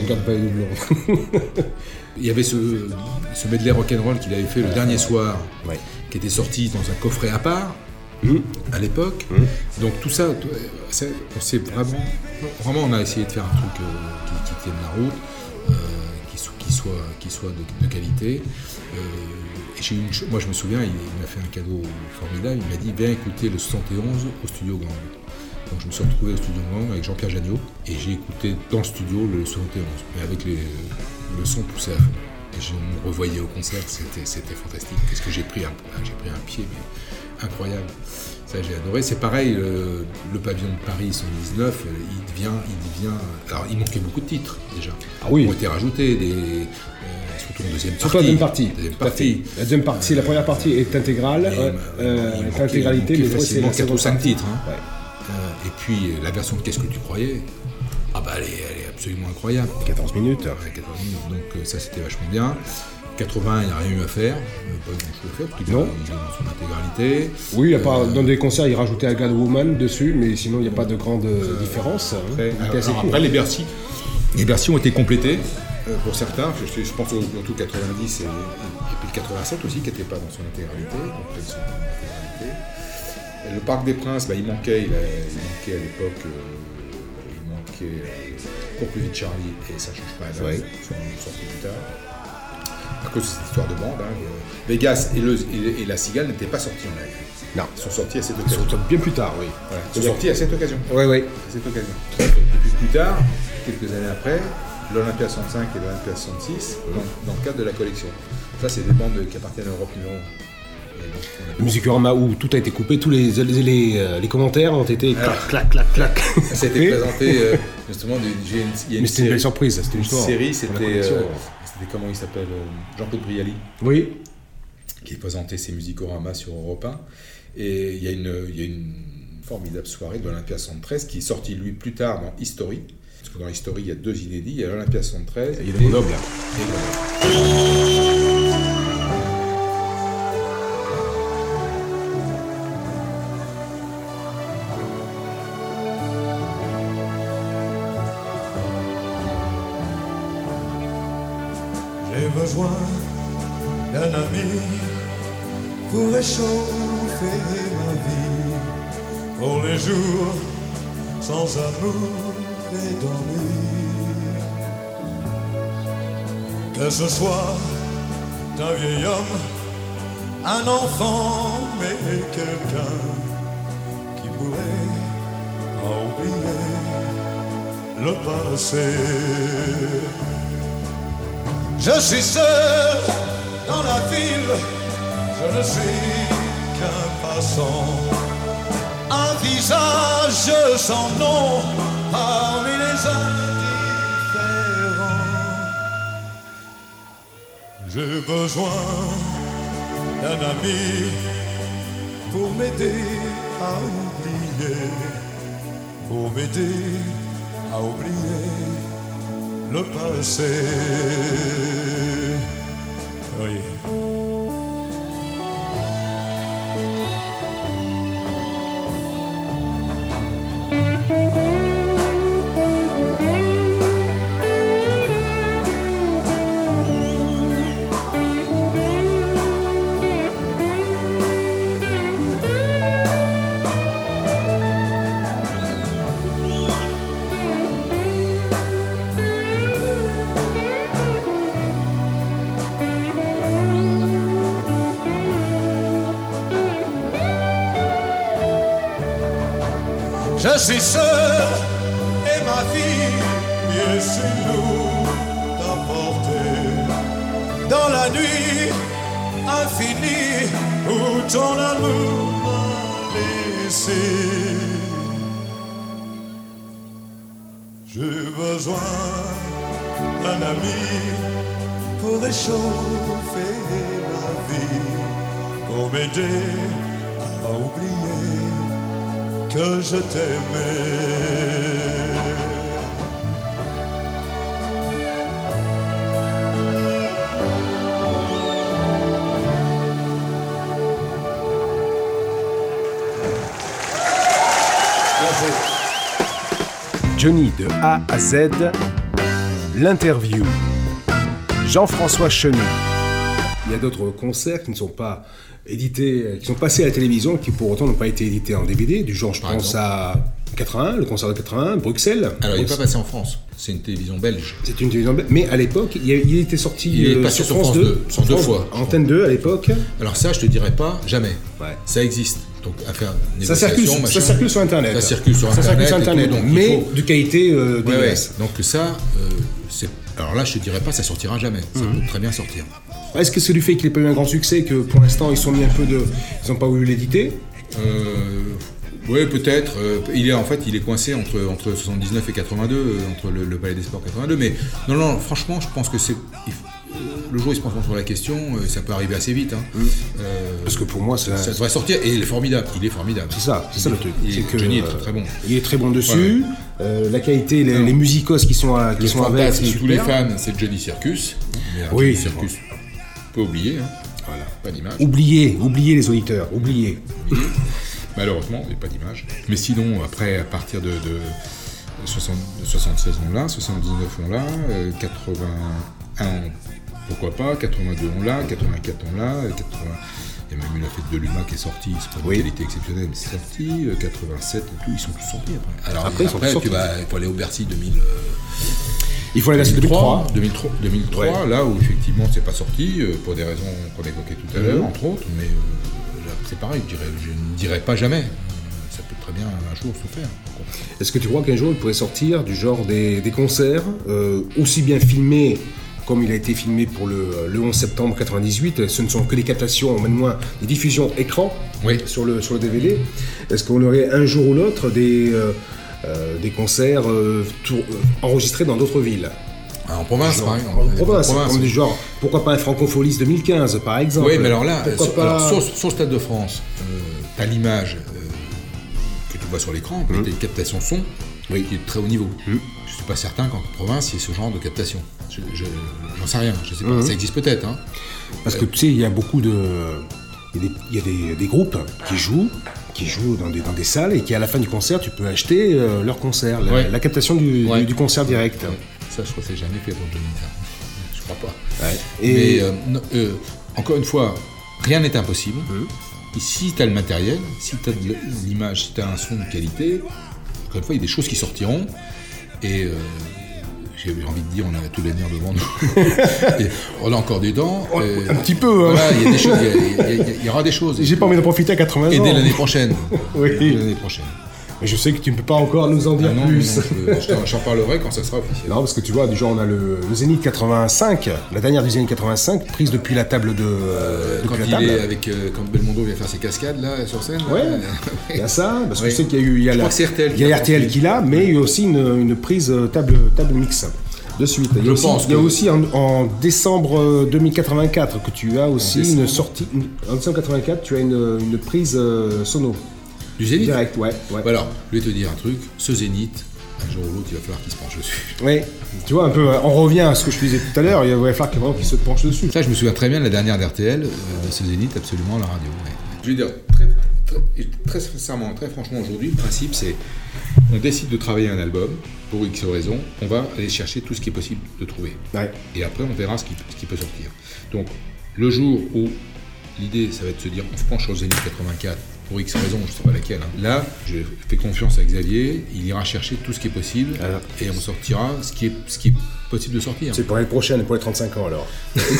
Il y avait ce medley rock'n'roll qu'il avait fait le dernier soir, qui était sorti dans un coffret à part, à l'époque. Donc tout ça, on s'est vraiment on a essayé de faire un truc qui tienne la route, qui soit de qualité. Et moi je me souviens, il m'a fait un cadeau formidable, il m'a dit viens écouter le 71 au Studio Gang. Donc je me suis retrouvé au Studio Gang avec Jean-Pierre Jagnot et j'ai écouté dans le studio le 71, mais avec le son poussé à fond. Et je me revoyais au concert, c'était fantastique. Qu'est-ce que j'ai pris un pied, mais incroyable. Ça, j'ai adoré. C'est pareil, le Pavillon de Paris 119, il devient... Alors, il manquait beaucoup de titres, déjà. Ah oui. Ils ont été rajoutés, surtout en deuxième partie. La deuxième partie, la première partie est intégrale. L'intégralité, mais facilement 4 ou 5 titres. Hein. Et puis, la version de Qu'est-ce que tu croyais? Elle est absolument incroyable. 14 minutes. Donc ça, c'était vachement bien. 80, il n'y a rien eu à faire. Pas grand-chose à faire, parce qu'il est dans son intégralité. Oui, dans des concerts, il rajoutait un God Woman dessus, mais sinon, il n'y a pas de grande différence. Après, les Bercy ont été complétés, pour certains. Je pense surtout 90 et puis le 87 aussi, qui n'était pas dans son intégralité. Le Parc des Princes, il manquait à l'époque... Cours plus vite Charlie et ça change pas la date, sont sortis plus tard. À cause de cette histoire de bande, Vegas et la Cigale n'étaient pas sortis en live. Non. Ils sont sortis à cette occasion. Ils sont sortis bien plus tard, oui. Voilà. Ils sont sortis à cette occasion. Oui. À cette occasion. Et puis plus tard, quelques années après, l'Olympia 65 et l'Olympia 66, dans le cadre de la collection. Ça, c'est des bandes qui appartiennent à Europe numéro 1. Le Musicorama où tout a été coupé, tous les commentaires ont été clac. Ça a été présenté justement. Mais c'était une belle surprise, c'était une série. C'était comment il s'appelle, Jean-Claude Brialy. Oui. qui présentait ses musicoramas sur Europe 1. Et il y a une formidable soirée de l'Olympia 73 qui est sortie, lui, plus tard dans History. Parce que dans History, il y a 2 inédits. Il y a l'Olympia 73 et Grenoble. J'ai besoin d'un ami pour réchauffer ma vie, pour les jours sans amour et d'ennui. Que ce soit un vieil homme, un enfant, mais quelqu'un qui pourrait oublier le passé. Je suis seul dans la ville, je ne suis qu'un passant, un visage sans nom parmi les indifférents. J'ai besoin d'un ami pour m'aider à oublier, pour m'aider à oublier le passé. Oui. Je suis seul et ma vie est sur nous d'apporter dans la nuit infinie où ton amour m'a laissé. J'ai besoin d'un ami pour réchauffer ma vie, pour m'aider à oublier que je t'aimais. Johnny de A à Z, l'interview. Jean-François Chenu. Il y a d'autres concerts qui ne sont pas édités, qui sont passés à la télévision, qui pour autant n'ont pas été édités en DVD, du genre je pense à 81, le concert de 81, Bruxelles. Alors il n'est pas passé en France, c'est une télévision belge. C'est une télévision belge, mais à l'époque, il était sorti sur France 2, sur 2 fois. Antenne 2 à l'époque. Alors ça, je te dirais pas, jamais. Ouais. Ça existe. Donc à faire ça circule sur Internet. Ça circule sur Internet. Donc, mais de qualité dégueulasse. Ouais. Donc ça, c'est... Alors là, je te dirais pas, ça sortira jamais. Ça peut très bien sortir. Est-ce que c'est du fait qu'il n'ait pas eu un grand succès que pour l'instant ils sont mis un peu de... Ils n'ont pas voulu l'éditer Oui, peut-être. Il est coincé entre 79 et 82, entre le Palais des Sports 82. Mais non, franchement, je pense que c'est... Le jour où il se penche sur la question, ça peut arriver assez vite. Hein. Parce que pour moi, ça devrait sortir. Et il est formidable. C'est ça le truc. Johnny est très, très bon. Il est très bon dessus. Ouais. La qualité, les musicos qui sont avec, tous les fans, c'est Johnny Circus. Mais Johnny Circus, on peut oublier. Hein. Voilà, pas d'image. Oubliez les auditeurs. Oubliez. Malheureusement, il n'y a pas d'image. Mais sinon, après, à partir de 76 on l'a, 79 on l'a, 81 pourquoi pas, 82 on l'a, 84 on l'a, 80... il y a même eu la fête de l'UMA qui est sortie, c'est pas une qualité exceptionnelle mais c'est sorti, 87 et tout, ils sont tous sortis après. Alors après il faut aller au Bercy 2000... Il faut aller à 2003, ouais. Là où effectivement c'est pas sorti, pour des raisons qu'on évoquait tout à l'heure, entre autres, mais là, c'est pareil, je ne dirais pas jamais. Ça peut très bien un jour se faire. Est-ce que tu crois qu'un jour il pourrait sortir du genre des concerts, aussi bien filmés comme il a été filmé pour le 11 septembre 98, ce ne sont que des captations, même moins des diffusions écran sur le DVD. Est-ce qu'on aurait un jour ou l'autre des concerts enregistrés dans d'autres villes ? En province, genre, par exemple. En province, comme du genre, pourquoi pas un Francofolis 2015, par exemple. Oui, mais alors là, pas... sur le Stade de France, t'as l'image que tu vois sur l'écran, avec une captation son, qui est de très haut niveau. Je suis pas certain qu'en province, il y ait ce genre de captation. J'en sais rien, je sais pas. Ça existe peut-être. Hein. Parce que tu sais, il y a beaucoup de... Il y a des groupes qui jouent dans des salles et qui, à la fin du concert, tu peux acheter leur concert, la captation du concert direct. Ouais. Ça, je crois que c'est jamais fait pour Johnny, ça. Je crois pas. Ouais. Mais, encore une fois, rien n'est impossible. Et si tu as le matériel, si tu as de l'image, si tu as un son de qualité, encore une fois, il y a des choses qui sortiront. Et j'ai envie de dire, on a tout l'avenir devant nous. Et on a encore des dents. Un petit peu. Voilà, il y a des choses, il y aura des choses. J'ai pas envie de profiter à 80 ans. Et dès l'année prochaine. Oui. Dès l'année prochaine. Mais je sais que tu ne peux pas encore nous en dire plus. J'en parlerai quand ça sera officiel. Non, parce que tu vois, du genre, on a le Zénith 85, la dernière du Zénith 85, prise depuis la table de. Quand il est avec. Quand Belmondo vient faire ses cascades, là, sur scène. Ouais, il y a ça, parce que je sais qu'il y a eu. Il y a RTL qui l'a, mais il y a aussi une prise table mix. De suite. Il y a aussi en décembre 2084 que tu as aussi une sortie. En décembre 84, tu as une prise sono. Du Zénith direct, ouais. Alors, je vais te dire un truc, ce Zénith, un jour ou l'autre, il va falloir qu'il se penche dessus. Oui, tu vois, un peu, on revient à ce que je te disais tout à l'heure, il va falloir qu'il se penche dessus. Ça, je me souviens très bien de la dernière d'RTL, de ce Zénith, absolument, la radio. Ouais. Je veux dire, très sincèrement, très franchement, aujourd'hui, le principe, c'est, on décide de travailler un album, pour X raisons, on va aller chercher tout ce qui est possible de trouver. Ouais. Et après, on verra ce qui peut sortir. Donc, le jour où l'idée, ça va être de se dire, on se penche sur le Zénith 84, pour X raisons, je ne sais pas laquelle. Hein. Là, je fais confiance à Xavier, il ira chercher tout ce qui est possible et on sortira ce qui est possible de sortir. C'est pour l'année prochaine, pour les 35 ans alors.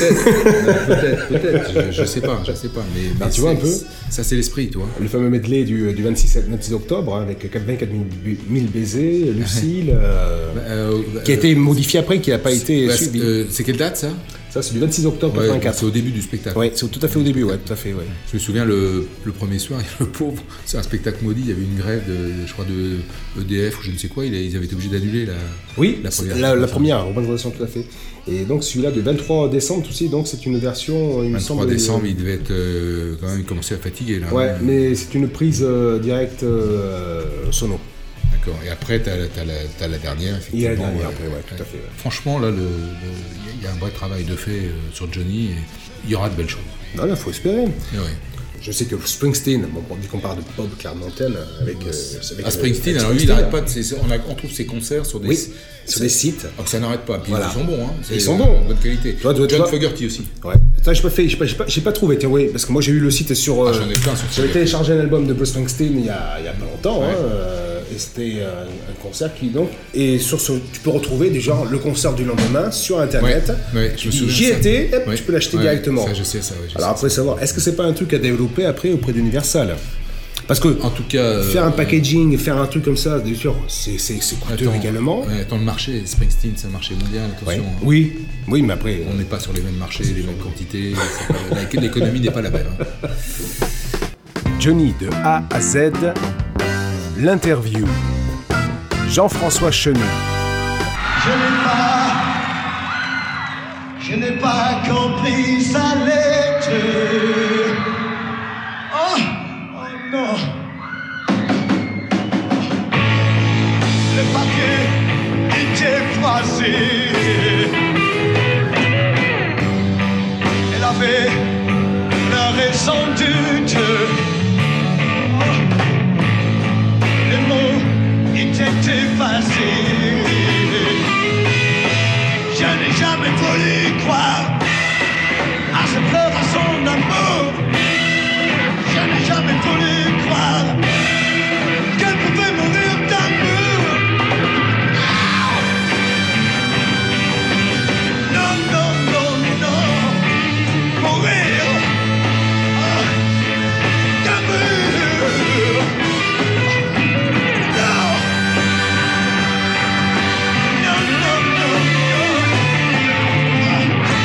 Peut-être, je sais pas, mais tu vois un peu. Ça c'est l'esprit, tu vois. Le fameux medley du 26 octobre, hein, avec 24 000 baisers, Lucille, qui a été modifié après, qui n'a pas été suivi. C'est quelle date ça ? Ça, c'est du 26 octobre 84. C'est au début du spectacle. Oui, c'est tout à fait au début, tout à fait, ouais. Je me souviens, le premier soir, le pauvre, c'est un spectacle maudit, il y avait une grève, je crois, de EDF ou je ne sais quoi, ils avaient été obligés d'annuler la première représentation, tout à fait. Et donc, celui-là, du 23 décembre, aussi, donc c'est une version, il me semble... 23 décembre, il devait être, quand même, il commençait à fatiguer, là. Ouais, mais c'est une prise directe sono. D'accord. Et après, t'as la dernière, effectivement. Il y a la dernière après, tout à fait. Ouais. Franchement, là, il y a un vrai travail de fait sur Johnny, et il y aura de belles choses. Non, là, faut espérer. Et ouais. Je sais que Springsteen, on dit qu'on parle de Bob Clermontel avec Springsteen, alors lui, il n'arrête pas on trouve ses concerts sur des sites. Donc ça n'arrête pas. Puis ils sont bons, hein. Ils sont bons. Bonne qualité. John Fogerty aussi. Ouais. Ça, j'ai pas trouvé, tiens, oui, parce que moi j'ai eu le site sur. J'en ai plein sur. J'avais téléchargé un album de Bruce Springsteen il y a pas longtemps, et c'était un concert qui donc. Et tu peux retrouver déjà le concert du lendemain sur internet. Ouais, je me souviens. J'y étais, tu peux l'acheter directement. Ça, je sais ça. Alors après savoir, est-ce que c'est pas un truc à développer après auprès d'Universal? Parce que en tout cas, faire un packaging, faire un truc comme ça, bien sûr, c'est coûteux également. Attends, le marché, Springsteen, c'est un marché mondial, attention. Ouais. Oui, mais après... On n'est pas sur les mêmes marchés, les mêmes quantités, l'économie n'est pas la même. Hein. Johnny de A à Z, l'interview. Jean-François Chenu. Je n'ai pas compris sa lettre. Non. Le papier était froissé. Elle avait pleuré sans doute. Les mots étaient effacés. Je n'ai jamais voulu croire à ce pleurs, à son amour. Je n'ai jamais voulu croire qu'elle pouvait mourir d'amour. Non, non, non, non, mourir d'amour. Non, non, non, non, non.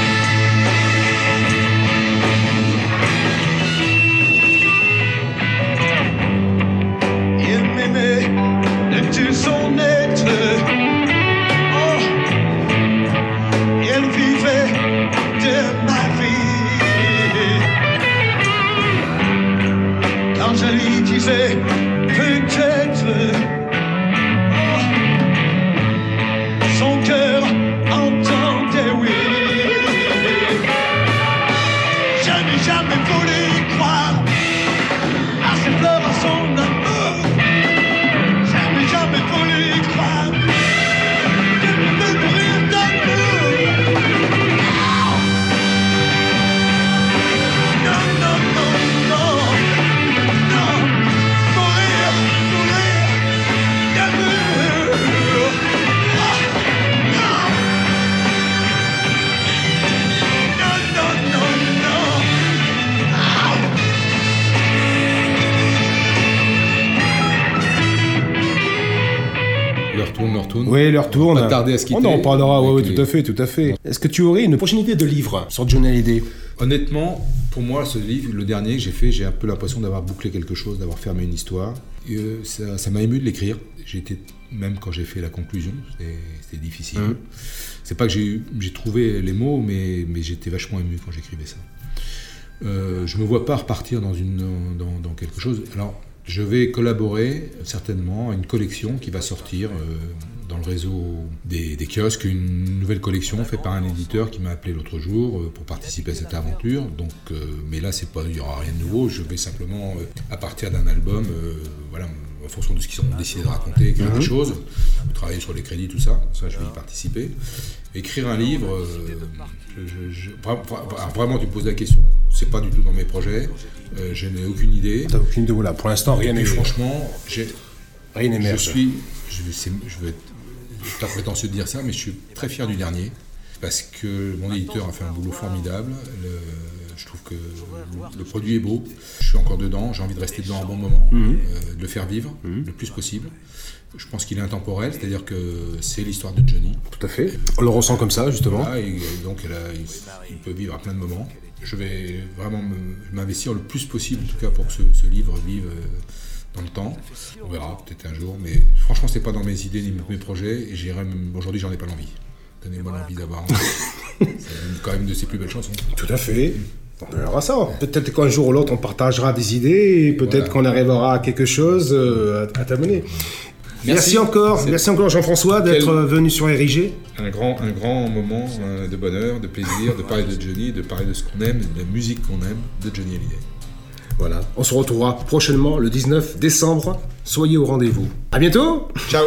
Allez, leur tourne. Pas tarder à se quitter. On en parlera, oui, les... tout à fait. Est-ce que tu aurais une prochaine idée de livre sur Johnny Hallyday? Honnêtement, pour moi, ce livre, le dernier que j'ai fait, j'ai un peu l'impression d'avoir bouclé quelque chose, d'avoir fermé une histoire. Ça m'a ému de l'écrire. Même quand j'ai fait la conclusion, c'était difficile. C'est pas que j'ai trouvé les mots, mais j'étais vachement ému quand j'écrivais ça. Je me vois pas repartir dans quelque chose. Alors, je vais collaborer certainement à une collection qui va sortir dans le réseau des kiosques, une nouvelle collection faite par un éditeur qui m'a appelé l'autre jour pour participer à cette aventure. Donc, mais là, il n'y aura rien de nouveau. Je vais simplement, à partir d'un album, en fonction de ce qu'ils ont décidé de raconter, écrire des choses, travailler sur les crédits, tout ça. Ça, je vais y participer. Écrire un livre, vraiment, tu me poses la question. C'est pas du tout dans mes projets. Je n'ai aucune idée. T'as aucune idée, voilà. Pour l'instant, rien n'est. Franchement, rien n'émerge. Je vais être pas prétentieux de dire ça, mais je suis très fier du dernier parce que mon éditeur a fait un boulot formidable. Je trouve que le produit est beau. Je suis encore dedans. J'ai envie de rester dedans un bon moment, de le faire vivre le plus possible. Je pense qu'il est intemporel, c'est-à-dire que c'est l'histoire de Johnny. Tout à fait. On le ressent comme ça, justement. Voilà, et donc il peut vivre à plein de moments. Je vais vraiment m'investir le plus possible, en tout cas, pour que ce livre vive dans le temps. On verra, peut-être un jour. Mais franchement, c'est pas dans mes idées ni mes projets. Et aujourd'hui, j'en ai pas l'envie. Donnez-moi l'envie d'avoir. C'est quand même de ses plus belles chansons. Tout à fait. On verra ça. Peut-être qu'un jour ou l'autre, on partagera des idées. Et peut-être qu'on arrivera à quelque chose à t'amener. Merci encore Jean-François d'être venu sur RIG. Un grand moment de bonheur, de plaisir, de parler de Johnny, de parler de ce qu'on aime, de la musique qu'on aime, de Johnny Hallyday. Voilà, on se retrouvera prochainement le 19 décembre. Soyez au rendez-vous. À bientôt. Ciao.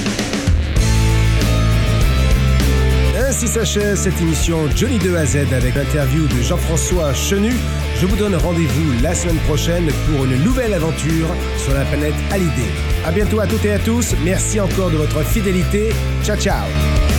Ainsi s'achève cette émission Johnny de A à Z avec l'interview de Jean-François Chenu. Je vous donne rendez-vous la semaine prochaine pour une nouvelle aventure sur la planète Hallyday. À bientôt à toutes et à tous. Merci encore de votre fidélité. Ciao, ciao.